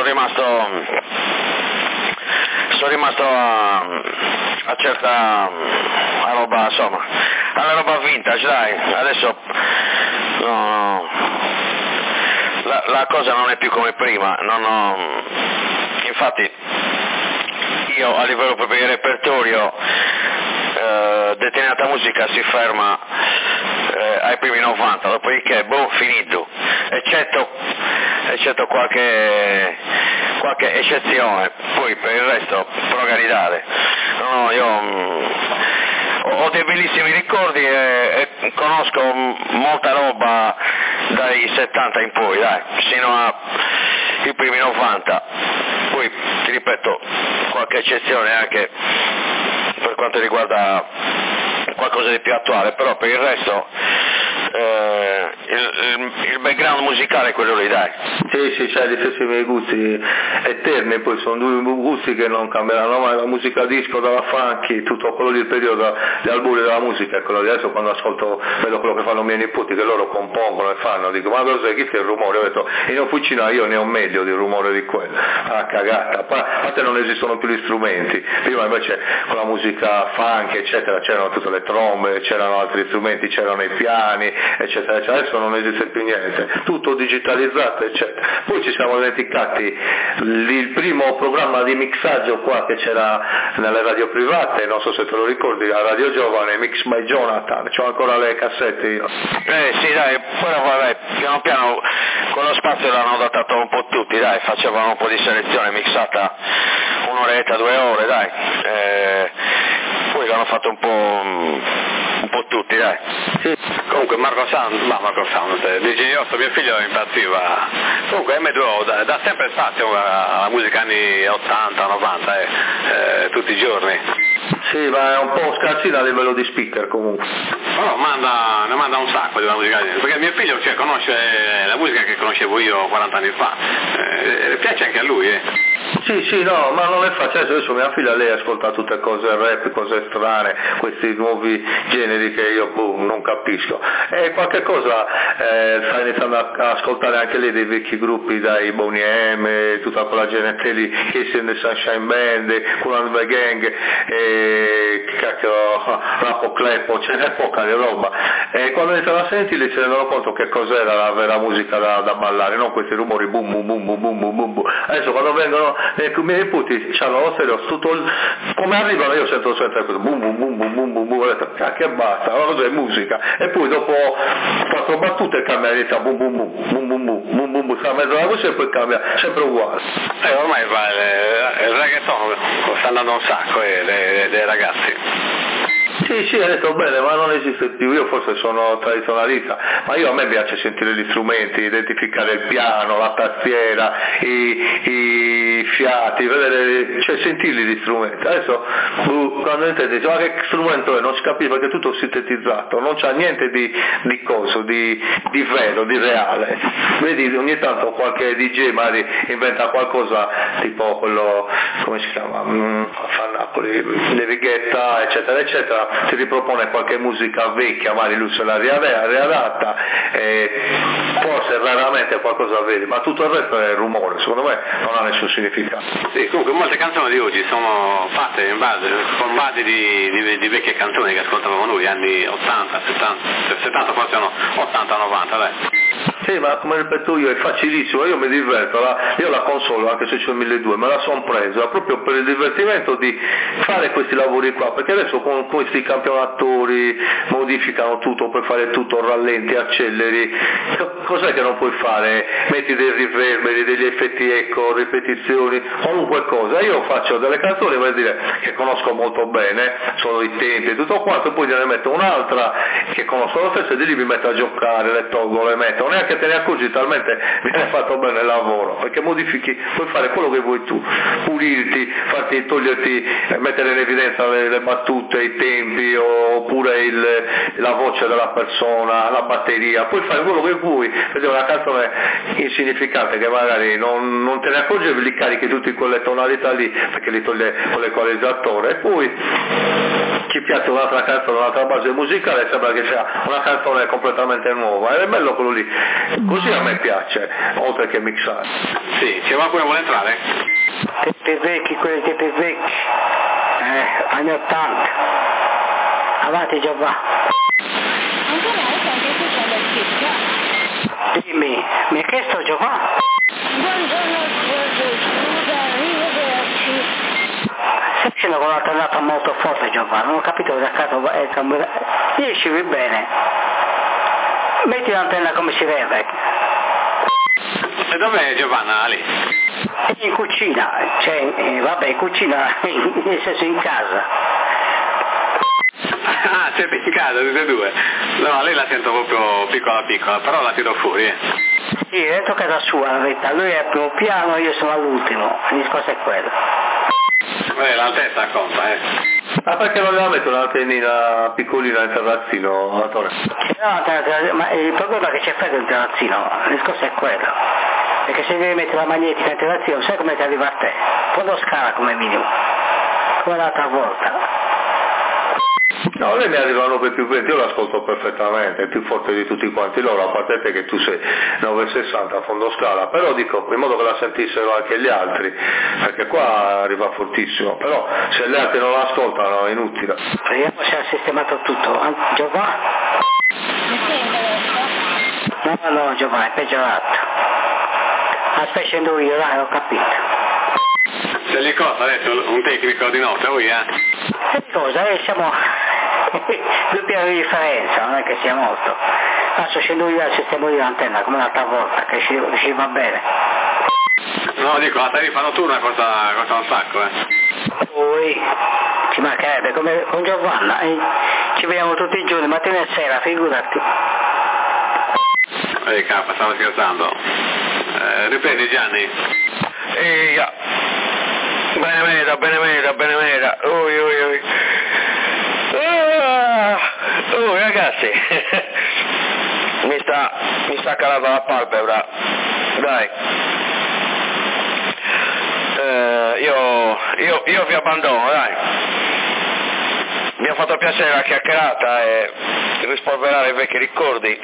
rimasto a certa roba, insomma, alla roba vintage, dai, adesso no, la cosa non è più come prima, infatti io a livello proprio di repertorio determinata musica si ferma ai primi 90, dopodiché finito, eccetto qualche eccezione, poi per il resto progaridade. No, io ho dei bellissimi ricordi e conosco molta roba dai 70 in poi, dai, sino ai primi 90, poi ti ripeto qualche eccezione anche per quanto riguarda qualcosa di più attuale, però per il resto il background musicale è quello lì, dai. Sì, c'hai gli stessi miei gusti eterni, poi sono 2 gusti che non cambieranno mai, la musica disco dalla funky, tutto quello del periodo, gli albumi della musica, e quello di adesso quando ascolto, vedo quello che fanno i miei nipoti, che loro compongono e fanno, dico ma cos'è, chi c'è il rumore? Ho detto in officina io ne ho meglio di rumore di quello, cagata, a parte non esistono più gli strumenti, prima invece con la musica funk eccetera c'erano tutte le trombe, c'erano altri strumenti, c'erano i piani eccetera, adesso non esiste più niente, tutto digitalizzato eccetera. Poi ci siamo dimenticati il primo programma di mixaggio qua che c'era nelle radio private, non so se te lo ricordi, a Radio Giovane, Mix by Jonathan, c'ho ancora le cassette io. Sì dai, poi vabbè, piano piano con lo spazio l'hanno datato un po' tutti, dai, facevano un po' di selezione mixata un'oretta, 2 ore, dai. Poi l'hanno fatto un po' tutti, dai. Sì. Comunque Marco Sound, DJ Otto, mio figlio impazziva. Comunque M2O dà sempre spazio alla musica anni 80, 90, tutti i giorni. Sì, ma è un po' scarsino a livello di speaker comunque. Però ne manda un sacco di musica, perché mio figlio conosce la musica che conoscevo io 40 anni fa, piace anche a lui. Sì, no, ma non è facile, adesso mia figlia lei ascolta tutte cose rap, cose strane, questi nuovi generi che io non capisco, e qualche cosa sta iniziando a ascoltare anche lei dei vecchi gruppi, dai Boney M, tutta quella gente lì, Casey and the Sunshine Band, Kool and the Gang, Rapo Cleppo, ce n'è poca di roba, e quando iniziano a sentirli si rendono conto che cos'era la vera musica da ballare, non questi rumori boom boom boom boom boom boom boom. Adesso quando vengono i miei nipoti c'hanno lo stereo, come arrivano io sento sempre questo boom boom boom boom boom boom boom, ho detto cacchio e basta, la cosa è musica, e poi dopo 4 battute cambia, inizia boom boom boom boom boom boom boom boom boom, sta a mezzo alla voce e poi cambia, sempre uguale. Ormai il reggaeton sta andando un sacco dei ragazzi. Sì, hai detto bene, ma non esiste più, io forse sono tradizionalista, ma a me piace sentire gli strumenti, identificare il piano, la tastiera, i fiati, vedere, cioè sentirli gli strumenti. Adesso quando intende dice ma che strumento è, non si capisce perché è tutto sintetizzato, non c'ha niente di vero, di reale. Vedi, ogni tanto qualche DJ magari inventa qualcosa tipo quello, come si chiama, fa Napoli, Le Righetta, eccetera eccetera, si ripropone qualche musica vecchia, magari lui se la riadatta, forse raramente qualcosa vedi, ma tutto il resto è rumore, secondo me non ha nessun significato. Sì, comunque molte canzoni di oggi sono fatte con base di vecchie canzoni che ascoltavamo noi, anni 80, 70, forse no, 80, 90, dai. Sì, ma come ripeto io, è facilissimo, io mi diverto, io la consolo anche se c'è il 1200, me la sono presa proprio per il divertimento di fare questi lavori qua, perché adesso con questi campionatori modificano tutto, puoi fare tutto, rallenti, acceleri, cos'è che non puoi fare? Metti dei riverberi, degli effetti eco, ripetizioni, qualunque cosa. Io faccio delle canzoni, vuol dire che conosco molto bene, sono i tempi e tutto quanto, e poi ne metto un'altra che conosco lo stesso e di lì mi metto a giocare, le tolgo, le metto, neanche te ne accorgi, talmente viene fatto bene il lavoro, perché modifichi, puoi fare quello che vuoi tu, pulirti, toglierti, mettere in evidenza le battute, i tempi, oppure la voce della persona, la batteria, puoi fare quello che vuoi, vedere una canzone insignificante che magari non te ne accorgi e li carichi tutti quelle tonalità lì, perché li toglie con l'equalizzatore, e poi ci piace un'altra canzone, un'altra base musicale, sembra che sia una canzone completamente nuova, ed è bello quello lì, così a me piace, oltre che mixare. Sì, c'è qualcuno che vuole entrare? Quelli tempi vecchi, anni 80, avanti Giovanni. Ancora che succede qui? Dimmi, mi hai chiesto Giovanni? Buongiorno, scusa, arrivederci. Stai facendo con un'alternata molto forte Giovanni, non ho capito che caso è cambiato. Riesci bene? Metti l'antenna come si deve. E dov'è Giovanna lì? In cucina, in cucina, nel senso in casa. Ah, siete in casa, tutte e due. No, lei la sento proprio piccola, però la tiro fuori. Sì, è detto casa sua, la verità. Lui è al primo piano, io sono all'ultimo. Il discorso è quello. L'altezza conta, Ma perché non la metto un'antennina piccolina nel terrazzino, Antonio? No, ma il problema è che c'è freddo in terrazzino, il discorso è quello. Perché se devi mettere la magnetica in terrazzino, sai come ti arriva a te? Quando scala come minimo, come l'altra volta. No, lei mi arriva a 9+20, io l'ascolto perfettamente, è più forte di tutti quanti loro, a parte te che tu sei 9,60 a fondo scala, però dico, in modo che la sentissero anche gli altri, perché qua arriva fortissimo, però se gli altri non l'ascoltano è inutile. Vediamo se ha sistemato tutto. Giovanni? Mi sente adesso? No, Giovanni, è peggiorato. Aspetta, scendo io, dai, ho capito. Se gli costa adesso un tecnico di notte, voi Che cosa? Siamo due piani di differenza, non è che sia molto. Adesso scendo io al sistema di l'antenna come l'altra volta, che ci va bene. No, dico, la tariffa notturna costa un sacco, Poi ci mancherebbe, come con Giovanna, ci vediamo tutti i giorni, mattina e sera, figurati. Capa, stavo scherzando. Riprendi Gianni. Eia. Benemera. Ui. Ragazzi, mi sta calando la palpebra. Dai. Io vi abbandono, dai. Mi ha fatto piacere la chiacchierata e rispolverare i vecchi ricordi.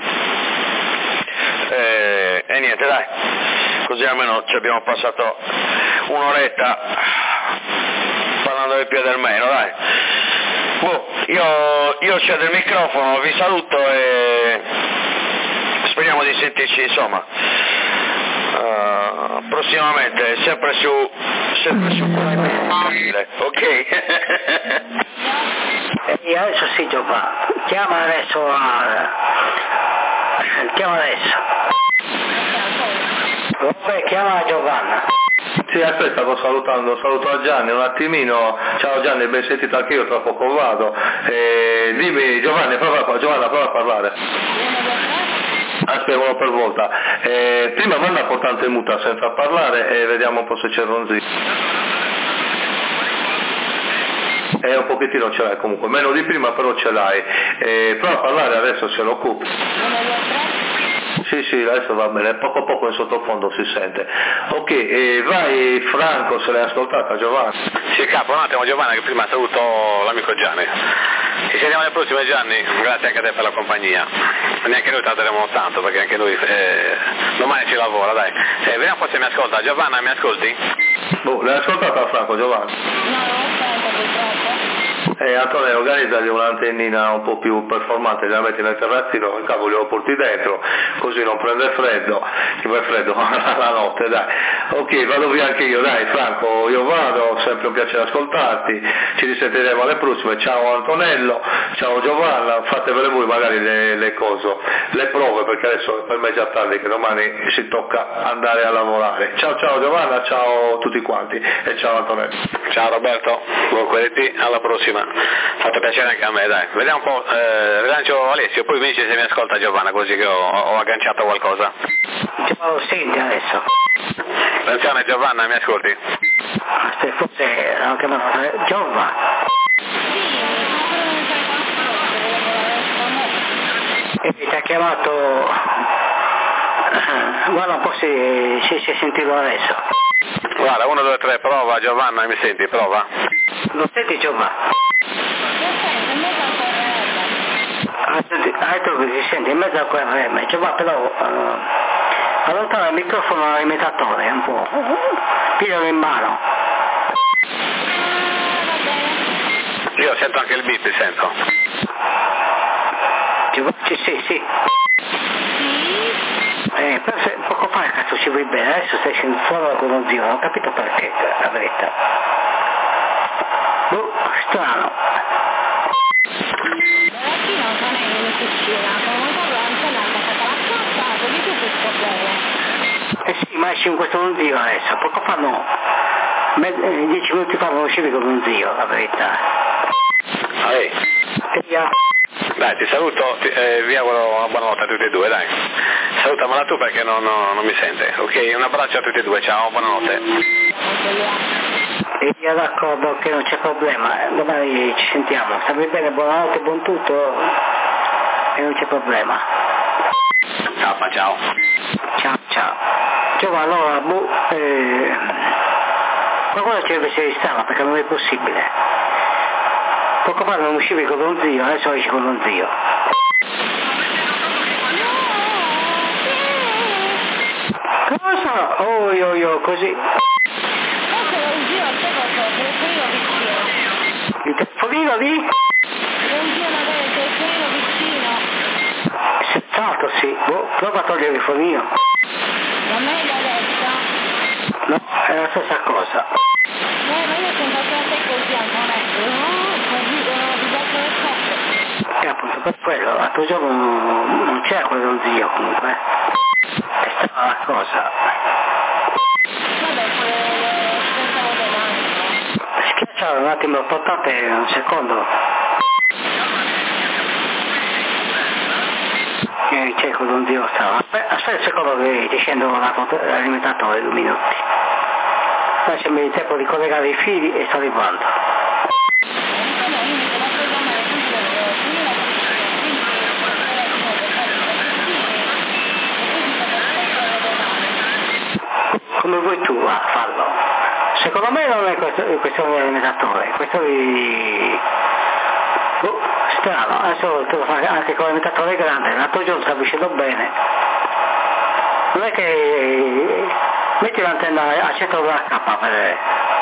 E niente, dai, così almeno ci abbiamo passato un'oretta parlando del più e del meno, dai. Io cedo il microfono, vi saluto e speriamo di sentirci, insomma, prossimamente, sempre su ok? E adesso sì, Giovanni, chiama adesso. Vabbè, chiama Giovanna. Sì, aspetta, stavo salutando, saluto a Gianni un attimino. Ciao Gianni, ben sentito anche io, tra poco vado. Dimmi Giovanna, prova a parlare. Aspetta, uno per volta. Prima manda portante in muta senza parlare e vediamo un po' se c'è Ronzi. Un pochettino ce l'hai comunque, meno di prima però ce l'hai. Prova a parlare adesso se lo occupi. Sì, adesso va bene, poco in sottofondo si sente. Ok, vai Franco, se l'hai ascoltata Giovanni? Sì, capo, un attimo Giovanni, che prima saluto l'amico Gianni. Ci vediamo alle prossime Gianni, grazie anche a te per la compagnia. Neanche noi tarderemo tanto perché anche lui domani ci lavora, dai. Vediamo un po' se mi ascolta. Giovanna, mi ascolti? L'hai ascoltata Franco Giovanni? No, aspetta, purtroppo. Antonio, organizzagli un'antennina un po' più performante, la metti nel terrazzino, il cavolo lo porti dentro, così non prende freddo, ci fa freddo la notte, dai. Ok, vado via anche io, dai Franco, io vado, sempre un piacere ascoltarti, ci risentiremo alle prossime, ciao Antonello, ciao Giovanna, fatevele voi magari le prove, perché adesso per me è già tardi, che domani si tocca andare a lavorare. Ciao Giovanna, ciao tutti quanti e ciao Antonello. Ciao Roberto, buon QRT, alla prossima. Fatto piacere anche a me, dai. Vediamo un po', rilancio Alessio, poi mi dice se mi ascolta Giovanna, così che ho agganciato qualcosa. Ciao, senti adesso. Attenzione Giovanna, mi ascolti? Aspetta, forse hanno chiamato Giovanna. E ti ha chiamato. Guarda un po' se si è sentito adesso. Guarda, 1, 2, 3, prova Giovanna, mi senti? Prova. Lo senti Giovanna? Ah, tu si sente in mezzo a QRM, Giovanna, però allontana il microfono all'imitatore un po', piglialo in mano. Io sento anche il beep, sento. Sì. Poco fa cazzo ci vuoi bene, adesso stai fuori con lo zio, non ho capito perché, la verità. Strano. Ragazzino non è in cucina, come parlante l'hanno fatta la cassa, così tutto sta bene. Sì, ma esci con questo non zio adesso, poco fa no. 10 minuti fa non uscivi con un zio, la verità. Dai, ti saluto, vi auguro una buona notte a tutti e due, dai. Salutamela tu perché non mi sente. Ok, un abbraccio a tutti e due, ciao, buonanotte. E io d'accordo che non c'è problema, domani ci sentiamo. Stammi bene, buonanotte, buon tutto e non c'è problema. Ciao. Ciao. Giovanni, allora, qualcosa ci deve essere strano perché non è possibile. Poco fa non uscivi con lo zio, adesso esci con lo zio. Cosa? Oh, così. Il telefonino lì? Il telefonino vicino. Senz'altro sì. Prova a togliere il telefonino. Non è da destra? No, è la stessa cosa. Ma io sono passata così a Monetto. E appunto per quello, l'altro giorno non c'era quello zio comunque. È stata la cosa. Vabbè, aspettare un attimo, aspettate un secondo. Cerco di un Dio stava. Aspetta un secondo che ti scendo l'alimentatore, 2 minuti. Lasciami il tempo di collegare i fili e sto arrivando. Come vuoi tu a farlo? Secondo me non è questione di alimentatore, questo di... strano, adesso devo fare anche con l'alimentatore grande, l'altro giorno sta uscendo bene. Non è che... metti l'antenna a 100 K per vedere.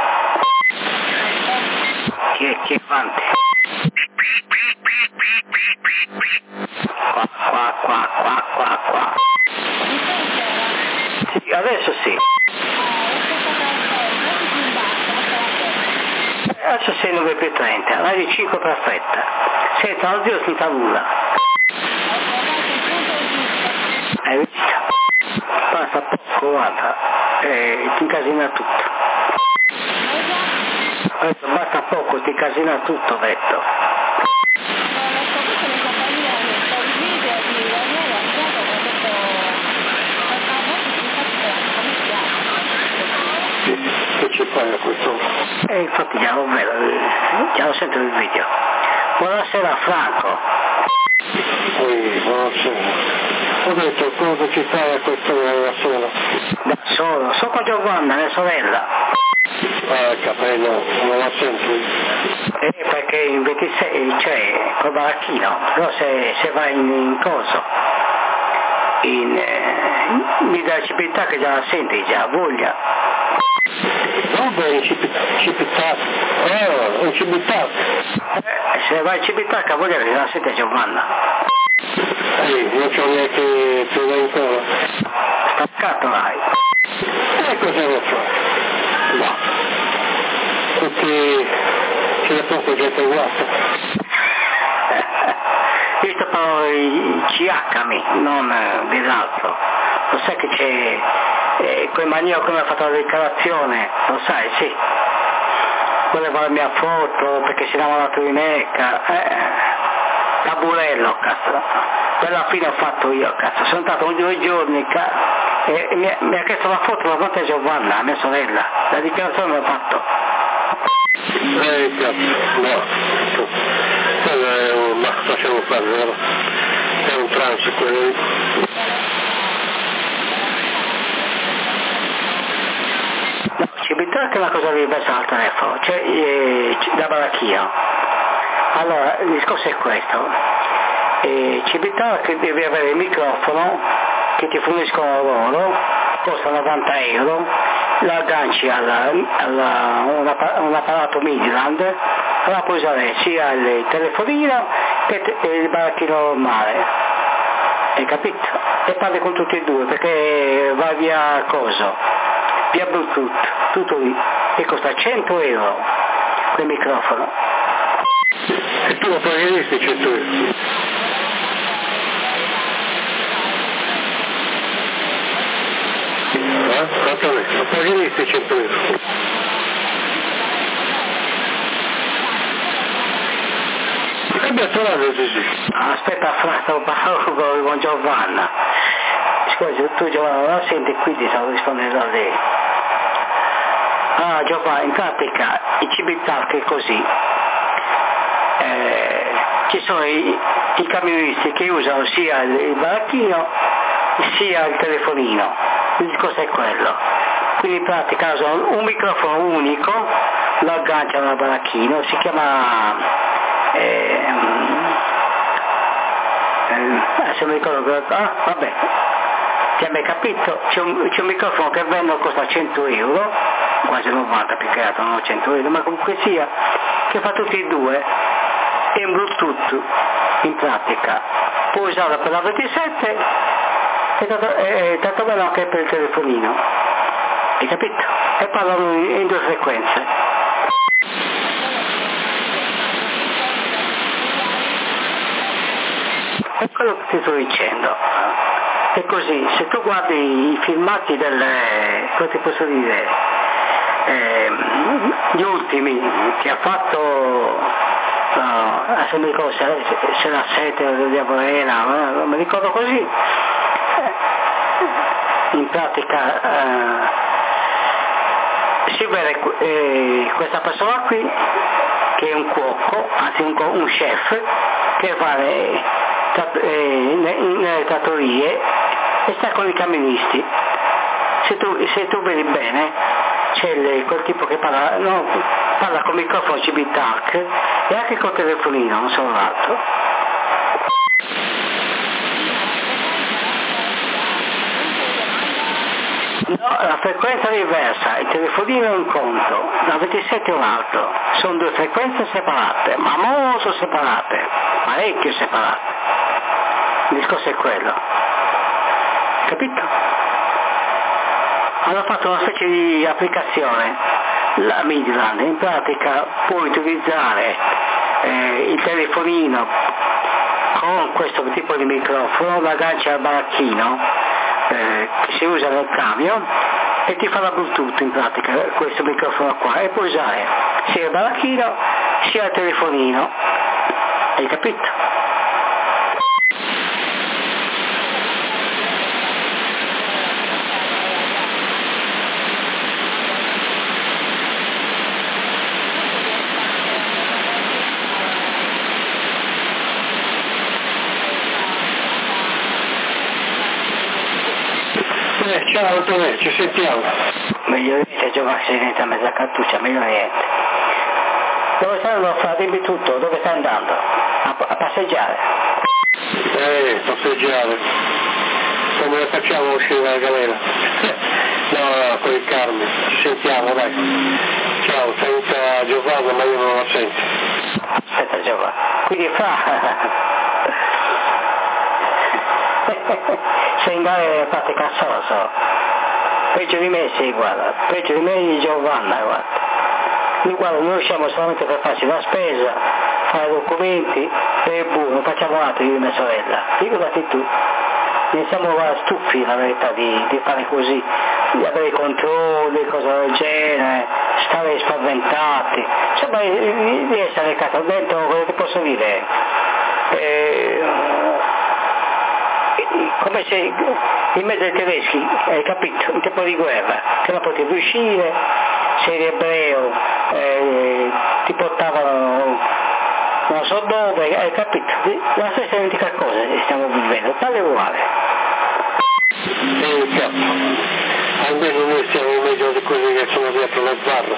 Chi è avanti? Qua. Sì, adesso sì. Adesso sei 9+30, radio 5 perfetta. Senta, oddio senza nulla. Hai visto? Basta poco, guarda, ti incasina tutto. Adesso basta poco, ti incasina tutto, ho detto. Che ci fai a questo? Infatti già lo sento il video. Buonasera Franco. Buonasera. Ho detto cosa ci fai a quest'ora da solo? Da solo, so con Giovanna, mia sorella. Capello, non la senti? Perché in 26, cioè col baracchino, però se vai in coso, mi dà civiltà che già la senti, già voglia. No, beh, in Cipitac. In Cipitac. Se vai in Cipitac vuol dire che la sente Giovanna. Non c'ho neanche più da ancora. Staccato l'hai. Cosa devo fare? No. Perché c'è poco gente guasta. Io sto parlando di CH, non dell'altro. Lo sai che c'è... quel manio come ha fatto la dichiarazione, lo sai, sì. Voleva la mia foto perché si era malato di necca. Taburello, cazzo. Per la fine ho fatto io, cazzo. Sono stato 2 giorni, e mi ha chiesto la foto, la quanta è Giovanna, mia sorella. La dichiarazione l'ho fatto. Cazzo, no. Quello è un... ma facciamo fare, vero? È un trance quello lì. Cibitoc è una cosa diversa dal telefono, cioè da baracchino. Allora, il discorso è questo. Cibitoc devi avere il microfono che ti forniscono loro, costa 90 euro, lo agganci un apparato Midland, allora puoi usare sia il telefonino che il baracchino normale. Hai capito? E parli con tutti e due perché va via via Bluetooth, tutto lì, e costa 100 euro quel microfono. E tu lo pagheresti 100 euro? Esattamente, lo pagheresti 100 euro? Aspetta, stavo parlando con Giovanna. Scusa, tu Giovanna non la senti, quindi stavo rispondendo a lei. Ah Giovanna, in pratica il Cibitac è così. Ci sono i camionisti che usano sia il baracchino sia il telefonino. Il discorso è quello. Quindi in pratica usano un microfono unico, lo agganciano al baracchino, si chiama se mi ricordo vabbè, ti hai mai capito? C'è un microfono che vende costa 100 euro, quasi 90 più che altro, non 100 euro, ma comunque sia, che fa tutti e due, è un Bluetooth in pratica, puoi usarlo per la 27 e tanto bello anche per il telefonino, hai capito? E parlano in 2 frequenze. È quello che ti sto dicendo. È così, se tu guardi i filmati come ti posso dire, gli ultimi che ha fatto, se mi ricordo se la 7 o di Avorena, non mi ricordo così, in pratica si vede questa persona qui che è un cuoco, anzi un chef, che va nelle trattorie e sta con i camionisti. Se tu vedi bene, c'è quel tipo che parla con microfono CB-Talk e anche col telefonino, non solo l'altro. No, la frequenza è diversa, il telefonino è un conto, la 27 è un altro, sono due frequenze separate, ma molto separate, parecchio separate. Il discorso è quello, capito? Hanno fatto una specie di applicazione, la Midland, in pratica puoi utilizzare il telefonino con questo tipo di microfono, lo agganci al baracchino che si usa nel camion e ti fa la Bluetooth in pratica, questo microfono qua, e puoi usare sia il baracchino sia il telefonino, hai capito? Ciao Antonio, ci sentiamo. Meglio niente, Giovanni, sei dentro a mezza cartuccia, meglio niente. Dove stanno a fare? Dimmi tutto, dove stai andando? A passeggiare? Passeggiare. Come facciamo a uscire dalla galera? No, con il Carmine, ci sentiamo, dai. Ciao, senta Giovanni, ma io non la sento. Aspetta Giovanni, quindi sei in galera fate cazzoso, peggio di me sei, guarda, peggio di me di Giovanna, guarda. Noi guarda, noi usciamo solamente per farci la spesa, fare documenti e non facciamo altro io e mia sorella, figurati tu. Ne siamo stufi la verità di fare così, di avere controlli, cose del genere, stare spaventati, insomma di essere cato dentro, quello che posso dire, come se in mezzo ai tedeschi, hai capito, in tempo di guerra, che non potevi uscire, sei ebreo, ti portavano non so dove, hai capito, la stessa identica cosa stiamo vivendo, tale uguale. Almeno noi siamo in mezzo di quelli che sono dietro la sbarra,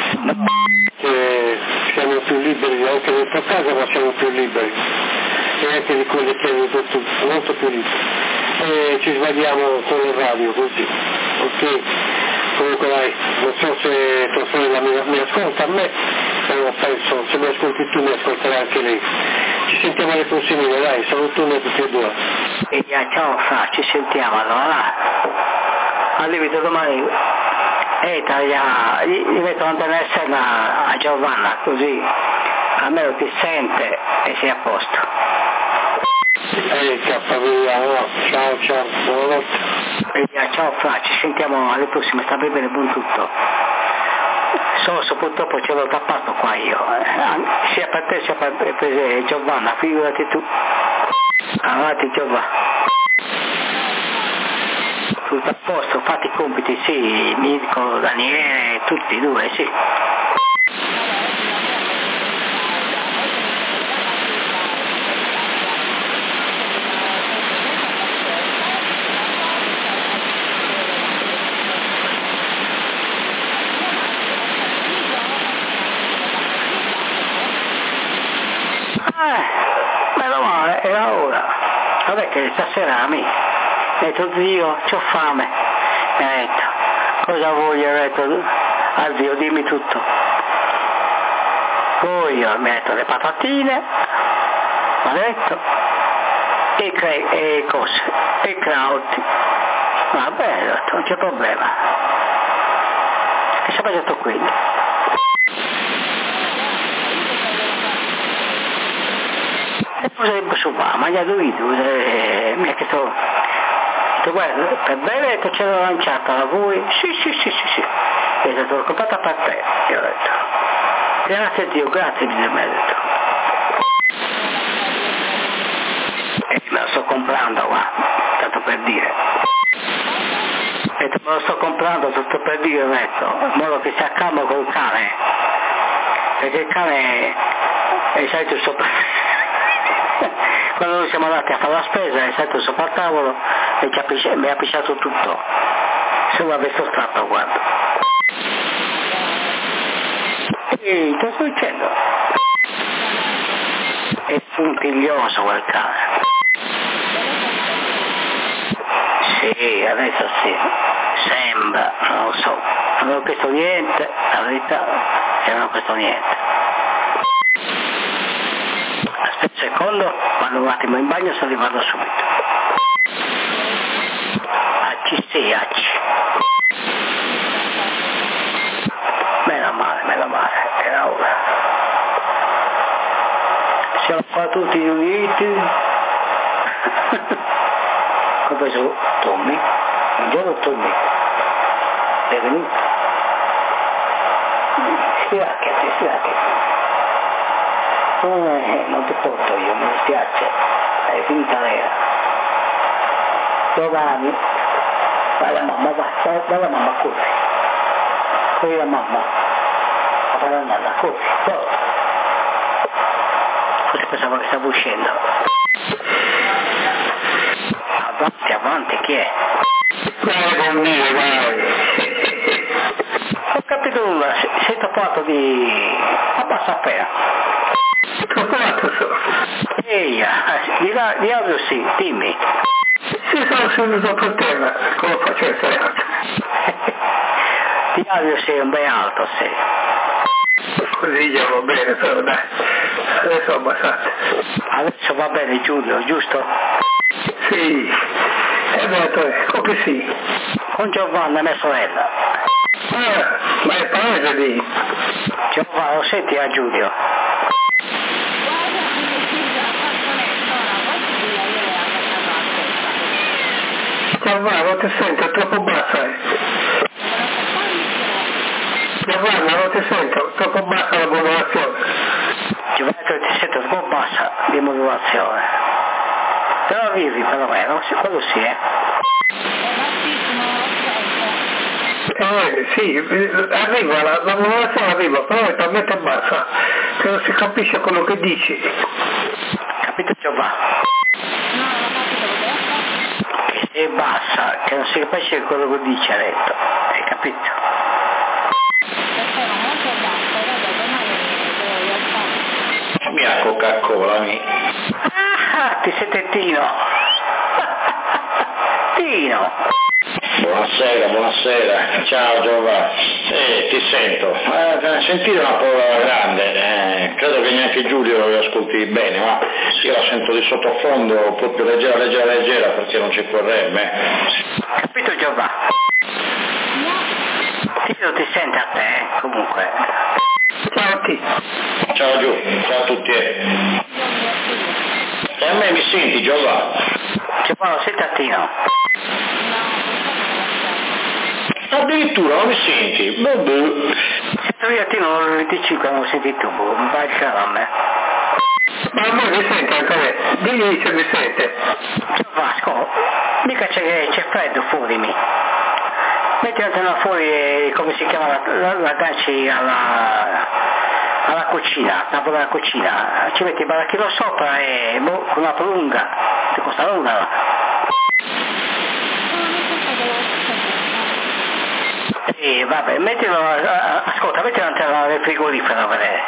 che siamo più liberi anche nel tuo caso, ma siamo più liberi, e anche di quelli che hanno detto molto più liberi. E ci sbagliamo con il radio così, ok? Comunque dai, non so se tua sorella mi ascolta a me, però penso, se mi ascolti tu mi ascolterai anche lei. Ci sentiamo alle prossime, dai, salutone a tutti e due. E ciao Fra, ci sentiamo allora. Arrivederci domani. Gli metto l'antenna esterna a Giovanna, così almeno ti sente e sei a posto. Ciao, buonanotte. Ciao Fra, ci sentiamo alle prossime, sta bene, buon tutto. So purtroppo ce l'ho tappato qua io, sia per te sia per Giovanna, figurati tu. Avanti Giovanna. Tutto a posto, fatti i compiti, sì, Mirko, Daniele, tutti e due, sì. Meno male, era ora. Vabbè che stasera mi ha detto zio, c'ho fame. Mi ha detto, cosa voglio? Ha detto, zio dimmi tutto. Poi io mi ha detto le patatine, mi ha detto, e cose, e crauti. Vabbè, ho detto, non c'è problema. E si è mangiato quello. E poi sarebbe su qua, ha mangiato video, mi ha chiesto detto, guarda, per bene ce l'ho lanciata a voi? Sì. E ho detto, l'ho comprata per te. E ho detto, grazie a Dio, grazie Dio, mi ha detto. E me lo sto comprando, guarda, tanto per dire. E me lo sto comprando tutto per dire, ho detto, in modo che si accalma col cane. Perché il cane è salito sopra. Quando noi siamo andati a fare la spesa è salito sopra il tavolo e mi ha pisciato tutto. Se lo avessi stato, guarda. E che sto dicendo? È puntiglioso quel cane. Sì, adesso sì. Sembra, non lo so. Non ho chiesto niente, la verità, e non ho chiesto niente. Aspetta un secondo, vado un attimo in bagno, se li vado subito. Acci. Meno male, era ora. Siamo qua tutti riuniti. Ho preso Tommy, buongiorno Tommy, benvenuto. Stiracchiati. Non ti porto io, mi dispiace, è finita l'era. Domani, vai la mamma, corri la mamma, a fare la nonna, corri. Forse pensavo che stavo uscendo. Avanti, chi è? Vai. Ho capito nulla, sei toppato di... Abbassa appena. Toppato sono. Eia, di audio sì, dimmi. Sì, sono subito per terra, come faccio a essere? Di audio sei un ben alto, sì. Così già va bene, però dai. Adesso ho abbassato. Adesso va bene Giulio, giusto? Sì, è detto, come sì. Con Giovanna, mia sorella. Ma è paese lì. Giovanna, lo senti a Giulio? Giovanna, non ti sento, è troppo bassa. Giovanna, non ti sento, troppo bassa la modulazione. Giovanna, ti sento troppo bassa di modulazione. Però arrivi perlomeno, quello sì, sì, arriva, la modulazione arriva, però è talmente bassa che non si capisce quello che dici. Capito Giovanni? Che è bassa, che non si capisce quello che dice, ha detto, hai capito? Mia Coca-Cola, ti sei Tino. Tino. Buonasera, ciao Giovanni. Ti sento. Sentire una parola grande, credo che neanche Giulio lo ascolti bene, ma io la sento di sottofondo proprio leggera perché non ci vorrebbe. Capito Giovanni? Tino ti sente a te, comunque. Ciao a te. Ciao Giù, ciao a tutti. E a me mi senti Giovanni? Giovanni, senti a Tino. Addirittura non mi senti? Sento io a Tino non lo dici quando lo senti tu, mi vai a me. Ma a me mi sente anche a me, digli se mi sente. Vasco, mica c'è freddo fuori mi. Metti la tela fuori e come si chiama la ganci alla cucina, tavola della cucina, ci metti il baracchino sopra e con una prolunga, ti costa una. E vabbè, mettilo, ascolta, mettilo nel frigorifero a vedere.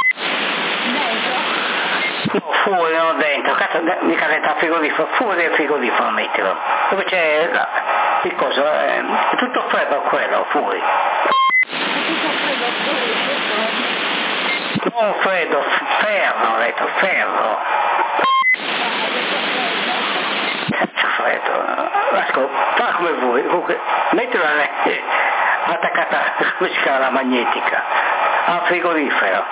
No, fuori, non dentro, cazzo, mica dentro al frigorifero, fuori del frigorifero mettilo. Dove c'è il coso, è tutto freddo quello, fuori. Non freddo, ferro, ho detto, ferro. Freddo. Ascolta, fa come vuoi, comunque, mettilo attaccata, come si chiama, la magnetica, al frigorifero.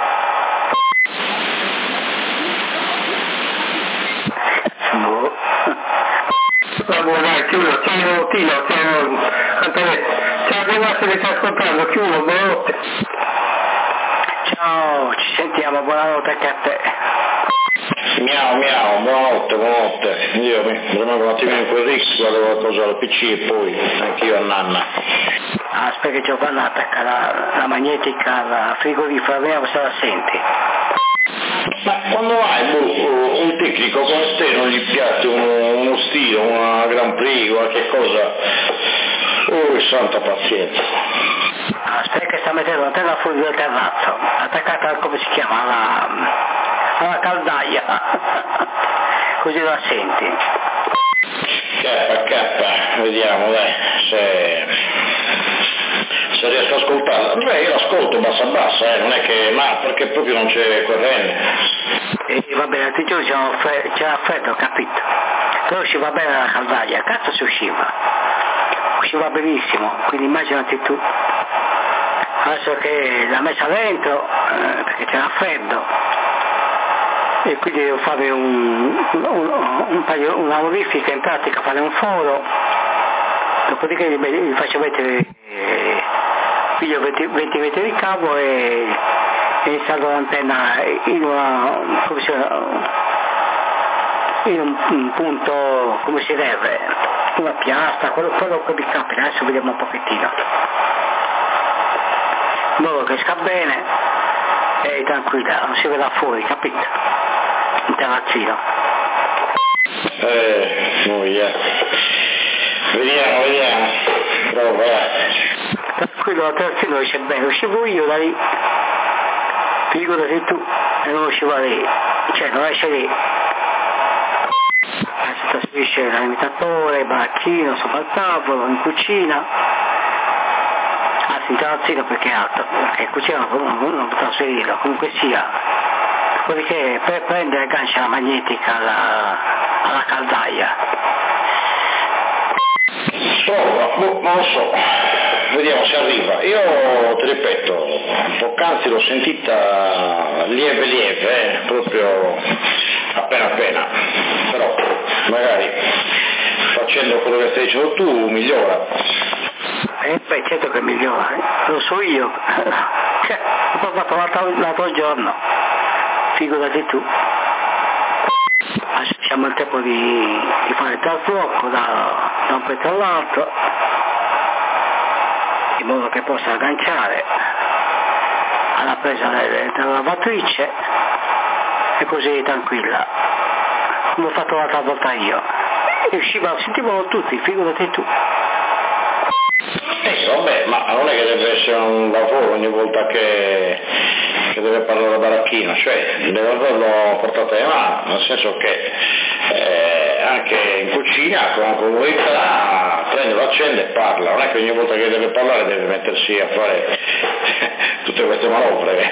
La buonaccia chiudo, ciao Tino, ciao Antonio, ciao Tommaso che sta ascoltando, chiudo, buonanotte. Ciao, ci sentiamo, buonanotte anche a te. Miau, buonanotte. Io mi rimango un attimino in quel Rix, guardo qualcosa al PC e poi anch'io a nanna. Aspetta che Giovanna attacca la magnetica al frigorifero, vediamo se la senti. Ma quando vai un tecnico come te non gli piace uno stile, una Grand Prix, qualche cosa? Oh, santa pazienza. Aspetta che sta mettendo la terra fuori del terrazzo, attaccata come si chiama, alla caldaia, così la senti. K, vediamo dai, se riesco a ascoltarla. Beh, io l'ascolto bassa, non è che, ma perché proprio non c'è corrente. E va bene, l'altro giorno c'era freddo, capito? Però usciva bene la caldaia, cazzo si usciva benissimo, quindi immaginati tu. Adesso che l'ha messa dentro, perché c'era freddo, e quindi devo fare una modifica, in pratica fare un foro, dopodiché gli faccio mettere piglio 20 metri di cavo e installo l'antenna in un punto come si deve, una piastra, quello che mi capita. Adesso vediamo un pochettino, in modo che esca bene e tranquilla, non si veda fuori, capito? Un terrazzino. Vediamo, prova. Tranquillo, la terrazzino esce bene, uscivo io da lì, figurati tu, e non usciva lì, cioè non esce lì. Si trasferisce l'alimentatore, il baracchino, sopra il tavolo, in cucina, anzi in terrazzino perché è alto, perché in cucina non può trasferirlo, comunque sia. Dopodiché per prendere aggancia la magnetica alla caldaia. Prova, non lo so, vediamo se arriva. Io ti ripeto, poc'anzi l'ho sentita lieve, proprio appena, però magari facendo quello che stai dicendo tu migliora. Beh, certo che migliora, lo so io, l'ho provato l'altro giorno, figurati tu. Adesso siamo al tempo di fare il trasloco da un pezzo all'altro, in modo che possa agganciare alla presa della lavatrice e così tranquilla, come ho fatto l'altra volta io. E sentivano tutti, figurati tu. Vabbè, ma non è che deve essere un lavoro ogni volta che deve parlare la baracchina, cioè deve averlo portato in mano, nel senso che anche in cucina con comodità prende, lo accende e parla, non è che ogni volta che deve parlare deve mettersi a fare tutte queste manovre.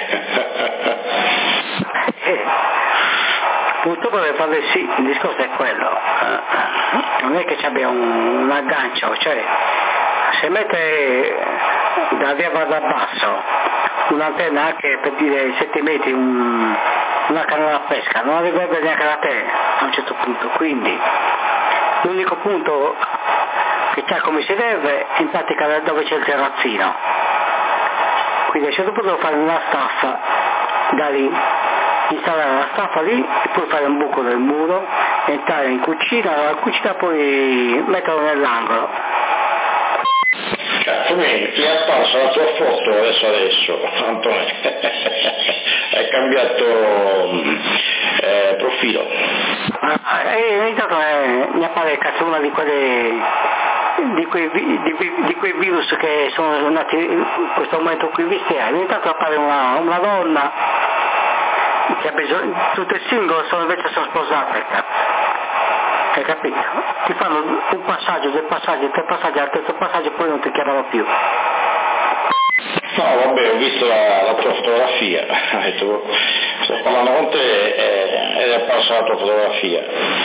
Purtroppo deve fare sì, il discorso è quello, non è che ci abbia un aggancio, cioè se mette da via da basso un'antenna anche per dire 7 metri, una canola a pesca, non arriverebbe neanche da te a un certo punto, quindi l'unico punto che c'ha come si deve è in pratica dove c'è il terrazzino, quindi a un certo punto devo fare una staffa da lì, installare la staffa lì e poi fare un buco nel muro, entrare in cucina, dalla cucina poi metterlo nell'angolo. Cazzo, mi è apparsa la tua foto adesso, Antonio, hai cambiato profilo. Intanto mi appare cazzo una di quelle di quei virus che sono nati in questo momento qui visti, intanto appare una donna che ha bisogno, tutte e singole invece sono sposate, cazzo. Hai capito? Ti fanno un passaggio, 2 passaggi, 3 passaggi, al terzo passaggio poi non ti chiamano più. No, vabbè, ho visto la tua fotografia, ho detto, sto parlando con te ed è apparsa la tua fotografia.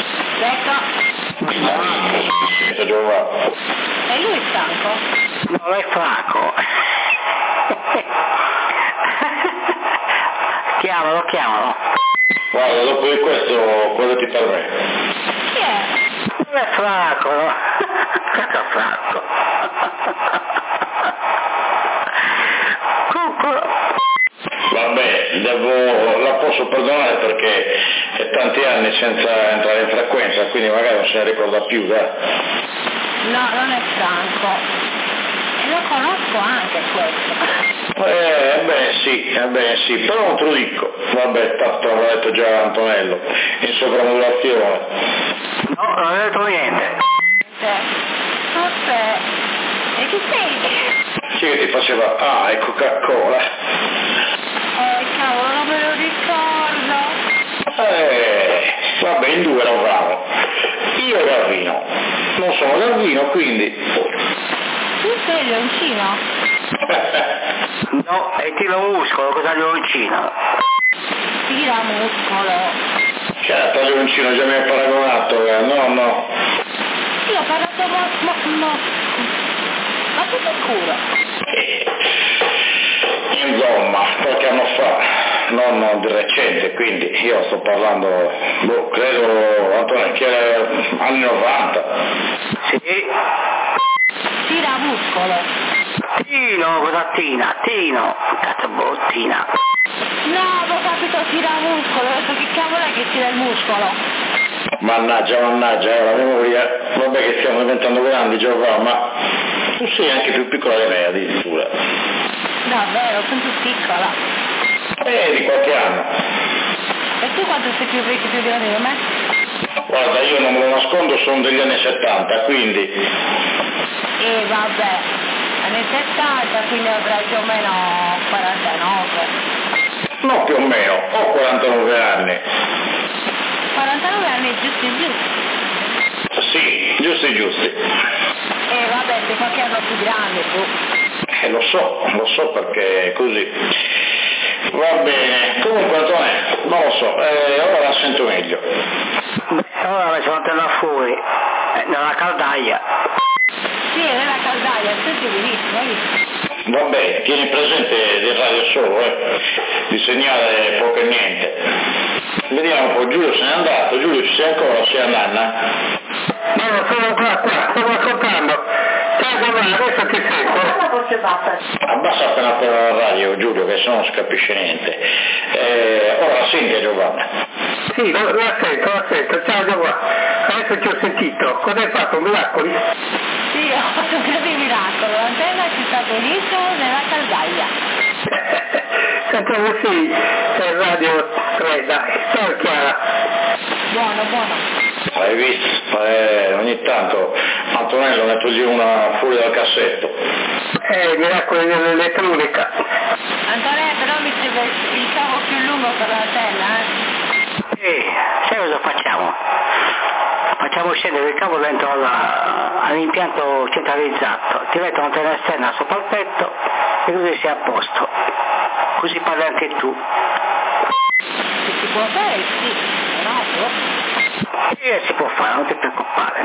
Aspetta. Giovanni. E lui è stanco? Non è Franco. Chiamalo. Guarda, dopo di questo, quello ti per me. Chi è? Non è Franco, no? cazzo ha fatto? Vabbè, la posso perdonare perché è tanti anni senza entrare in frequenza, quindi magari non se ne ricorda più, dai. No, non è Franco. E lo conosco anche questo. Beh sì, però non te lo dico. Vabbè, tanto l'ha detto già Antonello, in sovramodulazione. No, non ho detto niente. Aspetta, e chi sei? Sì che ti faceva, è Coca-Cola. Cavolo, non me lo ricordo. Vabbè, in due eravamo. Io e Gavino. Non sono Gavino, quindi... Tu sei leoncino? No, è tiro muscolo, cosa leoncino? Tira muscolo. Certo, leoncino già mi hai paragonato, no. Io ho parlato ma sei sicuro? Insomma, qualche anno fa, non di recente, quindi io sto parlando, credo, Antonio, che era anni 90. Sì. Tira muscolo. Tino, cosa tina? Tino, cazzo bottina. No, ho capito, tira muscolo, ho detto che cavolo è che tira il muscolo? Mannaggia, la memoria, vabbè che stiamo diventando grandi, Giovanni, ma tu sei anche più piccola di me addirittura. Davvero, sono più piccola. Di qualche anno. E tu quanto sei più vecchio, più grande di me? Guarda, io non me lo nascondo, sono degli anni 70, quindi... Vabbè, anni 70, quindi avrai più o meno 49. No, più o meno, ho 49 anni. 49 anni giusti. Sì, giusti. Vabbè, sei qualche anno più grande tu. Lo so perché è così. Va bene, comunque Antonio, non lo so, ora la sento meglio. Ora mi sono andato fuori, nella caldaia. Sì, nella caldaia, senti benissimo, hai visto? Vabbè, tieni presente del radio solo, di segnale poco e niente. Vediamo un po', Giulio se n'è andato, Giulio ci sei ancora, sei a Nanna? No, sono qua, stavo ascoltando. Ciao Giovanni, adesso ti sento. Abbassa appena la radio, Giulio, che sennò non si capisce niente. Ora la senti, Giovanni? Sì, la sento, ciao Giovanni. Adesso ti ho sentito, cosa hai fatto, miracoli? Sì, ho fatto un grande miracolo, l'antenna ci sta benissimo nella caldaia. Sentiamo sì, è il radio 3, dai, ciao Chiara. Buono. Hai visto? Ogni tanto Antonello ne toglie una fuori dal cassetto. Miracoli dell'elettronica. Antonello, però mi serve il cavo più lungo per l'antenna, Sai cosa facciamo? Facciamo scendere il cavo dentro all'impianto centralizzato, ti metto un'antenna esterna sopra il petto e così sei a posto. Così parli anche tu. Se si può fare, sì, no? Si può fare, non ti preoccupare.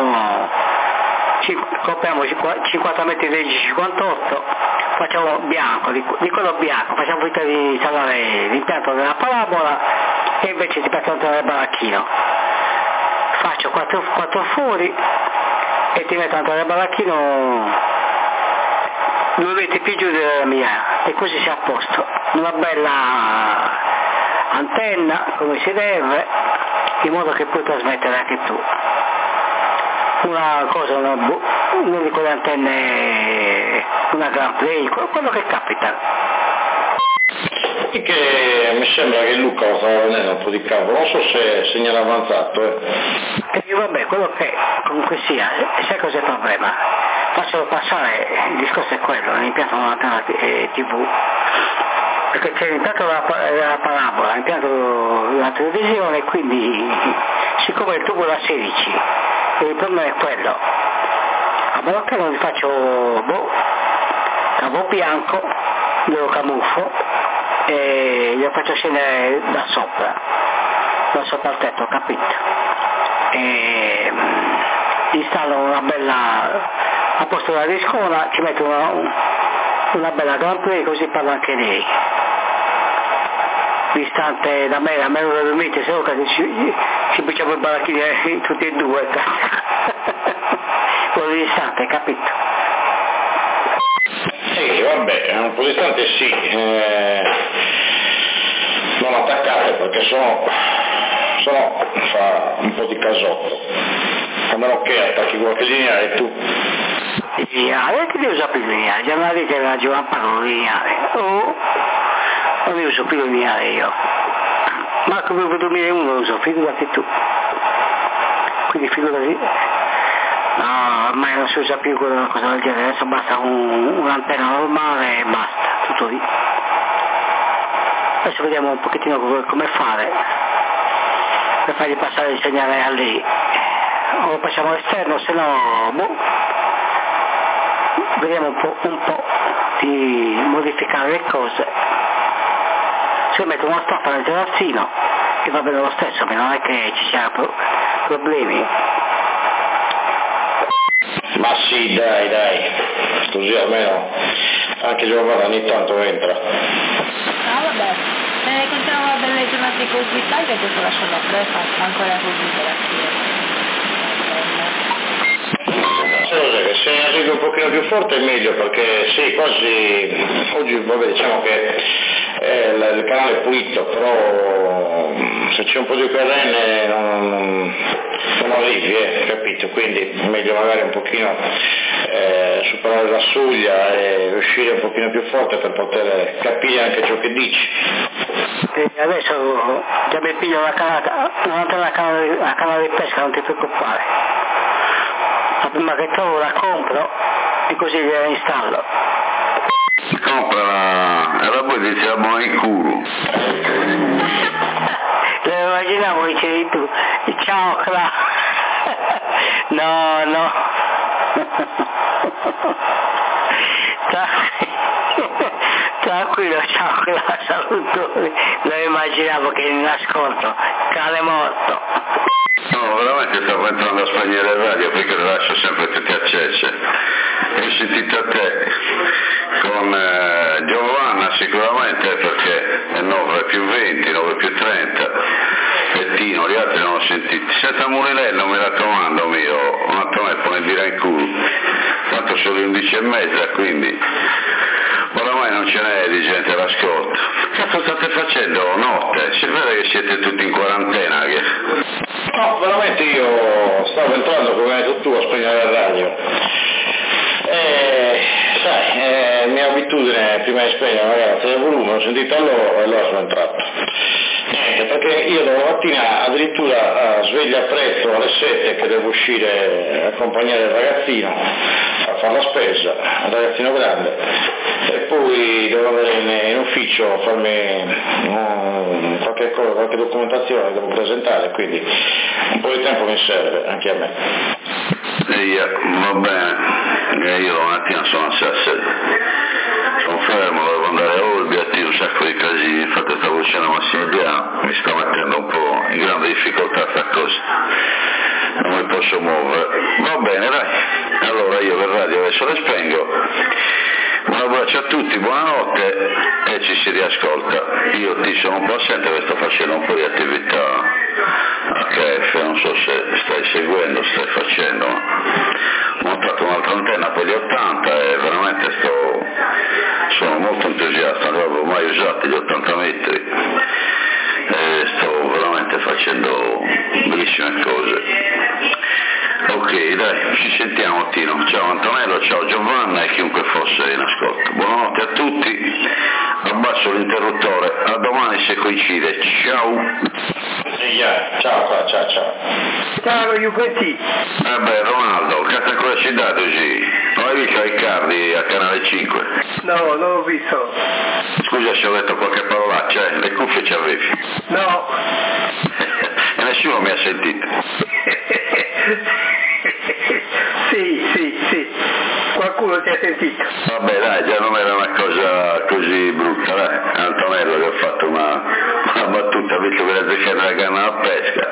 Copriamo 50 metri del G58, facciamo bianco, di quello bianco, facciamo finta di installare l'impianto della parabola e invece ti metto dentro il baracchino. Faccio 4 fori e ti metto dentro il baracchino 2 metri più giù della mia e così sei a posto. Una bella antenna come si deve, in modo che puoi trasmettere anche tu. Una di quelle antenne, una Grand Play, quello che capita. E che mi sembra che Luca lo stava vendendo un po' di cavo, non so se è segnale avanzato. E vabbè, quello che comunque sia, sai cos'è il problema? Faccelo passare, il discorso è quello, l'impianto di un'antenna TV. Perché c'è l'impianto della parabola, l'impianto della televisione, quindi siccome il tubo è da 16, il problema è quello. A meno che non gli faccio cavo bianco, glielo camuffo e glielo faccio scendere da sopra il tetto, capito? E installo una bella, a posto della discona ci metto una bella Grand Play, così parla anche lei. Distante da me, a meno da 2 metri, se no ci facciamo i baracchini tutti e due. Vuol di distante, capito? Sì, vabbè, un po' distante sì, non attaccate perché sennò fa un po' di casotto, a meno che attacchi qualche lineare tu. Lineare? Che devo sapere il lineare? Già mi dite che la giovane parlo lineare. Oh, non devo sapere il lineare io. Ma come per 2001 lo so, figurati tu. Quindi figurati. No, ormai non si usa più una cosa del genere, adesso basta un'antenna normale e basta, tutto lì. Adesso vediamo un pochettino come fare per fargli passare il segnale a lei. O lo facciamo all'esterno, se no, boh. Vediamo un po' di modificare le cose. Se metto una stoffa nel terrazzino, che va bene lo stesso, ma non è che ci siano problemi. Ma sì, dai, così almeno anche Giovanna ogni tanto entra. Ah vabbè, continuiamo a delle giornate così calde e dopo lasciamo a fresca ancora così per Che se ne arrivi un pochino più forte è meglio, perché sì, quasi oggi vabbè, diciamo che il canale è pulito, però se c'è un po' di carrene non arrivi, capito? Quindi è meglio magari un pochino superare la suglia e uscire un pochino più forte per poter capire anche ciò che dici. Adesso già mi piglio la canna di pesca, non ti preoccupare. La prima che trovo la compro e così gliela installo. Comprala e poi ti si abbona il culo. Lo immaginavo, dicevi tu, ciao Cla. No. Tranquillo, ciao Cla, salutoni. Lo immaginavo che in ascolto, cane morto. No, veramente stavo entrando a spegnere il radio perché lo lascio sempre tutti accesi. E ho sentito a te con Giovanna sicuramente perché è 9 più 20, 9 più 30 e Tino, gli altri non ho sentiti. Senta Mulinello, mi raccomando mio, un attimo me pone dire in culo, tanto sono le 11:30, quindi oramai non ce n'è di gente all'ascolto. Cazzo state facendo notte? Si vede che siete tutti in quarantena che... No, veramente io stavo entrando come hai detto tu a spegnere il radio. Sai, mia abitudine prima di spegnere magari alzare il volume, ho sentito allora sono entrato. Niente, perché io domattina addirittura sveglia presto alle 7 che devo uscire a accompagnare il ragazzino a fare la spesa, il ragazzino grande, e poi devo andare in ufficio a farmi qualche documentazione che devo presentare, quindi un po' di tempo mi serve anche a me. Va bene, io domattina sono a 6, sono fermo, devo andare a Olbia, un sacco di casini, infatti stavo uscendo a Massimiliano, mi sta mettendo un po' in grande difficoltà sta cosa, non mi posso muovere. Va bene, dai, allora io per radio adesso le spengo. Un abbraccio a tutti, buonanotte e ci si riascolta. Io ti sono un po' assente perché sto facendo un po' di attività HF, non so se stai seguendo, stai facendo, ho montato un'altra antenna per gli 80 e veramente sono molto entusiasta, non avevo mai usato gli 80 metri e sto veramente facendo bellissime cose. Ok, dai, ci sentiamo Tino. Ciao Antonello, ciao Giovanna e chiunque fosse in ascolto. Buonanotte a tutti, abbasso l'interruttore, a domani se coincide, ciao. Ciao. Ciao, Iuquetti. Vabbè Ronaldo, cazzo cosa ci dà così? Non hai visto Riccardi a Canale 5? No, non l'ho visto. Scusa se ho detto qualche parolaccia, le cuffie ci avevi? No. E nessuno mi ha sentito. Sì, qualcuno ti ha sentito. Vabbè dai, già non era una cosa così brutta, dai. Antonello che ho fatto una battuta, visto che la zecca della canna a pesca.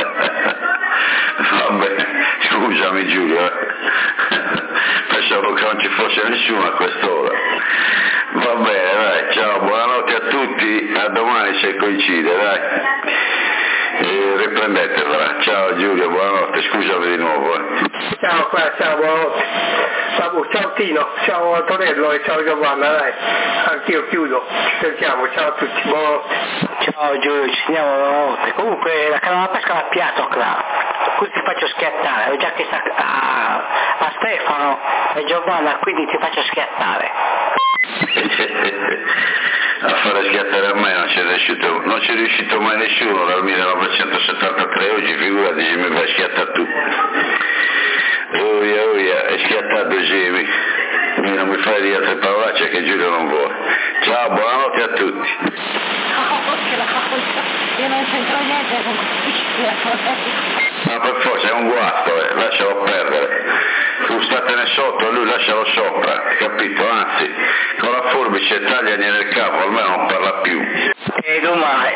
Vabbè, scusami Giulio, pensavo che non ci fosse nessuno a quest'ora. Va bene, dai, ciao, buonanotte a tutti, a domani se coincide, dai. riprendetevela. Ciao Giulio, buonanotte, scusami di nuovo. Ciao, ciao, buonanotte. Ciao Tino, ciao Antonello e ciao Giovanna, dai, anch'io chiudo, ci sentiamo, ciao a tutti, buonanotte. Ciao Giulio, ci vediamo buonanotte. Comunque la canna da pesca l'ha piazzo là, così ti faccio schiattare, ho già chiesto a Stefano e Giovanna, quindi ti faccio schiattare. A fare schiattare a me non c'è riuscito mai nessuno dal 1973, oggi figurati che mi fai schiattare tu. Oia, è schiattato Jimmy, non mi fai dire altre parolacce che Giulio non vuole. Ciao, buonanotte a tutti. Io non c'entro niente con Ma per forza è un guasto, lascialo perdere. Tu statene sotto e lui lascialo sopra, capito? Anzi, con la forbice tagliagli nel capo, almeno non parla più. E domani.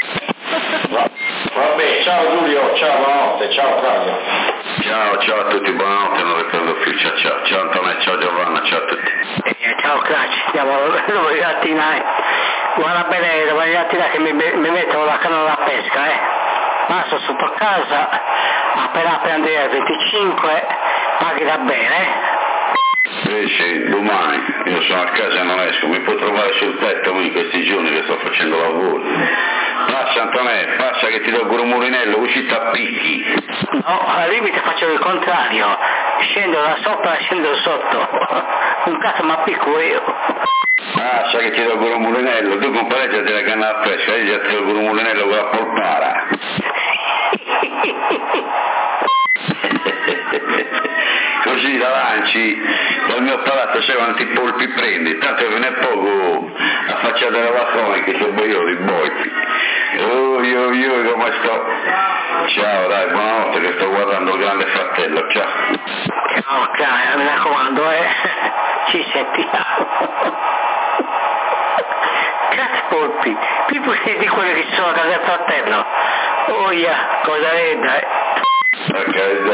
Vabbè, ciao Giulio, ciao, buonanotte, ciao Claudio. Ciao a tutti, buonanotte, non riprendo più, ciao Antonio, ciao Giovanna, ciao a tutti. Ciao Claci, stiamo dove attinare. Guarda bene dove attinare che mi mettono la canna da pesca, Passo sotto casa, appena prendere il 25, paghi da bene. Sì, domani, io sono a casa e non esco, mi può trovare sul tetto in questi giorni che sto facendo lavoro. Passa Antonè, passa che ti do il grumolinello, uscita a picchi. No, al limite faccio il contrario, scendo da sopra e scendo sotto. Un cazzo ma picco io. Passa che ti do il grumolinello, tu compareggiati la canna da pesca, io ti do il grumolinello con la polpara. Così la lanci dal mio palato, sai quanti polpi prendi, tanto ve ne poco affacciate la balcone che sono io di bolpi. Io come sto? Ciao dai, buonanotte che sto guardando il Grande Fratello, ciao. Ciao cara, mi raccomando, ci sentiamo. Cazzo polpi, più di quelli che ci sono a casa del fratello. Oia, cosa è dai? Ok,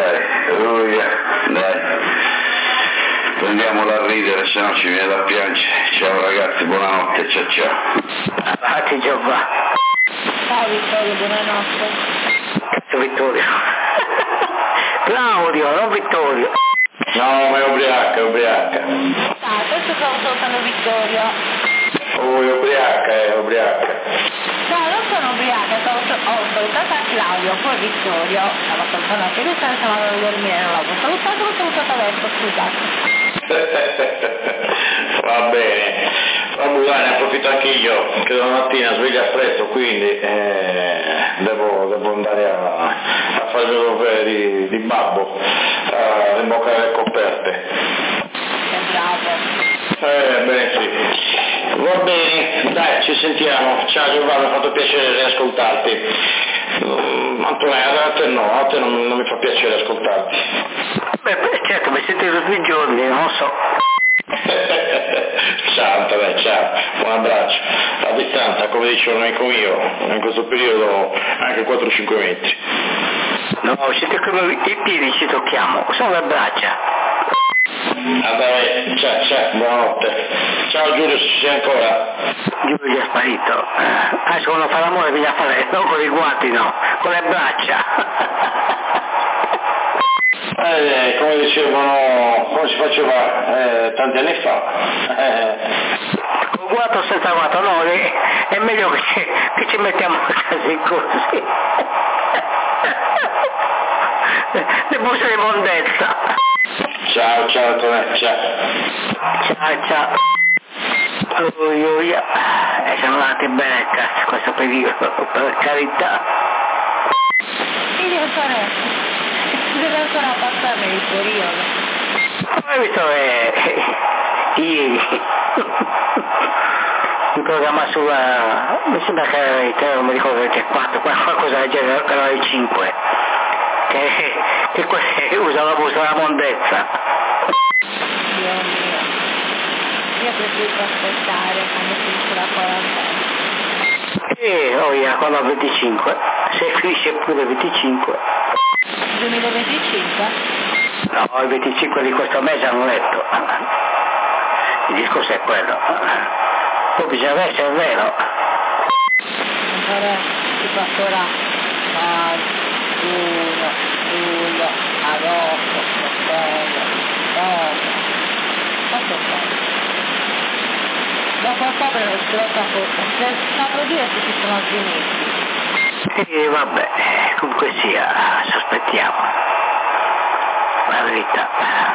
dai. Prendiamola a ridere, se no ci viene da piangere. Ciao ragazzi, buonanotte, ciao. Avanti Giovanni. Ciao Vittorio, buonanotte. Cazzo Vittorio. Claudio, non Vittorio. No, ma è ubriaca. Adesso stavo salutando Vittorio. Oh, è ubriaca. No, non sono ubriaca, ho salutato a Claudio, poi Vittorio, stavo salutando anche lui, stavo andando a dormire, non l'avevo salutato, l'ho salutato adesso, scusate. Va bene, ne approfitto anche io, che domattina sveglia presto, quindi devo andare a fare il dovere di babbo, a imboccare le coperte. Bravo. Bene sì. Va bene, dai, ci sentiamo. Ciao Giovanni, mi ha fatto piacere riascoltarti. Antonella, a te non mi fa piacere ascoltarti. Beh, certo, mi sento tutti i giorni, non so. Ciao Antonella, ciao, un abbraccio. A distanza, come dice un amico mio, in questo periodo anche 4-5 metri. No, siete come i piedi ci tocchiamo, sono le braccia. Vabbè, ciao, buonanotte. Ciao Giulio, se ci sei ancora? Giulio è sparito. Adesso quando fa l'amore bisogna fare, non con i guanti no, con le braccia. Come dicevano, come si faceva tanti anni fa. Con guanto senza guanto, no, è meglio che ci mettiamo a casa così. Le buste di mondezza. Ciao Antonella, ciao. Siamo andati bene cazzo questo periodo, per carità. Quindi deve ancora passare il periodo. Hai visto ieri il programma sulla, mi sembra che era il 3, non mi ricordo che 4, qualcosa del genere, però il 5. Che usa la busta della mondezza. Dio mio, io preferisco aspettare quando finisce la quarantena. Quando ho 25, se finisce pure 25. 2025? No, il 25 di questo mese hanno letto. Il discorso è quello. Poi bisogna essere vero. Ancora si passerà. maggio, giugno, luglio, agosto, settembre, ottobre. Quanto tempo? Dopo ottobre non si lotta per saprò dire se ci sono altri mesi. E vabbè, comunque sia, sospettiamo. La verità.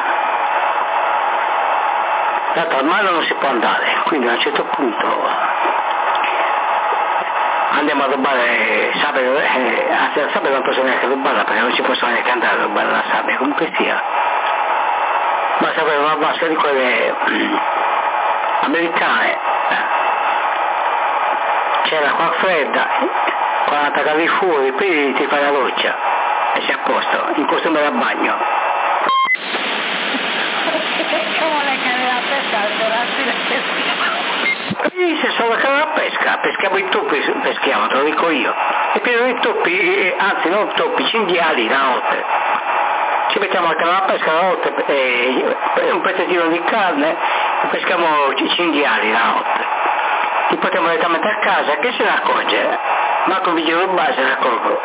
Tanto al mare non si può andare, quindi a un certo punto andiamo a rubare sabbia, anzi la sabbia non posso neanche rubarla perché non ci posso neanche andare a rubare la sabbia, comunque sia. Basta avere una vasca di quelle americane, c'è l'acqua fredda, 40 gradi fuori, poi ti fai la doccia e sei a posto, in costume da bagno. Come le canne da pesca, Se sono la canna da pesca, peschiamo i toppi, peschiamo, te lo dico io. E pieno di toppi, anzi non toppi, cinghiali la notte. Ci mettiamo la canna da pesca la notte, un pezzettino di carne e peschiamo i cinghiali la notte. Li portiamo direttamente a casa, che se ne accorge? Marco Vigile Urbano se ne accorgo.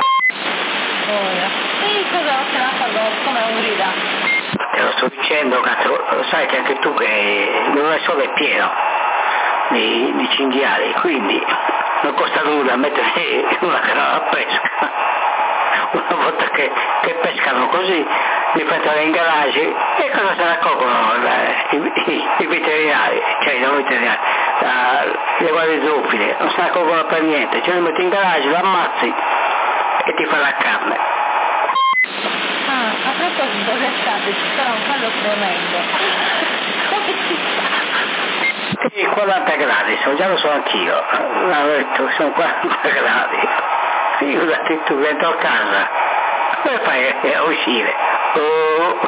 E cosa se la farò come un grida? Te lo sto dicendo, cazzo, lo sai che anche tu che non è solo è pieno di cinghiali, quindi non costa nulla mettere una canna da pesca. Una volta che pescano così, li mettono in garage e cosa se ne accorgono i veterinari, cioè non veterinari, le guardie zoofile, non se ne accorgono per niente, ce li metti in garage, lo ammazzi e ti fa la carne. A proposito d'estate ci sarà un caldo tremendo. Come si fa? E 40 gradi, già lo so anch'io, l'ho detto, sono 40 gradi. Figurati tu dentro casa, come fai a uscire? Oh.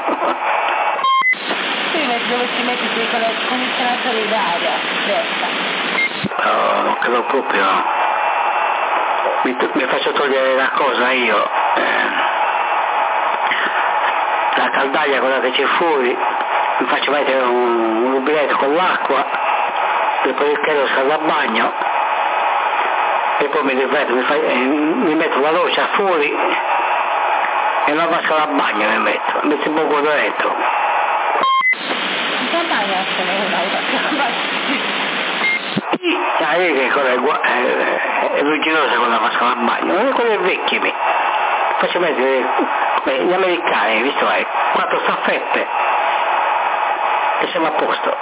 Dove ci metti con il condizionatore d'aria, fresca? No, non credo proprio. Mi faccio togliere la cosa io. La caldaia, quella che c'è fuori, mi faccio mettere un rubinetto con l'acqua, dopodiché lo scaldo a bagno e poi mi metto la doccia fuori e la vasca da bagno mi metto un po' dentro. Che bagno ce n'è una? Sai che quella è rugginosa con la vasca da bagno, non è quelle vecchie mi. Faccio mettere gli americani, visto hai 4 staffette e siamo a posto.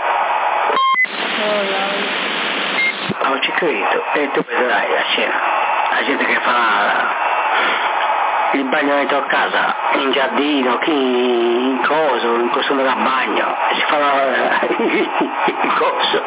Non ci credo, e tu vedrai la scena, la gente che fa il bagno dentro casa, in giardino, chi in coso, in costume da bagno, e si fa il coso.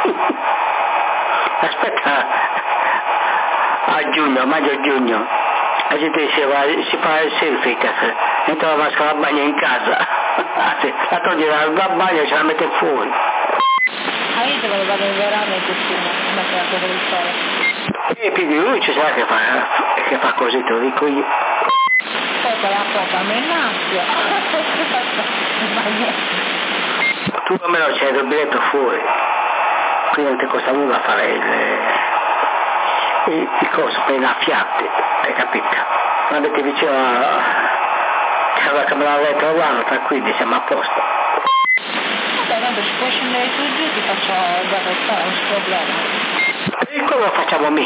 Aspetta a giugno, maggio-giugno, la gente si fa il selfie, entra la vasca da bagno in casa, la toglie dal bagno e ce la mette fuori. Io te lo vado in verano in costume, come se la cosa del sole. E più di lui ci sarà che fa così, te lo dico io. Poi con la copa mi innaffio. Tu almeno c'hai il biglietto fuori, quindi non ti costa nulla fare il coso per innaffiarti, hai capito? Ma metti vicino alla camera da letto là, tranquilli, siamo a posto. Tanto ci puoi scendere su e giù, ti faccio guardare, non c'è problema. E come lo facciamo me?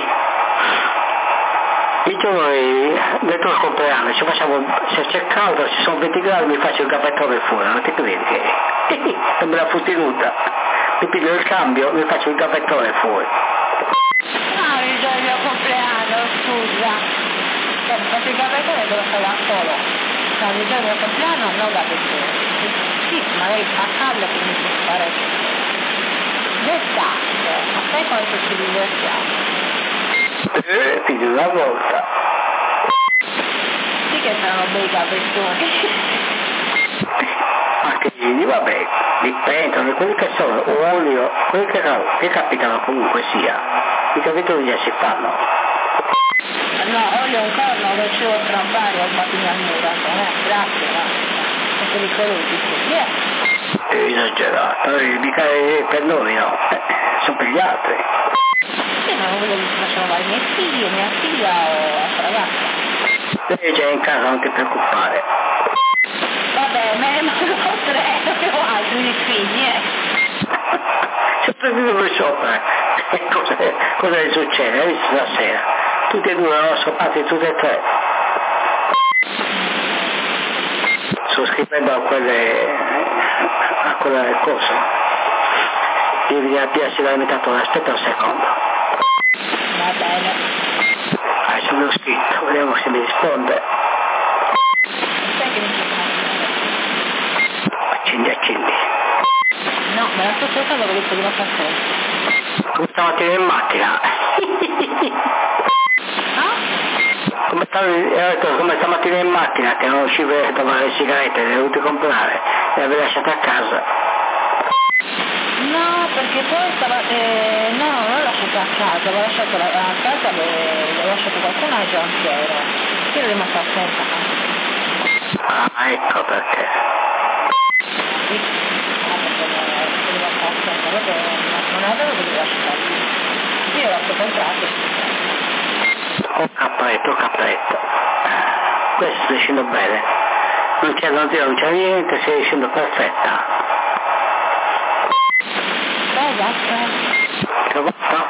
Il giorno dentro il compleanno ci facciamo, se c'è caldo, ci sono 20 gradi, mi faccio il gabbettone fuori, non ti credi che è bella futtinuta. Mi piglio il cambio, mi faccio il gabbettone fuori. No, il giorno del mio compleanno, scusa. Faccio il gabbettone te lo fai da solo. No, il giorno del mio compleanno non gabbettone. Sì, magari fa caldo che mi può fare d'estate, ma sai quanto ci divertiamo? Più di una volta. Sì che saranno bei gavettoni. Anche lì, vabbè, dipendono, quelli che sono olio, quelli che capitano comunque sia, i gavettoni già si fanno. No, olio ancora non lo devo trampare al mattino al muro, non è grazie, ma sono pericolosi, via. È esagerato, mica per noi no, sono per gli altri. Sì, ma non voglio che facciano male mia figlia o la ragazza. Lei è già in casa, non ti preoccupare. Vabbè, me ne manco 3, ho altri figli, Sempre vivo sopra. Cosa gli succede? Hai visto stasera? Tutti e due erano soppati, tutti e tre. Sto scrivendo a quella cosa. Devi avviarsi la limitazione, aspetta un secondo. Va bene. Adesso l'ho scritto, vediamo se mi risponde. Sai che mi sta Accendi. No, me la sto ascoltando con il primo paziente. Come stamattina in macchina. Come stamattina in macchina che non usciva a trovare le sigarette, le ho dovute comprare, le avevo lasciate a casa. No, perché poi stava... no, non l'ho lasciato a casa, l'ho lasciato a casa, l'ho lasciato qualcun altro anche ero. Io ero rimasta senza. Ah, ecco perché. Sì, perché sono rimasta senza, proprio non avevo dovuto lasciare lì. Io l'ho comprato. Ho capretto. Questo sta uscendo bene. Non c'è niente, stai uscendo perfetta. Trovata?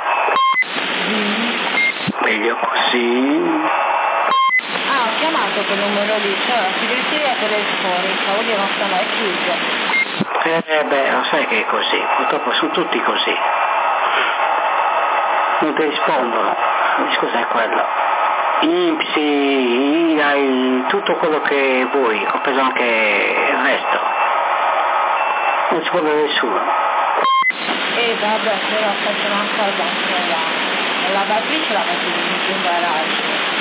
Meglio così. Ho chiamato quel numero lì, cioè la segreteria telefonica, vuol dire non sta mai chiuso. Beh, lo sai che è così, purtroppo sono tutti così. Non ti rispondono. Scusa, è quello. INPS, INAIL, tutto quello che vuoi, compreso anche il resto. Non si vuole nessuno. Vabbè, però faccio una cosa anche la lavatrice la metto in garage.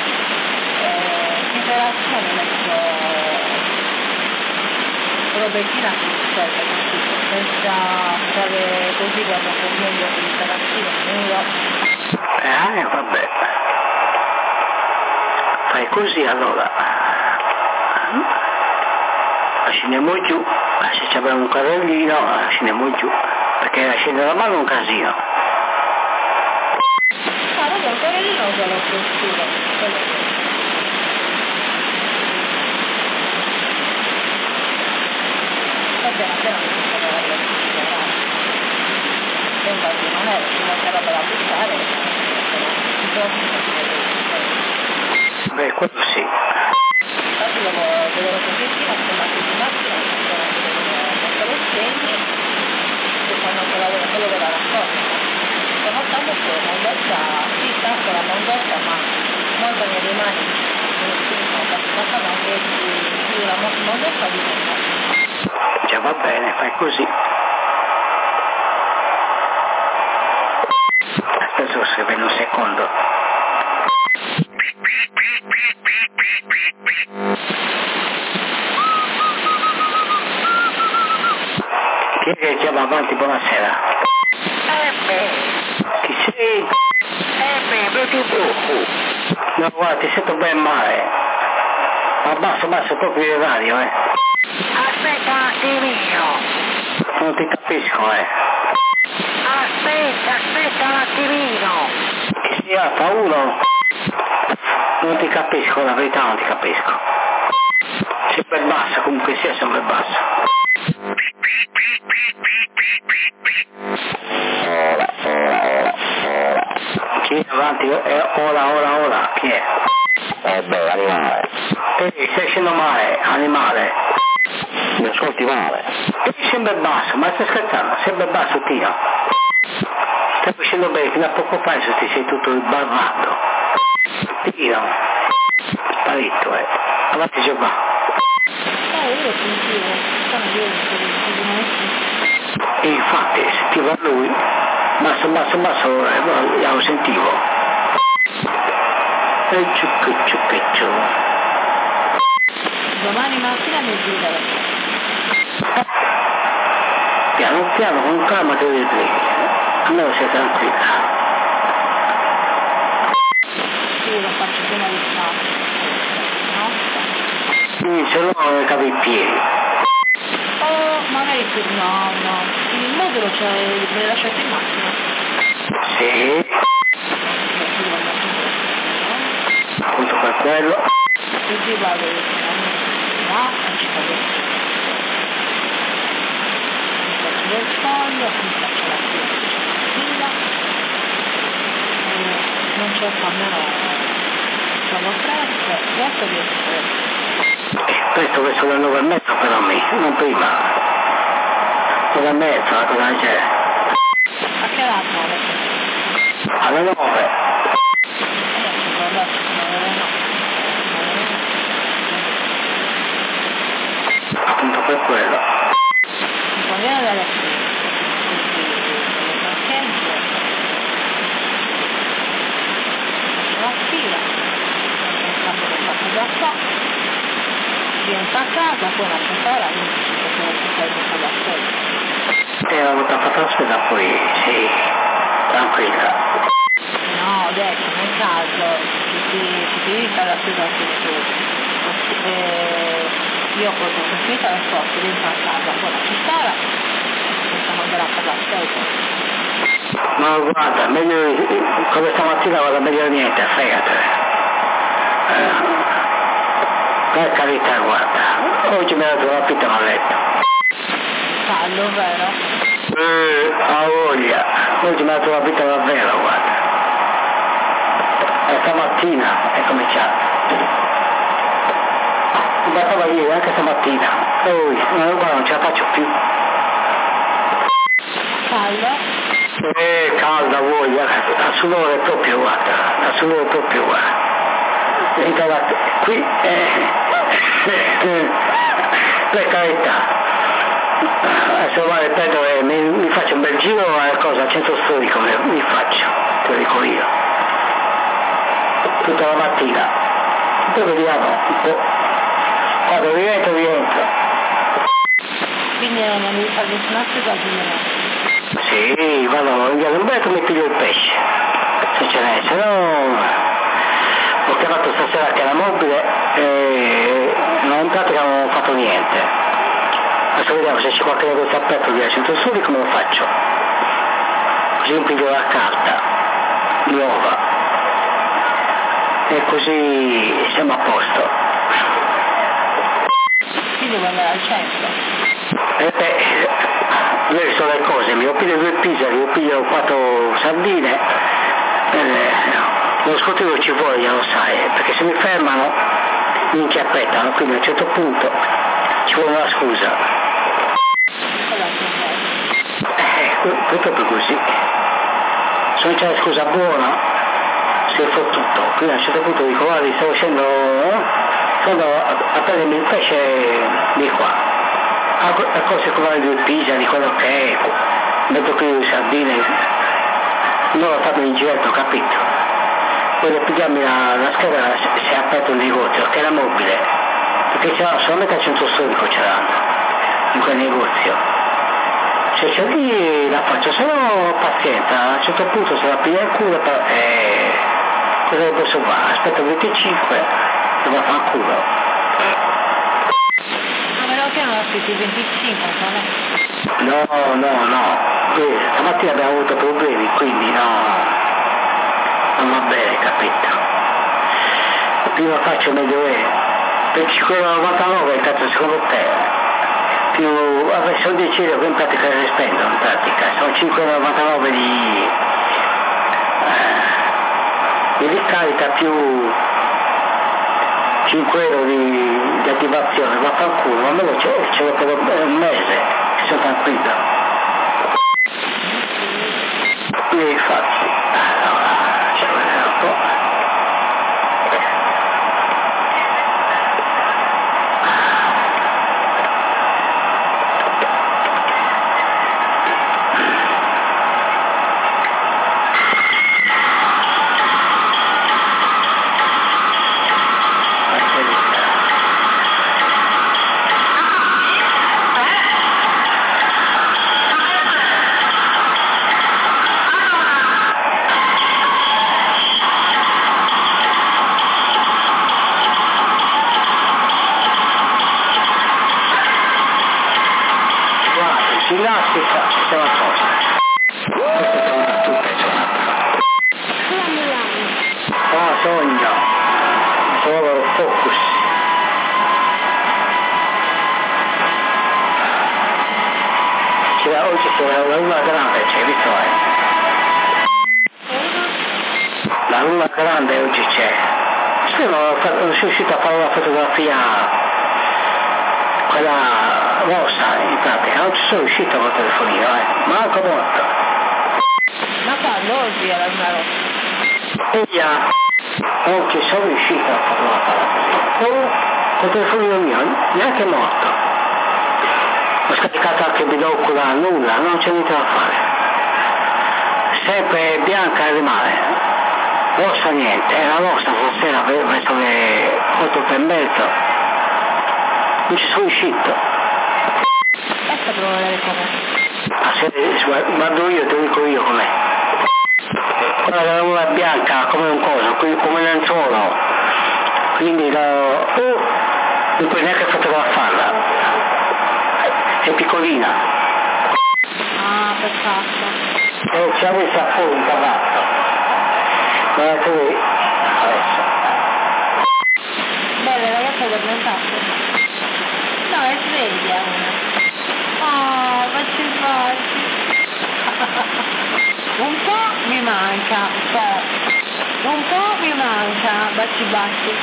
In operazione metto robettina che serve senza stare così quando conviene con l'instalazione nulla. Vabbè. Fai così allora. Scendiamo giù, se c'è un carrellino scendiamo giù, perché scendere la mano è un casino. Vabbè, un carrellino usa lo stesso. Vabbè, infatti non è una roba da buttare. Beh, quello sì. Infatti vedevo pochettino, ho chiamato di macchina, metto le segni e fanno quello della raccolta. Sto notando che la mondezza, sì, tanto la mondezza, ma molto mi rimane, sono passata anche più la mondezza di meno. Già va bene, fai così. Adesso scrive un secondo. Chi è che chiama avanti? Buonasera. Chi sei? No, guarda, ti sento ben male. Abbassa proprio il radio, Aspetta un attimino. Non ti capisco, Aspetta un attimino. Che sia, fa uno. Non ti capisco, la verità non ti capisco. Sempre basso, comunque sia sempre basso. Chi è avanti? Ora, chi è? Beh, animale. Stai scendo male, animale. Mi ascolti male. Sempre basso, ma stai scherzando? Sempre basso, Tino. Stai facendo bene, fino a poco fa se ti sei tutto sbarrato. Tino. Sparito, avanti già va. Io sentivo, sono io E infatti sentiva lui, basso, io lo sentivo. E ciucchiccio. Domani mattina mi giro. Piano, con calma che vedi. Allora sei tranquilla. Io lo faccio prima di spazio, no? Se no non capi i piedi. Magari no. Il modulo me l'hai lasciato in macchina. Sì. appunto per quello. Così vado là, ci vado. Mi faccio il foglio, mi faccio la fila. Non c'è almeno sono presto, adesso riesco presto. Presto verso le 9:30 però non prima. 9:30, cosa c'è? A che ora 9? Alle 9. Appunto per quello. Mi conviene dare qui, così le parcheggio, faccio la fila, il capo lo faccio da qua, rientro a casa, poi una sera io mi ci potevo portare da solo. Una volta fatto la spesa poi, sì, tranquilla. No, ho detto, nel caso, se ti devi fare la spesa su, io poi sono finita la scorsa, dentro a casa, poi la chitarra, possiamo andare a casa sopra. Ma guarda, meglio, come stamattina vado meglio niente, fregatene. Per carità, guarda, oggi mi ha dato la pitta a letto. Fallo, vero? Ha voglia, oggi mi ha dato la pitta davvero, guarda. E stamattina è cominciato. Mi bastava ieri, anche stamattina. Poi, non ce la faccio più. Fallo? Calda voglia, la sudore proprio, guarda, la sudore proprio, guarda. Qui, per carità. Adesso va, ripeto, mi faccio un bel giro a cosa, al centro storico, mi faccio, te lo dico io. Tutta la mattina. Poi vediamo un po'. Quando rientro. Quindi non devi fare nessuna spesa di sì, vado in via Umberto e mi piglio il pesce, se ce n'è, se no ho chiamato stasera che era mobile e in pratica non ho fatto niente. Adesso vediamo se c'è qualche negozio aperto via centro studi, come lo faccio, così mi piglio la carta nuova e così siamo a posto. Quindi vuoi andare al centro? Ieri sono le cose, mi ho pigliato 2 pizze, mi ho pigliato 4 sardine, lo scontro ci voglia, lo sai, perché se mi fermano mi inchiappettano, quindi a un certo punto ci vuole una scusa. Proprio così. Se non c'è la scusa buona, si è fottuto, quindi a un certo punto dico guarda, stavo scendo a prendermi il pesce di qua. A cose come le 2 pizze di quello che è, metto qui le sardine, non ho fatto il giretto, capito? Voglio pigliarmi la scheda se è aperto un negozio, che era mobile, perché c'era solamente al centro storico c'erano, in quel negozio. Se c'è lì la faccio, se no pazienza, a un certo punto se la piglia il culo cosa posso fare? Aspetta 25 e va a fare il culo. Sono tutti 25, no? Stamattina abbiamo avuto problemi, quindi non va bene, capito? Prima faccio meglio per 5,99 intanto secondo te, più sono 10 euro che in pratica le spendo, in pratica, sono 5,99 di ricarica più 5 euro di attivazione, va a far culo, almeno ce l'ho per un mese, sono tranquillo. E infatti, allora, ci vuole un po'. Ginnastica, siamo a posto. Queste sono tutte giornate. Sogno. la luna grande c'è, visto? La luna grande oggi c'è. Sono riuscito a fare una fotografia, quella rossa, in pratica, non ci sono riuscito col telefonino, manco molto. Ma quando oggi era una rossa? Non ci sono riuscito a fotografare così. Col telefonino mio, neanche morto. Ho scaricato anche binocula, nulla, non c'è niente da fare. Sempre bianca e rimane. Rossa niente, era rossa stasera verso le 8:30. Non ci sono riuscito. Adesso provo a vedere com'è. Guardo io, te lo dico io com'è. Quella della luna bianca come un coso, come un lenzuolo. Quindi non puoi neanche fotografarla. È piccolina. Ah, peccato. Ci ha messo a fuori un cavallo. Guardate lì, adesso. Bene, ragazzi, addormentate. No, è sveglia. Oh, baci. Un po' mi manca, un po' mi manca, baci.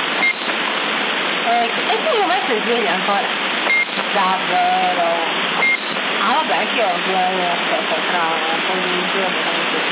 E tu come sei sveglia ancora? Davvero? Ah vabbè, anche io aspetta, tra un po' di giorni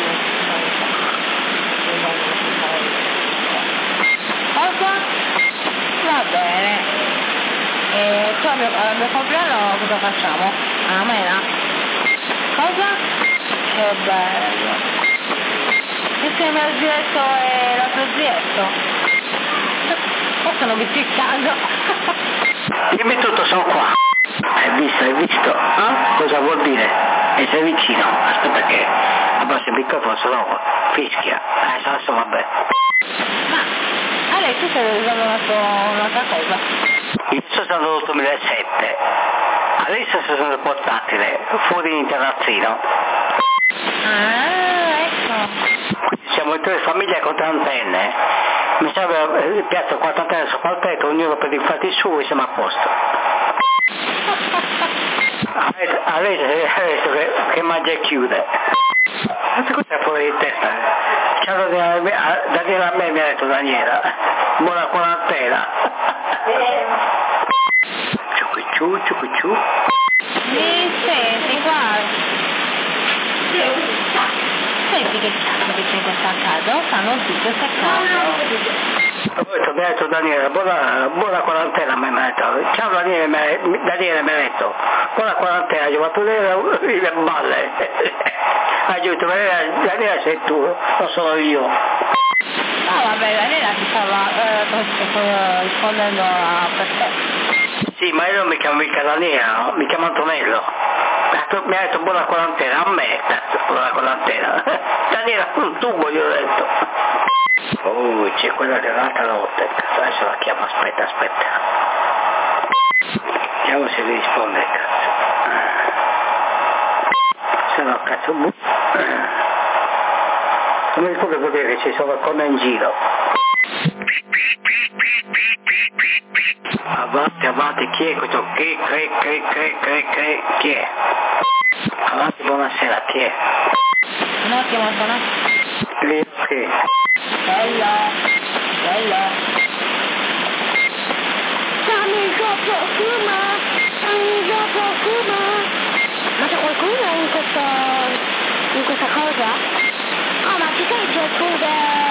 cosa? Va bene. E tu al mio compleanno cosa facciamo? Una mela? Cosa? Che bello. Insieme al zietto e l'altro zietto. Forse non mi ficcando. Dimmi tutto, sono qua. Hai visto? Cosa vuol dire? E sei vicino? Aspetta che abbassi il microfono, se no fischia. Adesso vabbè. Ma a lei tu stai usando un'altra cosa? Io sono stato nel 2007. Adesso sono il portatile, fuori in terrazzino. Ah, ecco. Siamo in 3 famiglie con 3 antenne. Mi serve piazza 4 antenne sopra il tetto, ognuno per i fatti suoi, siamo a posto. Adesso che mangia e chiude. Quante cose fuori di testa? Ciao Daniela, a me mi ha detto Daniela. Buona quarantena. Ciu. Mi senti, guarda. Senti che cazzo che c'è in questa casa? Stanno tutte queste cose. Mi ha detto Daniele, buona quarantena, mi ha detto. Ciao Daniele mi ha detto. Buona quarantena, io vado le balle. Aiuto, Daniele sei tu, non sono io. No vabbè, Daniela ti stava rispondendo a perfetto. Sì, ma io non mi chiamo mica Daniela, no? Mi chiamo Antonello. Mi ha detto buona quarantena, a me, buona quarantena. Daniela, un tubo, gli ho detto. Oh, c'è quella dell'altra notte, adesso la chiamo, aspetta. Vediamo se mi risponde, cazzo. Se no, cazzo, non mi ricordo che ci sono come in giro. Avanti, chi è questo? Chi è? Avanti, buonasera, chi è? Un attimo, Antonio. Chi? Bello. Amico Profuma. Ma c'è qualcuno in questa cosa? Oh, ma ci sei Gesù